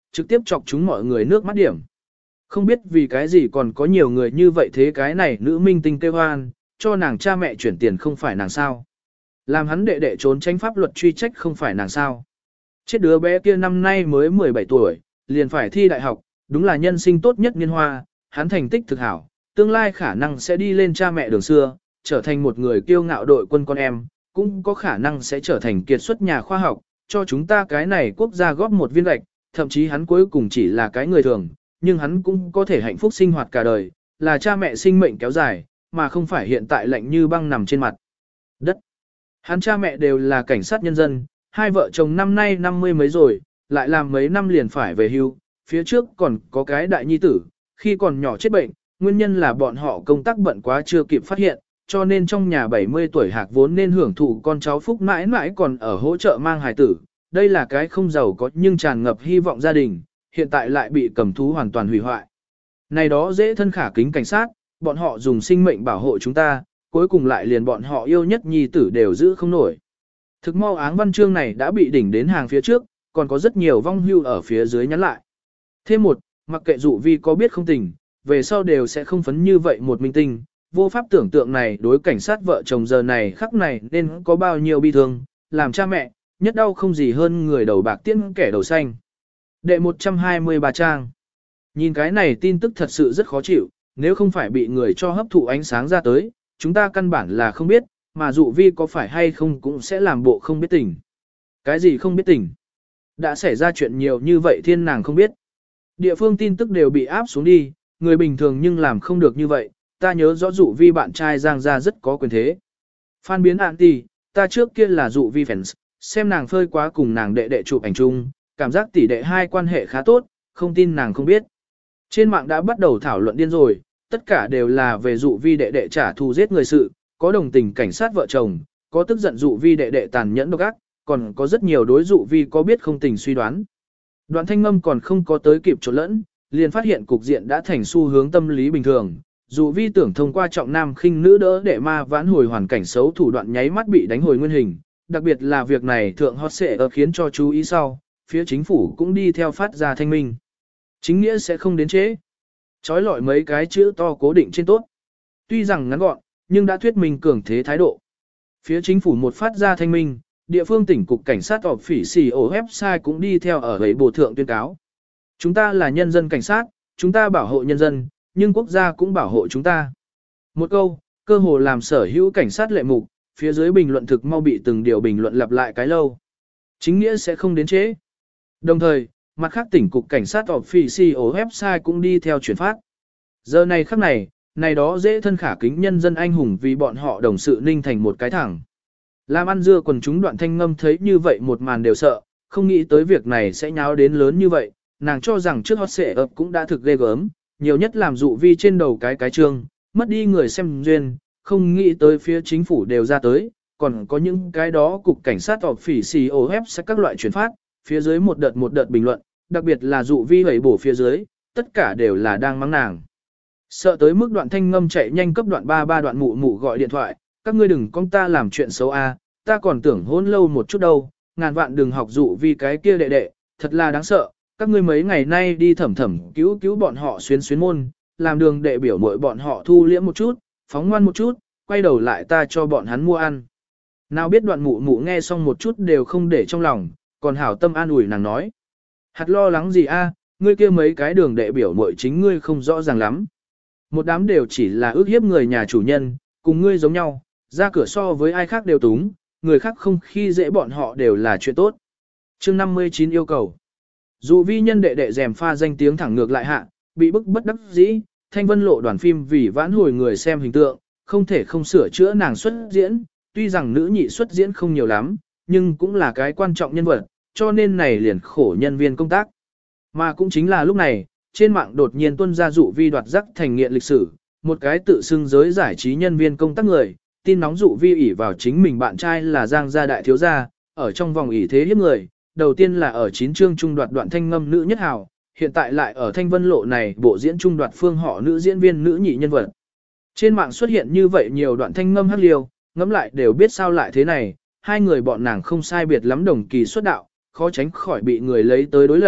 trực tiếp chọc chúng mọi người nước mắt điểm. Không biết vì cái gì còn có nhiều người như vậy thế cái này nữ minh tinh kêu hoan, cho nàng cha mẹ chuyển tiền không phải nàng sao. Làm hắn đệ đệ trốn tránh pháp luật truy trách không phải nàng sao. Chết đứa bé kia năm nay mới mười bảy tuổi, liền phải thi đại học, đúng là nhân sinh tốt nhất niên hoa, hắn thành tích thực hảo, tương lai khả năng sẽ đi lên cha mẹ đường xưa, trở thành một người kiêu ngạo đội quân con em, cũng có khả năng sẽ trở thành kiệt xuất nhà khoa học, cho chúng ta cái này quốc gia góp một viên gạch, thậm chí hắn cuối cùng chỉ là cái người thường, nhưng hắn cũng có thể hạnh phúc sinh hoạt cả đời, là cha mẹ sinh mệnh kéo dài, mà không phải hiện tại lạnh như băng nằm trên mặt đất. Hắn cha mẹ đều là cảnh sát nhân dân, hai vợ chồng năm nay năm mươi mấy rồi, lại làm mấy năm liền phải về hưu, phía trước còn có cái đại nhi tử, khi còn nhỏ chết bệnh, nguyên nhân là bọn họ công tác bận quá chưa kịp phát hiện, cho nên trong nhà bảy mươi tuổi hạc vốn nên hưởng thụ con cháu phúc mãi mãi còn ở hỗ trợ mang hài tử. Đây là cái không giàu có nhưng tràn ngập hy vọng gia đình, hiện tại lại bị cầm thú hoàn toàn hủy hoại. Này đó dễ thân khả kính cảnh sát, bọn họ dùng sinh mệnh bảo hộ chúng ta, cuối cùng lại liền bọn họ yêu nhất nhi tử đều giữ không nổi. Thực mau áng văn chương này đã bị đỉnh đến hàng phía trước, còn có rất nhiều vong hưu ở phía dưới nhắn lại. Thêm một, mặc kệ dụ vi có biết không tình, về sau đều sẽ không phấn như vậy một minh tinh, vô pháp tưởng tượng này đối cảnh sát vợ chồng giờ này khắc này nên có bao nhiêu bi thương, làm cha mẹ, nhất đau không gì hơn người đầu bạc tiễn kẻ đầu xanh. Đệ một trăm hai mươi ba trang. Nhìn cái này tin tức thật sự rất khó chịu, nếu không phải bị người cho hấp thụ ánh sáng ra tới, chúng ta căn bản là không biết, mà dụ vi có phải hay không cũng sẽ làm bộ không biết tình. Cái gì không biết tình? Đã xảy ra chuyện nhiều như vậy thiên nàng không biết. Địa phương tin tức đều bị áp xuống đi, người bình thường nhưng làm không được như vậy, ta nhớ rõ dụ vi bạn trai Giang gia rất có quyền thế. Phan biến anti, ta trước kia là dụ vi fans, xem nàng phơi quá cùng nàng đệ đệ chụp ảnh chung, cảm giác tỷ đệ hai quan hệ khá tốt, không tin nàng không biết. Trên mạng đã bắt đầu thảo luận điên rồi, tất cả đều là về dụ vi đệ đệ trả thù giết người sự, có đồng tình cảnh sát vợ chồng, có tức giận dụ vi đệ đệ tàn nhẫn độc ác, còn có rất nhiều đối dụ vi có biết không tình suy đoán. Đoạn Thanh Ngâm còn không có tới kịp trộn lẫn, liền phát hiện cục diện đã thành xu hướng tâm lý bình thường. Dụ vi tưởng thông qua trọng nam khinh nữ đỡ để ma vãn hồi hoàn cảnh xấu thủ đoạn nháy mắt bị đánh hồi nguyên hình, đặc biệt là việc này thượng hot sẽ ở khiến cho chú ý sau, phía chính phủ cũng đi theo phát ra thanh minh. Chính nghĩa sẽ không đến chế. Chói lọi mấy cái chữ to cố định trên tốt. Tuy rằng ngắn gọn, nhưng đã thuyết minh cường thế thái độ. Phía chính phủ một phát ra thanh minh, địa phương tỉnh cục cảnh sát họp phỉ xì ổ website cũng đi theo ở ấy bộ thượng tuyên cáo. Chúng ta là nhân dân cảnh sát, chúng ta bảo hộ nhân dân, nhưng quốc gia cũng bảo hộ chúng ta. Một câu, cơ hồ làm sở hữu cảnh sát lệ mục, phía dưới bình luận thực mau bị từng điều bình luận lặp lại cái lâu. Chính nghĩa sẽ không đến chế. Đồng thời, mặt khác tỉnh cục cảnh sát official website cũng đi theo chuyển phát. Giờ này khắc này, này đó dễ thân khả kính nhân dân anh hùng vì bọn họ đồng sự ninh thành một cái thẳng. Làm ăn dưa quần chúng Đoạn Thanh Ngâm thấy như vậy một màn đều sợ, không nghĩ tới việc này sẽ nháo đến lớn như vậy, nàng cho rằng trước hot sẽ ập cũng đã thực ghê gớm, nhiều nhất làm dụ vi trên đầu cái cái trương, mất đi người xem duyên, không nghĩ tới phía chính phủ đều ra tới, còn có những cái đó cục cảnh sát họp phỉ xì ô ép sẽ các loại chuyển phát, phía dưới một đợt một đợt bình luận, đặc biệt là dụ vi hẩy bổ phía dưới, tất cả đều là đang mắng nàng. Sợ tới mức Đoạn Thanh Ngâm chạy nhanh cấp đoạn ba ba đoạn mụ mụ gọi điện thoại, các ngươi đừng con ta làm chuyện xấu a, ta còn tưởng hôn lâu một chút đâu, ngàn vạn đừng học dụ vi cái kia đệ đệ, thật là đáng sợ, các ngươi mấy ngày nay đi thẩm thẩm cứu cứu bọn họ xuyến xuyến môn, làm đường đệ biểu mội bọn họ thu liễm một chút, phóng ngoan một chút, quay đầu lại ta cho bọn hắn mua ăn. Nào biết đoạn mụ mụ nghe xong một chút đều không để trong lòng, còn hảo tâm an ủi nàng nói. Hạt lo lắng gì a, ngươi kia mấy cái đường đệ biểu mội chính ngươi không rõ ràng lắm. Một đám đều chỉ là ước hiếp người nhà chủ nhân, cùng ngươi giống nhau, ra cửa so với ai khác đều túng, người khác không khi dễ bọn họ đều là chuyện tốt. Chương năm mươi chín yêu cầu. Dù vi nhân đệ đệ rèm pha danh tiếng thẳng ngược lại hạ, bị bức bất đắc dĩ, Thanh Vân Lộ đoàn phim vì vãn hồi người xem hình tượng, không thể không sửa chữa nàng xuất diễn, tuy rằng nữ nhị xuất diễn không nhiều lắm, nhưng cũng là cái quan trọng nhân vật, cho nên này liền khổ nhân viên công tác. Mà cũng chính là lúc này, trên mạng đột nhiên tuân ra dụ vi đoạt giác thành nghiện lịch sử, một cái tự xưng giới giải trí nhân viên công tác người, tin nóng dụ vi ỷ vào chính mình bạn trai là Giang gia đại thiếu gia, ở trong vòng ỷ thế hiếp người, đầu tiên là ở chín chương trung đoạt Đoạn Thanh Ngâm nữ nhất hào, hiện tại lại ở Thanh Vân Lộ này bộ diễn trung đoạt phương họ nữ diễn viên nữ nhị nhân vật. Trên mạng xuất hiện như vậy nhiều Đoạn Thanh Ngâm hắc liêu, ngẫm lại đều biết sao lại thế này, hai người bọn nàng không sai biệt lắm đồng kỳ xuất đạo, khó tránh khỏi bị người lấy tới đối lập,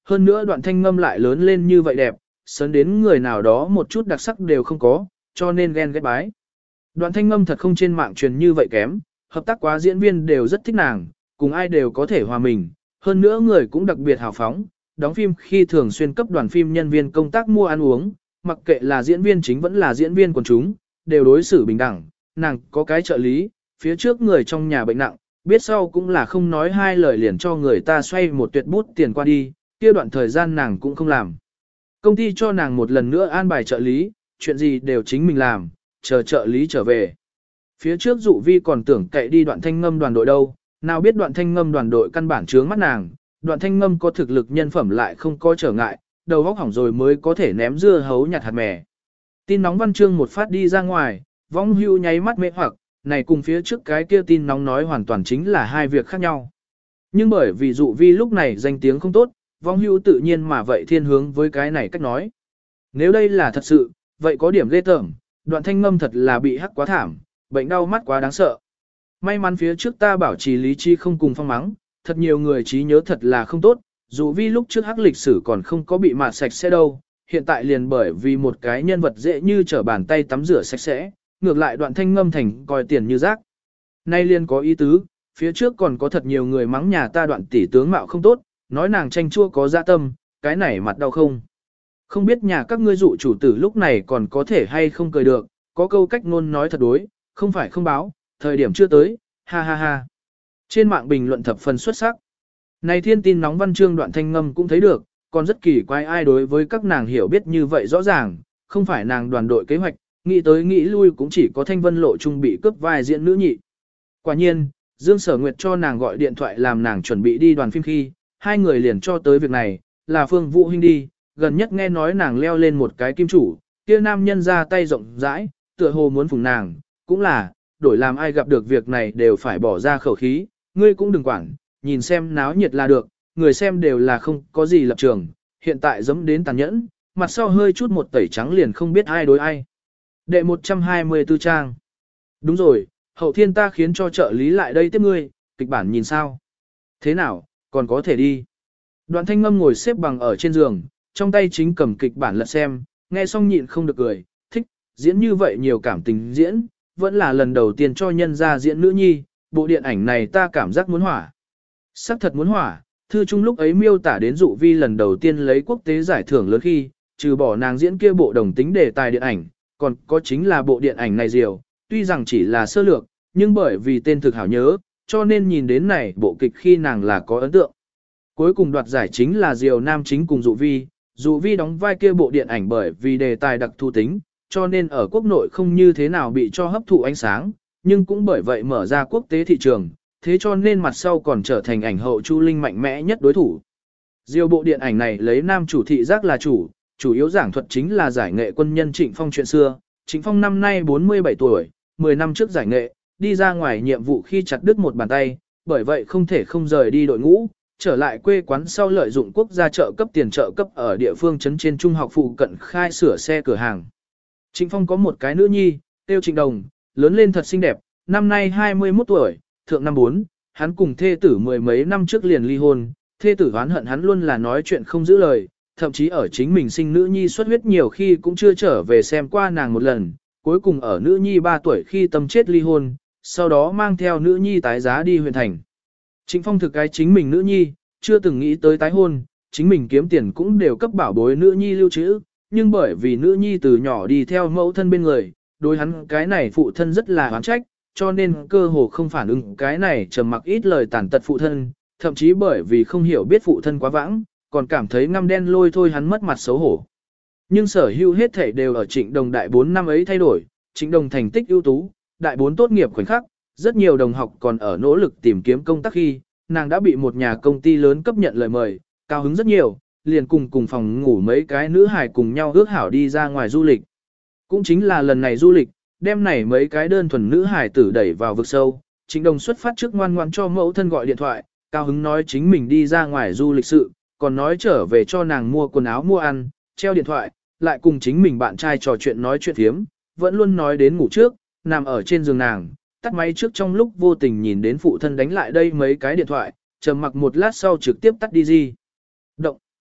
hơn nữa đoạn thanh ngâm lại lớn lên như vậy đẹp, sớn đến người nào đó một chút đặc sắc đều không có, cho nên ghen ghét bái. Đoạn thanh ngâm thật không trên mạng truyền như vậy kém, hợp tác quá diễn viên đều rất thích nàng, cùng ai đều có thể hòa mình, hơn nữa người cũng đặc biệt hào phóng, đóng phim khi thường xuyên cấp đoàn phim nhân viên công tác mua ăn uống, mặc kệ là diễn viên chính vẫn là diễn viên quần chúng, đều đối xử bình đẳng, nàng có cái trợ lý, phía trước người trong nhà bệnh nặng, biết sau cũng là không nói hai lời liền cho người ta xoay một tuyệt bút tiền qua đi, kia đoạn thời gian nàng cũng không làm. Công ty cho nàng một lần nữa an bài trợ lý, chuyện gì đều chính mình làm, chờ trợ lý trở về. Phía trước dụ vi còn tưởng cậy đi đoạn thanh ngâm đoàn đội đâu, nào biết đoạn thanh ngâm đoàn đội căn bản trướng mắt nàng, đoạn thanh ngâm có thực lực nhân phẩm lại không có trở ngại, đầu óc hỏng rồi mới có thể ném dưa hấu nhặt hạt mè. Tin nóng văn chương một phát đi ra ngoài, vong hưu nháy mắt mê hoặc, này cùng phía trước cái kia tin nóng nói hoàn toàn chính là hai việc khác nhau. Nhưng bởi vì dụ vi lúc này danh tiếng không tốt, vong hưu tự nhiên mà vậy thiên hướng với cái này cách nói. Nếu đây là thật sự, vậy có điểm ghê tởm, đoạn thanh ngâm thật là bị hắc quá thảm, bệnh đau mắt quá đáng sợ. May mắn phía trước ta bảo trì lý trí không cùng phong mắng, thật nhiều người trí nhớ thật là không tốt, dù vì lúc trước hắc lịch sử còn không có bị mạt sạch sẽ đâu, hiện tại liền bởi vì một cái nhân vật dễ như trở bàn tay tắm rửa sạch sẽ, ngược lại đoạn thanh ngâm thành coi tiền như rác. Nay liền có ý tứ, phía trước còn có thật nhiều người mắng nhà ta đoạn tỷ tướng mạo không tốt, nói nàng tranh chua có dạ tâm, cái này mặt đau không. Không biết nhà các ngươi dụ chủ tử lúc này còn có thể hay không cười được, có câu cách ngôn nói thật đối, không phải không báo, thời điểm chưa tới, ha ha ha. Trên mạng bình luận thập phần xuất sắc. Này thiên tin nóng văn chương đoạn thanh ngâm cũng thấy được, còn rất kỳ quái ai đối với các nàng hiểu biết như vậy rõ ràng, không phải nàng đoàn đội kế hoạch, nghĩ tới nghĩ lui cũng chỉ có Thanh Vân Lộ Trung bị cướp vai diễn nữ nhị. Quả nhiên, Dương Sở Nguyệt cho nàng gọi điện thoại làm nàng chuẩn bị đi đoàn phim khi, hai người liền cho tới việc này, là Phương Vũ Hinh đi, gần nhất nghe nói nàng leo lên một cái kim chủ, kia nam nhân ra tay rộng rãi, tựa hồ muốn phụng nàng, cũng là, đổi làm ai gặp được việc này đều phải bỏ ra khẩu khí, ngươi cũng đừng quản, nhìn xem náo nhiệt là được, người xem đều là không có gì lập trường, hiện tại giống đến tàn nhẫn, mặt sau hơi chút một tẩy trắng liền không biết ai đối ai. Đệ một trăm hai mươi tư trang. Đúng rồi, hậu thiên ta khiến cho trợ lý lại đây tiếp ngươi, kịch bản nhìn sao? Thế nào, còn có thể đi. Đoạn thanh ngâm ngồi xếp bằng ở trên giường, trong tay chính cầm kịch bản lật xem, nghe xong nhịn không được cười, thích, diễn như vậy nhiều cảm tình diễn, vẫn là lần đầu tiên cho nhân ra diễn nữ nhi, bộ điện ảnh này ta cảm giác muốn hỏa. Sắc thật muốn hỏa, thư chung lúc ấy miêu tả đến dụ vi lần đầu tiên lấy quốc tế giải thưởng lớn khi, trừ bỏ nàng diễn kia bộ đồng tính đề tài điện ảnh, còn có chính là bộ điện ảnh này diều, tuy rằng chỉ là sơ lược, nhưng bởi vì tên thực hảo nhớ, cho nên nhìn đến này bộ kịch khi nàng là có ấn tượng. Cuối cùng đoạt giải chính là diều nam chính cùng dụ vi, dụ vi đóng vai kia bộ điện ảnh bởi vì đề tài đặc thù tính, cho nên ở quốc nội không như thế nào bị cho hấp thụ ánh sáng, nhưng cũng bởi vậy mở ra quốc tế thị trường, thế cho nên mặt sau còn trở thành ảnh hậu Chu Linh mạnh mẽ nhất đối thủ. Diều bộ điện ảnh này lấy nam chủ thị giác là chủ, chủ yếu giảng thuật chính là giải nghệ quân nhân Trịnh Phong chuyện xưa. Trịnh Phong năm nay bốn mươi bảy tuổi, mười năm trước giải nghệ, đi ra ngoài nhiệm vụ khi chặt đứt một bàn tay, bởi vậy không thể không rời đi đội ngũ, trở lại quê quán sau lợi dụng quốc gia trợ cấp tiền trợ cấp ở địa phương trấn trên trung học phụ cận khai sửa xe cửa hàng. Trịnh Phong có một cái nữ nhi, tiêu Trịnh Đồng, lớn lên thật xinh đẹp, năm nay hai mươi mốt tuổi, thượng năm bốn, hắn cùng thê tử mười mấy năm trước liền ly hôn, thê tử oán hận hắn luôn là nói chuyện không giữ lời, thậm chí ở chính mình sinh nữ nhi xuất huyết nhiều khi cũng chưa trở về xem qua nàng một lần, cuối cùng ở nữ nhi ba tuổi khi tâm chết ly hôn, sau đó mang theo nữ nhi tái giá đi huyện thành. Trịnh Phong thực cái chính mình nữ nhi, chưa từng nghĩ tới tái hôn, chính mình kiếm tiền cũng đều cấp bảo bối nữ nhi lưu trữ, nhưng bởi vì nữ nhi từ nhỏ đi theo mẫu thân bên người, đối hắn cái này phụ thân rất là oán trách, cho nên cơ hồ không phản ứng cái này trầm mặc ít lời tàn tật phụ thân, thậm chí bởi vì không hiểu biết phụ thân quá vãng, còn cảm thấy ngăm đen lôi thôi hắn mất mặt xấu hổ. Nhưng sở hữu hết thảy đều ở Trịnh Đồng đại bốn năm ấy thay đổi, Trịnh Đồng thành tích ưu tú, đại bốn tốt nghiệp khoảnh khắc, rất nhiều đồng học còn ở nỗ lực tìm kiếm công tác khi, nàng đã bị một nhà công ty lớn cấp nhận lời mời, cao hứng rất nhiều, liền cùng cùng phòng ngủ mấy cái nữ hài cùng nhau ước hảo đi ra ngoài du lịch. Cũng chính là lần này du lịch, đem này mấy cái đơn thuần nữ hài tử đẩy vào vực sâu, Trịnh Đồng xuất phát trước ngoan ngoãn cho mẫu thân gọi điện thoại, cao hứng nói chính mình đi ra ngoài du lịch sự, còn nói trở về cho nàng mua quần áo mua ăn, treo điện thoại, lại cùng chính mình bạn trai trò chuyện nói chuyện thiếm, vẫn luôn nói đến ngủ trước, nằm ở trên giường nàng, tắt máy trước trong lúc vô tình nhìn đến phụ thân đánh lại đây mấy cái điện thoại, trầm mặc một lát sau trực tiếp tắt đi gì. Động.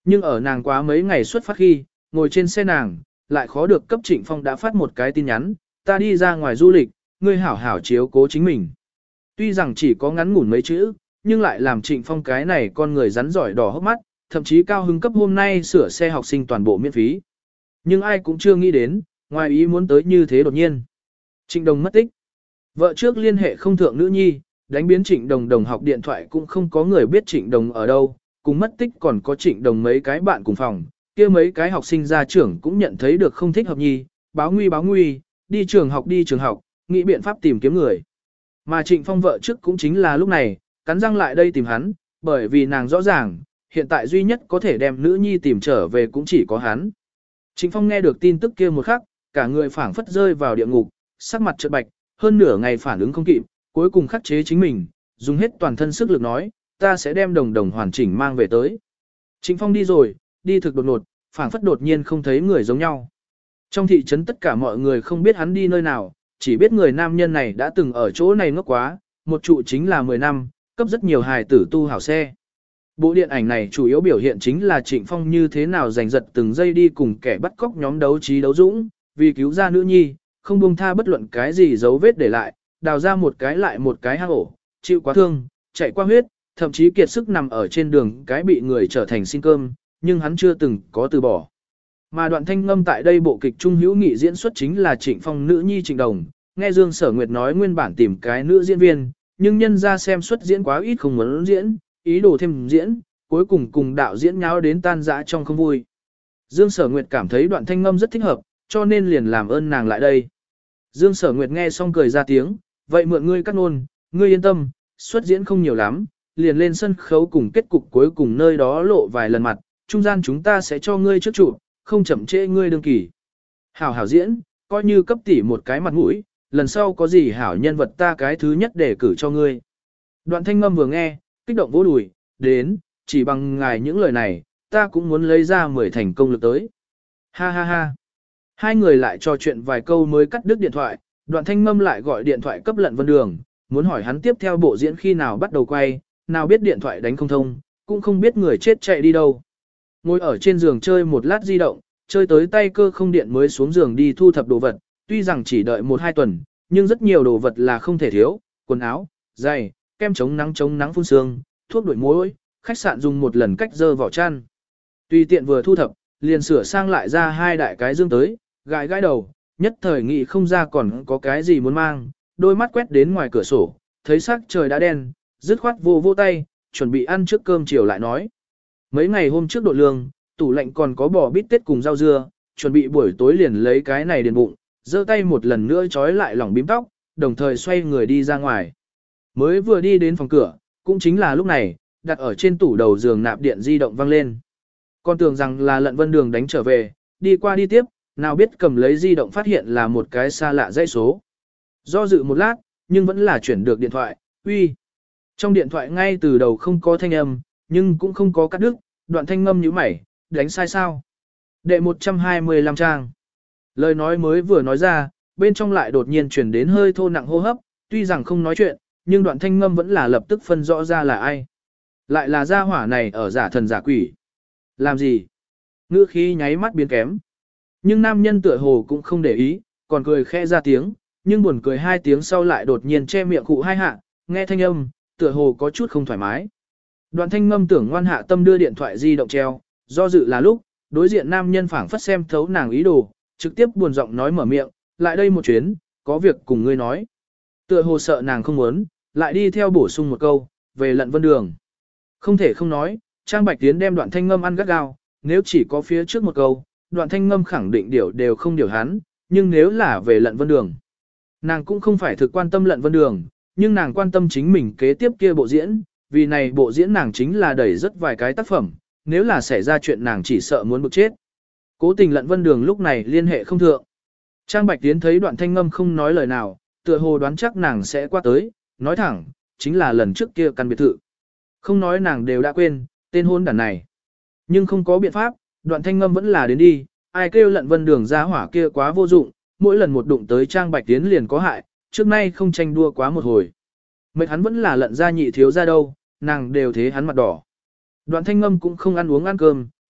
Nhưng ở nàng quá mấy ngày xuất phát khi, ngồi trên xe nàng, lại khó được cấp Trịnh Phong đã phát một cái tin nhắn, ta đi ra ngoài du lịch, ngươi hảo hảo chiếu cố chính mình. Tuy rằng chỉ có ngắn ngủn mấy chữ, nhưng lại làm Trịnh Phong cái này con người rắn giỏi đỏ hốc mắt, thậm chí cao hứng cấp hôm nay sửa xe học sinh toàn bộ miễn phí. Nhưng ai cũng chưa nghĩ đến, ngoài ý muốn tới như thế đột nhiên. Trịnh Đồng mất tích. Vợ trước liên hệ không thượng nữ nhi, đánh biến Trịnh Đồng đồng học điện thoại cũng không có người biết Trịnh Đồng ở đâu, cùng mất tích còn có Trịnh Đồng mấy cái bạn cùng phòng, kia mấy cái học sinh gia trưởng cũng nhận thấy được không thích hợp nhi, báo nguy báo nguy, đi trường học đi trường học, nghĩ biện pháp tìm kiếm người. Mà Trịnh Phong vợ trước cũng chính là lúc này, cắn răng lại đây tìm hắn, bởi vì nàng rõ ràng, hiện tại duy nhất có thể đem nữ nhi tìm trở về cũng chỉ có hắn. Trịnh Phong nghe được tin tức kia một khắc, cả người phảng phất rơi vào địa ngục, sắc mặt chợt bạch, hơn nửa ngày phản ứng không kịp, cuối cùng khắc chế chính mình, dùng hết toàn thân sức lực nói, ta sẽ đem đồng đồng hoàn chỉnh mang về tới. Trịnh Phong đi rồi, đi thực đột ngột, phảng phất đột nhiên không thấy người giống nhau. Trong thị trấn tất cả mọi người không biết hắn đi nơi nào, chỉ biết người nam nhân này đã từng ở chỗ này ngốc quá, một trụ chính là mười năm, cấp rất nhiều hài tử tu hảo xe. Bộ điện ảnh này chủ yếu biểu hiện chính là Trịnh Phong như thế nào giành giật từng giây đi cùng kẻ bắt cóc nhóm đấu trí đấu dũng, vì cứu ra nữ nhi, không buông tha bất luận cái gì dấu vết để lại, đào ra một cái lại một cái hang ổ, chịu quá thương, chạy qua huyết, thậm chí kiệt sức nằm ở trên đường cái bị người trở thành xin cơm, nhưng hắn chưa từng có từ bỏ. Mà đoạn thanh ngâm tại đây bộ kịch trung hữu nghị diễn xuất chính là Trịnh Phong nữ nhi Trịnh Đồng, nghe Dương Sở Nguyệt nói nguyên bản tìm cái nữ diễn viên, nhưng nhân ra xem xuất diễn quá ít không muốn diễn, ý đồ thêm diễn, cuối cùng cùng đạo diễn nháo đến tan rã trong không vui. Dương Sở Nguyệt cảm thấy đoạn thanh ngâm rất thích hợp, cho nên liền làm ơn nàng lại đây. Dương Sở Nguyệt nghe xong cười ra tiếng, vậy mượn ngươi cắt nôn, ngươi yên tâm, xuất diễn không nhiều lắm, liền lên sân khấu cùng kết cục cuối cùng nơi đó lộ vài lần mặt, trung gian chúng ta sẽ cho ngươi trước trụ, không chậm trễ ngươi đương kỳ. Hảo hảo diễn, coi như cấp tỷ một cái mặt mũi, lần sau có gì hảo nhân vật ta cái thứ nhất để cử cho ngươi. Đoạn thanh ngâm vừa nghe, kích động vỗ đùi, đến, chỉ bằng ngài những lời này, ta cũng muốn lấy ra mười thành công lực tới. Ha ha ha. Hai người lại trò chuyện vài câu mới cắt đứt điện thoại, đoạn thanh ngâm lại gọi điện thoại cấp Lận Vân Đường, muốn hỏi hắn tiếp theo bộ diễn khi nào bắt đầu quay, nào biết điện thoại đánh không thông, cũng không biết người chết chạy đi đâu. Ngồi ở trên giường chơi một lát di động, chơi tới tay cơ không điện mới xuống giường đi thu thập đồ vật, tuy rằng chỉ đợi một hai tuần, nhưng rất nhiều đồ vật là không thể thiếu, quần áo, giày, kem chống nắng chống nắng phun sương, thuốc đuổi muỗi, khách sạn dùng một lần cách dơ vỏ chăn. Tùy tiện vừa thu thập, liền sửa sang lại ra hai đại cái dương tới, gãi gãi đầu, nhất thời nghĩ không ra còn có cái gì muốn mang, đôi mắt quét đến ngoài cửa sổ, thấy sắc trời đã đen, dứt khoát vô vô tay, chuẩn bị ăn trước cơm chiều lại nói. Mấy ngày hôm trước độ lương, tủ lạnh còn có bò bít tết cùng rau dưa, chuẩn bị buổi tối liền lấy cái này điền bụng, giơ tay một lần nữa trói lại lỏng bím tóc, đồng thời xoay người đi ra ngoài. Mới vừa đi đến phòng cửa, cũng chính là lúc này, đặt ở trên tủ đầu giường nạp điện di động vang lên. Con tưởng rằng là Lận Vân Đường đánh trở về, đi qua đi tiếp, nào biết cầm lấy di động phát hiện là một cái xa lạ dãy số. Do dự một lát, nhưng vẫn là chuyển được điện thoại, uy. Trong điện thoại ngay từ đầu không có thanh âm, nhưng cũng không có cắt đứt, đoạn thanh ngâm như mày, đánh sai sao. Đệ một trăm hai mươi lăm trang. Lời nói mới vừa nói ra, bên trong lại đột nhiên chuyển đến hơi thô nặng hô hấp, tuy rằng không nói chuyện, nhưng đoạn thanh ngâm vẫn là lập tức phân rõ ra là ai. Lại là gia hỏa này ở giả thần giả quỷ. Làm gì? Ngữ khí nháy mắt biến kém. Nhưng nam nhân tựa hồ cũng không để ý, còn cười khẽ ra tiếng, nhưng buồn cười hai tiếng sau lại đột nhiên che miệng cụ hai hạ, nghe thanh âm, tựa hồ có chút không thoải mái. Đoạn thanh ngâm tưởng ngoan hạ tâm đưa điện thoại di động treo, do dự là lúc, đối diện nam nhân phảng phất xem thấu nàng ý đồ, trực tiếp buồn giọng nói mở miệng, lại đây một chuyến, có việc cùng ngươi nói. Tựa hồ sợ nàng không muốn, lại đi theo bổ sung một câu, về Lận Vân Đường. Không thể không nói, Trang Bạch Tiến đem đoạn thanh ngâm ăn gắt gao, nếu chỉ có phía trước một câu, đoạn thanh ngâm khẳng định điều đều không điều hắn, nhưng nếu là về Lận Vân Đường. Nàng cũng không phải thực quan tâm Lận Vân Đường, nhưng nàng quan tâm chính mình kế tiếp kia bộ diễn, vì này bộ diễn nàng chính là đẩy rất vài cái tác phẩm, nếu là xảy ra chuyện nàng chỉ sợ muốn bực chết. Cố tình Lận Vân Đường lúc này liên hệ không thượng. Trang Bạch Tiến thấy đoạn thanh ngâm không nói lời nào, tựa hồ đoán chắc nàng sẽ qua tới, nói thẳng, chính là lần trước kia căn biệt thự. Không nói nàng đều đã quên, tên hôn đàn này. Nhưng không có biện pháp, đoạn thanh ngâm vẫn là đến đi, ai kêu Lận Vân Đường ra hỏa kia quá vô dụng, mỗi lần một đụng tới Trang Bạch Tiến liền có hại, trước nay không tranh đua quá một hồi. Mệt hắn vẫn là Lận gia nhị thiếu ra đâu, nàng đều thế hắn mặt đỏ. Đoạn thanh ngâm cũng không ăn uống ăn cơm,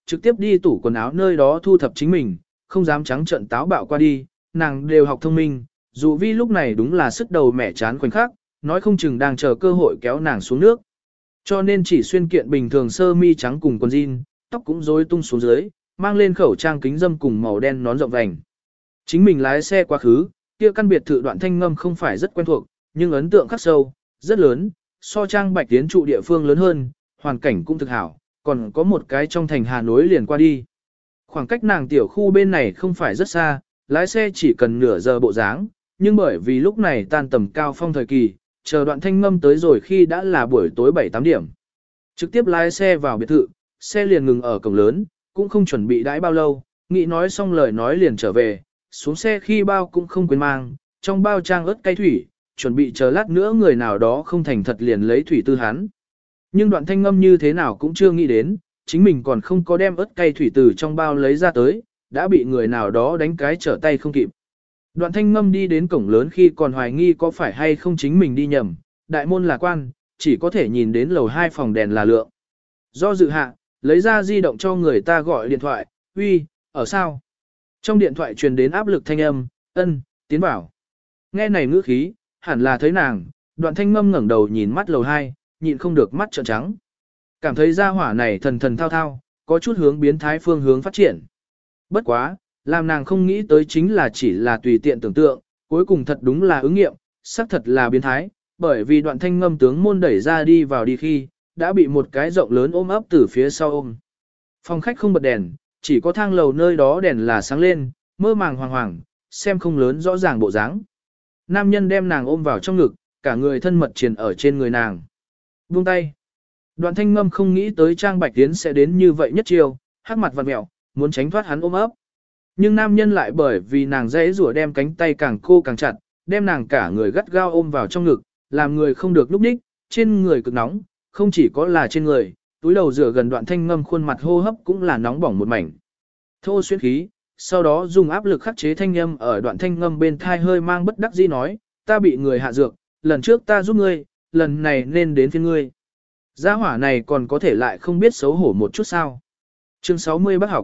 trực tiếp đi tủ quần áo nơi đó thu thập chính mình, không dám trắng trợn táo bạo qua đi, nàng đều học thông minh, dù vi lúc này đúng là sức đầu mẻ chán khoảnh khắc, nói không chừng đang chờ cơ hội kéo nàng xuống nước. Cho nên chỉ xuyên kiện bình thường sơ mi trắng cùng quần jean, tóc cũng rối tung xuống dưới, mang lên khẩu trang kính dâm cùng màu đen nón rộng vành. Chính mình lái xe quá khứ, kia căn biệt thự Đoạn Thanh Ngâm không phải rất quen thuộc, nhưng ấn tượng khắc sâu, rất lớn, so Trang Bạch Tiến trụ địa phương lớn hơn, hoàn cảnh cũng thực hảo, còn có một cái trong thành Hà Nội liền qua đi. Khoảng cách nàng tiểu khu bên này không phải rất xa, lái xe chỉ cần nửa giờ bộ dáng, nhưng bởi vì lúc này tan tầm cao phong thời kỳ, chờ Đoạn Thanh Ngâm tới rồi khi đã là buổi tối bảy tám điểm. Trực tiếp lái xe vào biệt thự, xe liền ngừng ở cổng lớn, cũng không chuẩn bị đãi bao lâu, nghĩ nói xong lời nói liền trở về, xuống xe khi bao cũng không quên mang, trong bao trang ớt cay thủy, chuẩn bị chờ lát nữa người nào đó không thành thật liền lấy thủy tư hắn. Nhưng Đoạn Thanh Ngâm như thế nào cũng chưa nghĩ đến, chính mình còn không có đem ớt cay thủy từ trong bao lấy ra tới, đã bị người nào đó đánh cái trở tay không kịp. Đoạn Thanh Ngâm đi đến cổng lớn khi còn hoài nghi có phải hay không chính mình đi nhầm, đại môn là quan, chỉ có thể nhìn đến lầu hai phòng đèn là lượng. Do dự hạ, lấy ra di động cho người ta gọi điện thoại, uy, ở sao? Trong điện thoại truyền đến áp lực thanh âm, ân, tiến bảo. Nghe này ngữ khí, hẳn là thấy nàng, Đoạn Thanh Ngâm ngẩng đầu nhìn mắt lầu hai, nhịn không được mắt trợn trắng. Cảm thấy gia hỏa này thần thần thao thao, có chút hướng biến thái phương hướng phát triển. Bất quá, làm nàng không nghĩ tới chính là chỉ là tùy tiện tưởng tượng, cuối cùng thật đúng là ứng nghiệm, xác thật là biến thái, bởi vì Đoạn Thanh Ngâm tướng môn đẩy ra đi vào đi khi, đã bị một cái rộng lớn ôm ấp từ phía sau ôm. Phòng khách không bật đèn, chỉ có thang lầu nơi đó đèn là sáng lên, mơ màng hoàng hoàng, xem không lớn rõ ràng bộ dáng. Nam nhân đem nàng ôm vào trong ngực, cả người thân mật triền ở trên người nàng. Buông tay. Đoạn Thanh Ngâm không nghĩ tới Trang Bạch Tiến sẽ đến như vậy nhất chiêu, hắc mặt vặn mẹo, muốn tránh thoát hắn ôm ấp. Nhưng nam nhân lại bởi vì nàng dễ rủa đem cánh tay càng cô càng chặt, đem nàng cả người gắt gao ôm vào trong ngực, làm người không được lúc ních, trên người cực nóng, không chỉ có là trên người, túi đầu rửa gần Đoạn Thanh Ngâm khuôn mặt hô hấp cũng là nóng bỏng một mảnh. Thô xuyên khí, sau đó dùng áp lực khắc chế thanh âm ở Đoạn Thanh Ngâm bên thai hơi mang bất đắc dĩ nói, ta bị người hạ dược, lần trước ta giúp ngươi, lần này nên đến phiên ngươi. Gia hỏa này còn có thể lại không biết xấu hổ một chút sao. Chương sáu mươi bác học.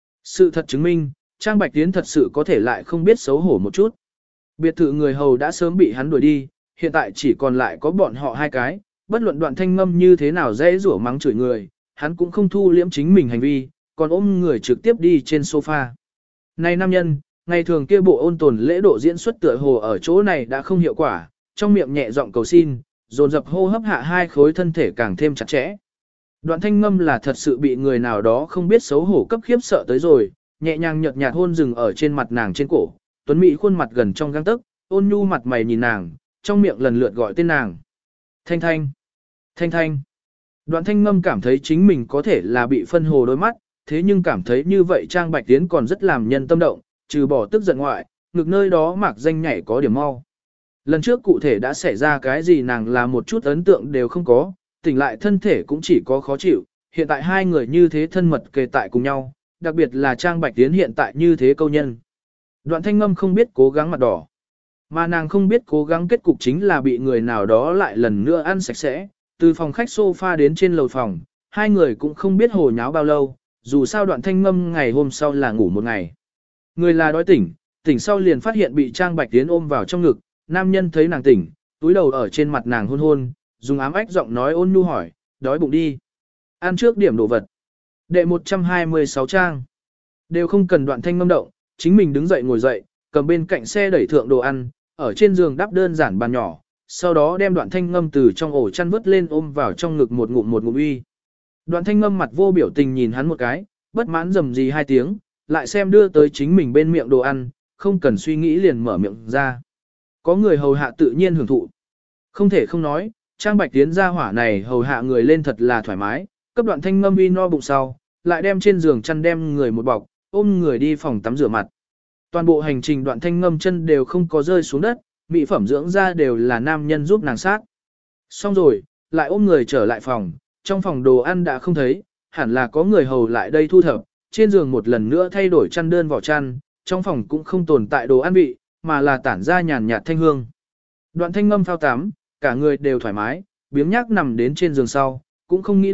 Sự thật chứng minh, Trang Bạch Tiến thật sự có thể lại không biết xấu hổ một chút. Biệt thự người hầu đã sớm bị hắn đuổi đi, hiện tại chỉ còn lại có bọn họ hai cái, bất luận Đoạn Thanh Ngâm như thế nào dễ rủa mắng chửi người, hắn cũng không thu liễm chính mình hành vi, còn ôm người trực tiếp đi trên sofa. Này nam nhân, ngày thường kia bộ ôn tồn lễ độ diễn xuất tựa hồ ở chỗ này đã không hiệu quả, trong miệng nhẹ giọng cầu xin, dồn dập hô hấp hạ hai khối thân thể càng thêm chặt chẽ. Đoạn Thanh Ngâm là thật sự bị người nào đó không biết xấu hổ cấp khiếp sợ tới rồi, nhẹ nhàng nhợt nhạt hôn dừng ở trên mặt nàng trên cổ, tuấn mỹ khuôn mặt gần trong gang tấc, ôn nhu mặt mày nhìn nàng, trong miệng lần lượt gọi tên nàng. Thanh Thanh, Thanh Thanh. Đoạn Thanh Ngâm cảm thấy chính mình có thể là bị phân hồ đôi mắt, thế nhưng cảm thấy như vậy Trang Bạch Tiến còn rất làm nhân tâm động, trừ bỏ tức giận ngoại, ngực nơi đó mạc danh nhảy có điểm mau. Lần trước cụ thể đã xảy ra cái gì nàng là một chút ấn tượng đều không có, tỉnh lại thân thể cũng chỉ có khó chịu, hiện tại hai người như thế thân mật kề tại cùng nhau, đặc biệt là Trang Bạch Tiến hiện tại như thế câu nhân. Đoạn Thanh Ngâm không biết cố gắng mặt đỏ, mà nàng không biết cố gắng kết cục chính là bị người nào đó lại lần nữa ăn sạch sẽ, từ phòng khách sofa đến trên lầu phòng, hai người cũng không biết hồ nháo bao lâu, dù sao Đoạn Thanh Ngâm ngày hôm sau là ngủ một ngày. Người là đói tỉnh, tỉnh sau liền phát hiện bị Trang Bạch Tiến ôm vào trong ngực, nam nhân thấy nàng tỉnh, túi đầu ở trên mặt nàng hôn hôn, dùng ám ách giọng nói ôn nhu hỏi, đói bụng đi. Ăn trước điểm đồ vật. Đệ một trăm hai mươi sáu trang. Đều không cần Đoạn Thanh Ngâm động, chính mình đứng dậy ngồi dậy, cầm bên cạnh xe đẩy thượng đồ ăn, ở trên giường đắp đơn giản bàn nhỏ, sau đó đem Đoạn Thanh Ngâm từ trong ổ chăn vớt lên ôm vào trong ngực một ngụm một ngụm uy. Đoạn Thanh Ngâm mặt vô biểu tình nhìn hắn một cái, bất mãn rầm gì hai tiếng, lại xem đưa tới chính mình bên miệng đồ ăn, không cần suy nghĩ liền mở miệng ra. Có người hầu hạ tự nhiên hưởng thụ. Không thể không nói, Trang Bạch Tiến gia hỏa này hầu hạ người lên thật là thoải mái, cấp Đoạn Thanh Ngâm uy no bụng sau, lại đem trên giường chăn đem người một bọc, ôm người đi phòng tắm rửa mặt. Toàn bộ hành trình Đoạn Thanh Ngâm chân đều không có rơi xuống đất, mỹ phẩm dưỡng da đều là nam nhân giúp nàng sát. Xong rồi, lại ôm người trở lại phòng, trong phòng đồ ăn đã không thấy, hẳn là có người hầu lại đây thu thập, trên giường một lần nữa thay đổi chăn đơn vỏ chăn, trong phòng cũng không tồn tại đồ ăn vị, mà là tản ra nhàn nhạt thanh hương. Đoạn Thanh Ngâm phao tắm, cả người đều thoải mái, biếng nhác nằm đến trên giường sau, cũng không nghĩ động,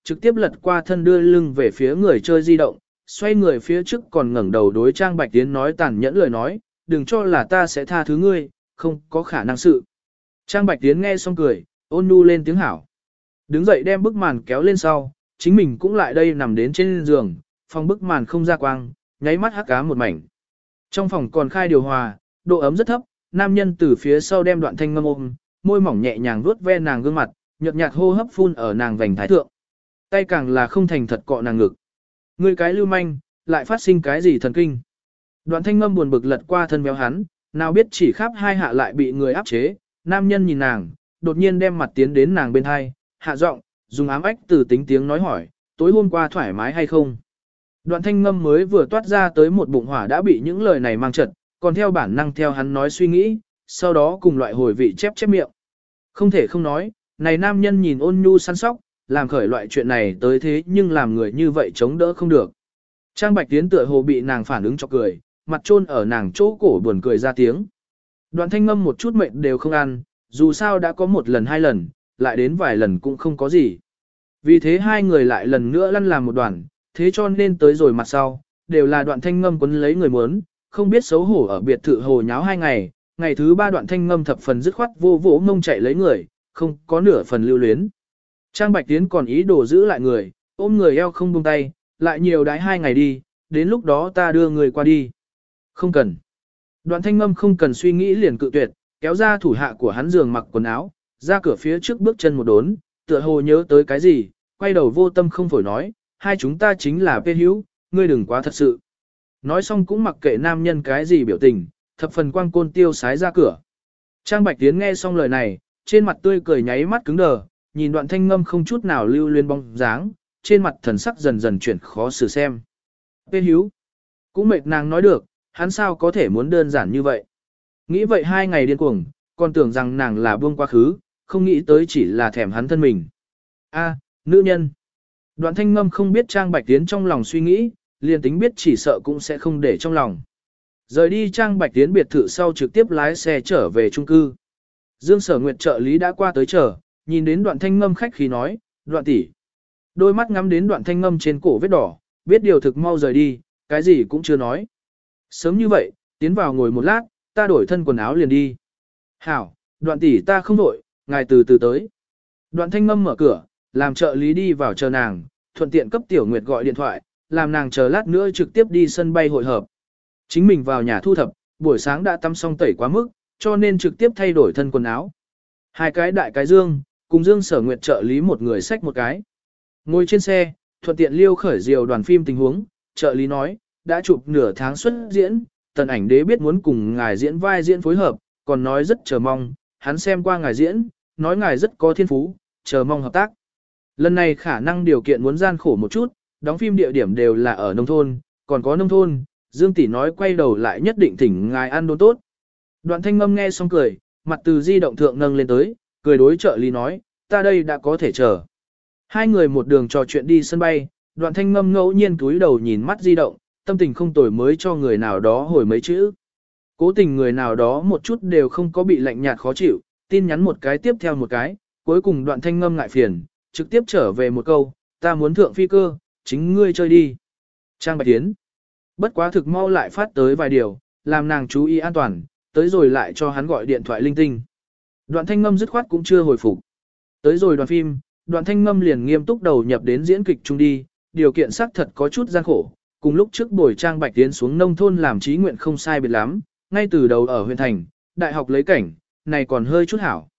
trực tiếp lật qua thân đưa lưng về phía người chơi di động, xoay người phía trước còn ngẩng đầu đối Trang Bạch Tiến nói tàn nhẫn lời nói, đừng cho là ta sẽ tha thứ ngươi, không có khả năng sự. Trang Bạch Tiến nghe xong cười, ôn nhu lên tiếng hảo. Đứng dậy đem bức màn kéo lên sau, chính mình cũng lại đây nằm đến trên giường, phòng bức màn không ra quang, nháy mắt hắc cá một mảnh. Trong phòng còn khai điều hòa, độ ấm rất thấp, nam nhân từ phía sau đem Đoạn Thanh Ngâm ôm, môi mỏng nhẹ nhàng vuốt ve nàng gương mặt, nhợt nhạt hô hấp phun ở nàng vành thái thượng. Tay càng là không thành thật cọ nàng ngực. Ngươi cái lưu manh, lại phát sinh cái gì thần kinh? Đoạn Thanh Ngâm buồn bực lật qua thân béo hắn, nào biết chỉ khắp hai hạ lại bị người áp chế, nam nhân nhìn nàng, đột nhiên đem mặt tiến đến nàng bên hai, hạ giọng, dùng ám ách từ tính tiếng nói hỏi, tối hôm qua thoải mái hay không? Đoạn Thanh Ngâm mới vừa toát ra tới một bụng hỏa đã bị những lời này mang trật, còn theo bản năng theo hắn nói suy nghĩ, sau đó cùng loại hồi vị chép chép miệng. Không thể không nói, này nam nhân nhìn ôn nhu săn sóc, làm khởi loại chuyện này tới thế nhưng làm người như vậy chống đỡ không được. Trang Bạch Tiến tựa hồ bị nàng phản ứng cho cười, mặt trôn ở nàng chỗ cổ buồn cười ra tiếng. Đoạn Thanh Ngâm một chút mệnh đều không ăn, dù sao đã có một lần hai lần, lại đến vài lần cũng không có gì. Vì thế hai người lại lần nữa lăn làm một đoàn, thế cho nên tới rồi mặt sau, đều là Đoạn Thanh Ngâm quấn lấy người muốn, không biết xấu hổ ở biệt thự hồ nháo hai ngày, ngày thứ ba Đoạn Thanh Ngâm thập phần dứt khoát vô vỗ mông chạy lấy người, không có nửa phần lưu luyến. Trang Bạch Tiến còn ý đồ giữ lại người, ôm người eo không buông tay, lại nhiều đái hai ngày đi, đến lúc đó ta đưa người qua đi. Không cần. Đoạn Thanh Ngâm không cần suy nghĩ liền cự tuyệt, kéo ra thủ hạ của hắn giường mặc quần áo, ra cửa phía trước bước chân một đốn, tựa hồ nhớ tới cái gì, quay đầu vô tâm không phổi nói, hai chúng ta chính là pê hữu, ngươi đừng quá thật sự. Nói xong cũng mặc kệ nam nhân cái gì biểu tình, thập phần quang côn tiêu sái ra cửa. Trang Bạch Tiến nghe xong lời này, trên mặt tươi cười nháy mắt cứng đờ, nhìn Đoạn Thanh Ngâm không chút nào lưu luyến bóng dáng, trên mặt thần sắc dần dần chuyển khó xử xem. Pê hữu, cũng mệt nàng nói được, hắn sao có thể muốn đơn giản như vậy. Nghĩ vậy hai ngày điên cuồng, còn tưởng rằng nàng là buông quá khứ, không nghĩ tới chỉ là thèm hắn thân mình. A, nữ nhân. Đoạn Thanh Ngâm không biết Trang Bạch Tiến trong lòng suy nghĩ, liền tính biết chỉ sợ cũng sẽ không để trong lòng. Rời đi Trang Bạch Tiến biệt thự sau trực tiếp lái xe trở về chung cư. Dương Sở Nguyệt trợ lý đã qua tới chờ, nhìn đến Đoạn Thanh Ngâm khách khí nói, Đoạn tỷ. Đôi mắt ngắm đến Đoạn Thanh Ngâm trên cổ vết đỏ, biết điều thực mau rời đi, cái gì cũng chưa nói. Sớm như vậy, tiến vào ngồi một lát, ta đổi thân quần áo liền đi. Hảo, Đoạn tỷ ta không đổi, ngài từ từ tới. Đoạn Thanh Ngâm mở cửa, làm trợ lý đi vào chờ nàng, thuận tiện cấp Tiểu Nguyệt gọi điện thoại, làm nàng chờ lát nữa trực tiếp đi sân bay hội hợp. Chính mình vào nhà thu thập, buổi sáng đã tắm xong tẩy quá mức, cho nên trực tiếp thay đổi thân quần áo. Hai cái đại cái dương, cùng Dương Sở Nguyệt trợ lý một người xách một cái. Ngồi trên xe, thuận tiện liêu khởi diều đoàn phim tình huống, trợ lý nói, đã chụp nửa tháng xuất diễn, tần ảnh đế biết muốn cùng ngài diễn vai diễn phối hợp, còn nói rất chờ mong, hắn xem qua ngài diễn, nói ngài rất có thiên phú, chờ mong hợp tác. Lần này khả năng điều kiện muốn gian khổ một chút, đóng phim địa điểm đều là ở nông thôn, còn có nông thôn, Dương tỷ nói quay đầu lại nhất định thỉnh ngài ăn đốn tốt. Đoạn Thanh Ngâm nghe xong cười, mặt từ di động thượng nâng lên tới, cười đối trợ lý nói, ta đây đã có thể chờ. Hai người một đường trò chuyện đi sân bay, Đoạn Thanh Ngâm ngẫu nhiên túi đầu nhìn mắt di động, tâm tình không tồi mới cho người nào đó hồi mấy chữ. Cố tình người nào đó một chút đều không có bị lạnh nhạt khó chịu, tin nhắn một cái tiếp theo một cái, cuối cùng Đoạn Thanh Ngâm ngại phiền, trực tiếp trở về một câu, ta muốn thượng phi cơ, chính ngươi chơi đi. Trang Bạch Tiến. Bất quá thực mau lại phát tới vài điều, làm nàng chú ý an toàn, tới rồi lại cho hắn gọi điện thoại linh tinh. Đoạn Thanh Ngâm dứt khoát cũng chưa hồi phục. Tới rồi đoàn phim, Đoạn Thanh Ngâm liền nghiêm túc đầu nhập đến diễn kịch chung đi, điều kiện xác thật có chút gian khổ, cùng lúc trước buổi Trang Bạch Tiến xuống nông thôn làm trí nguyện không sai biệt lắm, ngay từ đầu ở huyện thành, đại học lấy cảnh, này còn hơi chút hảo.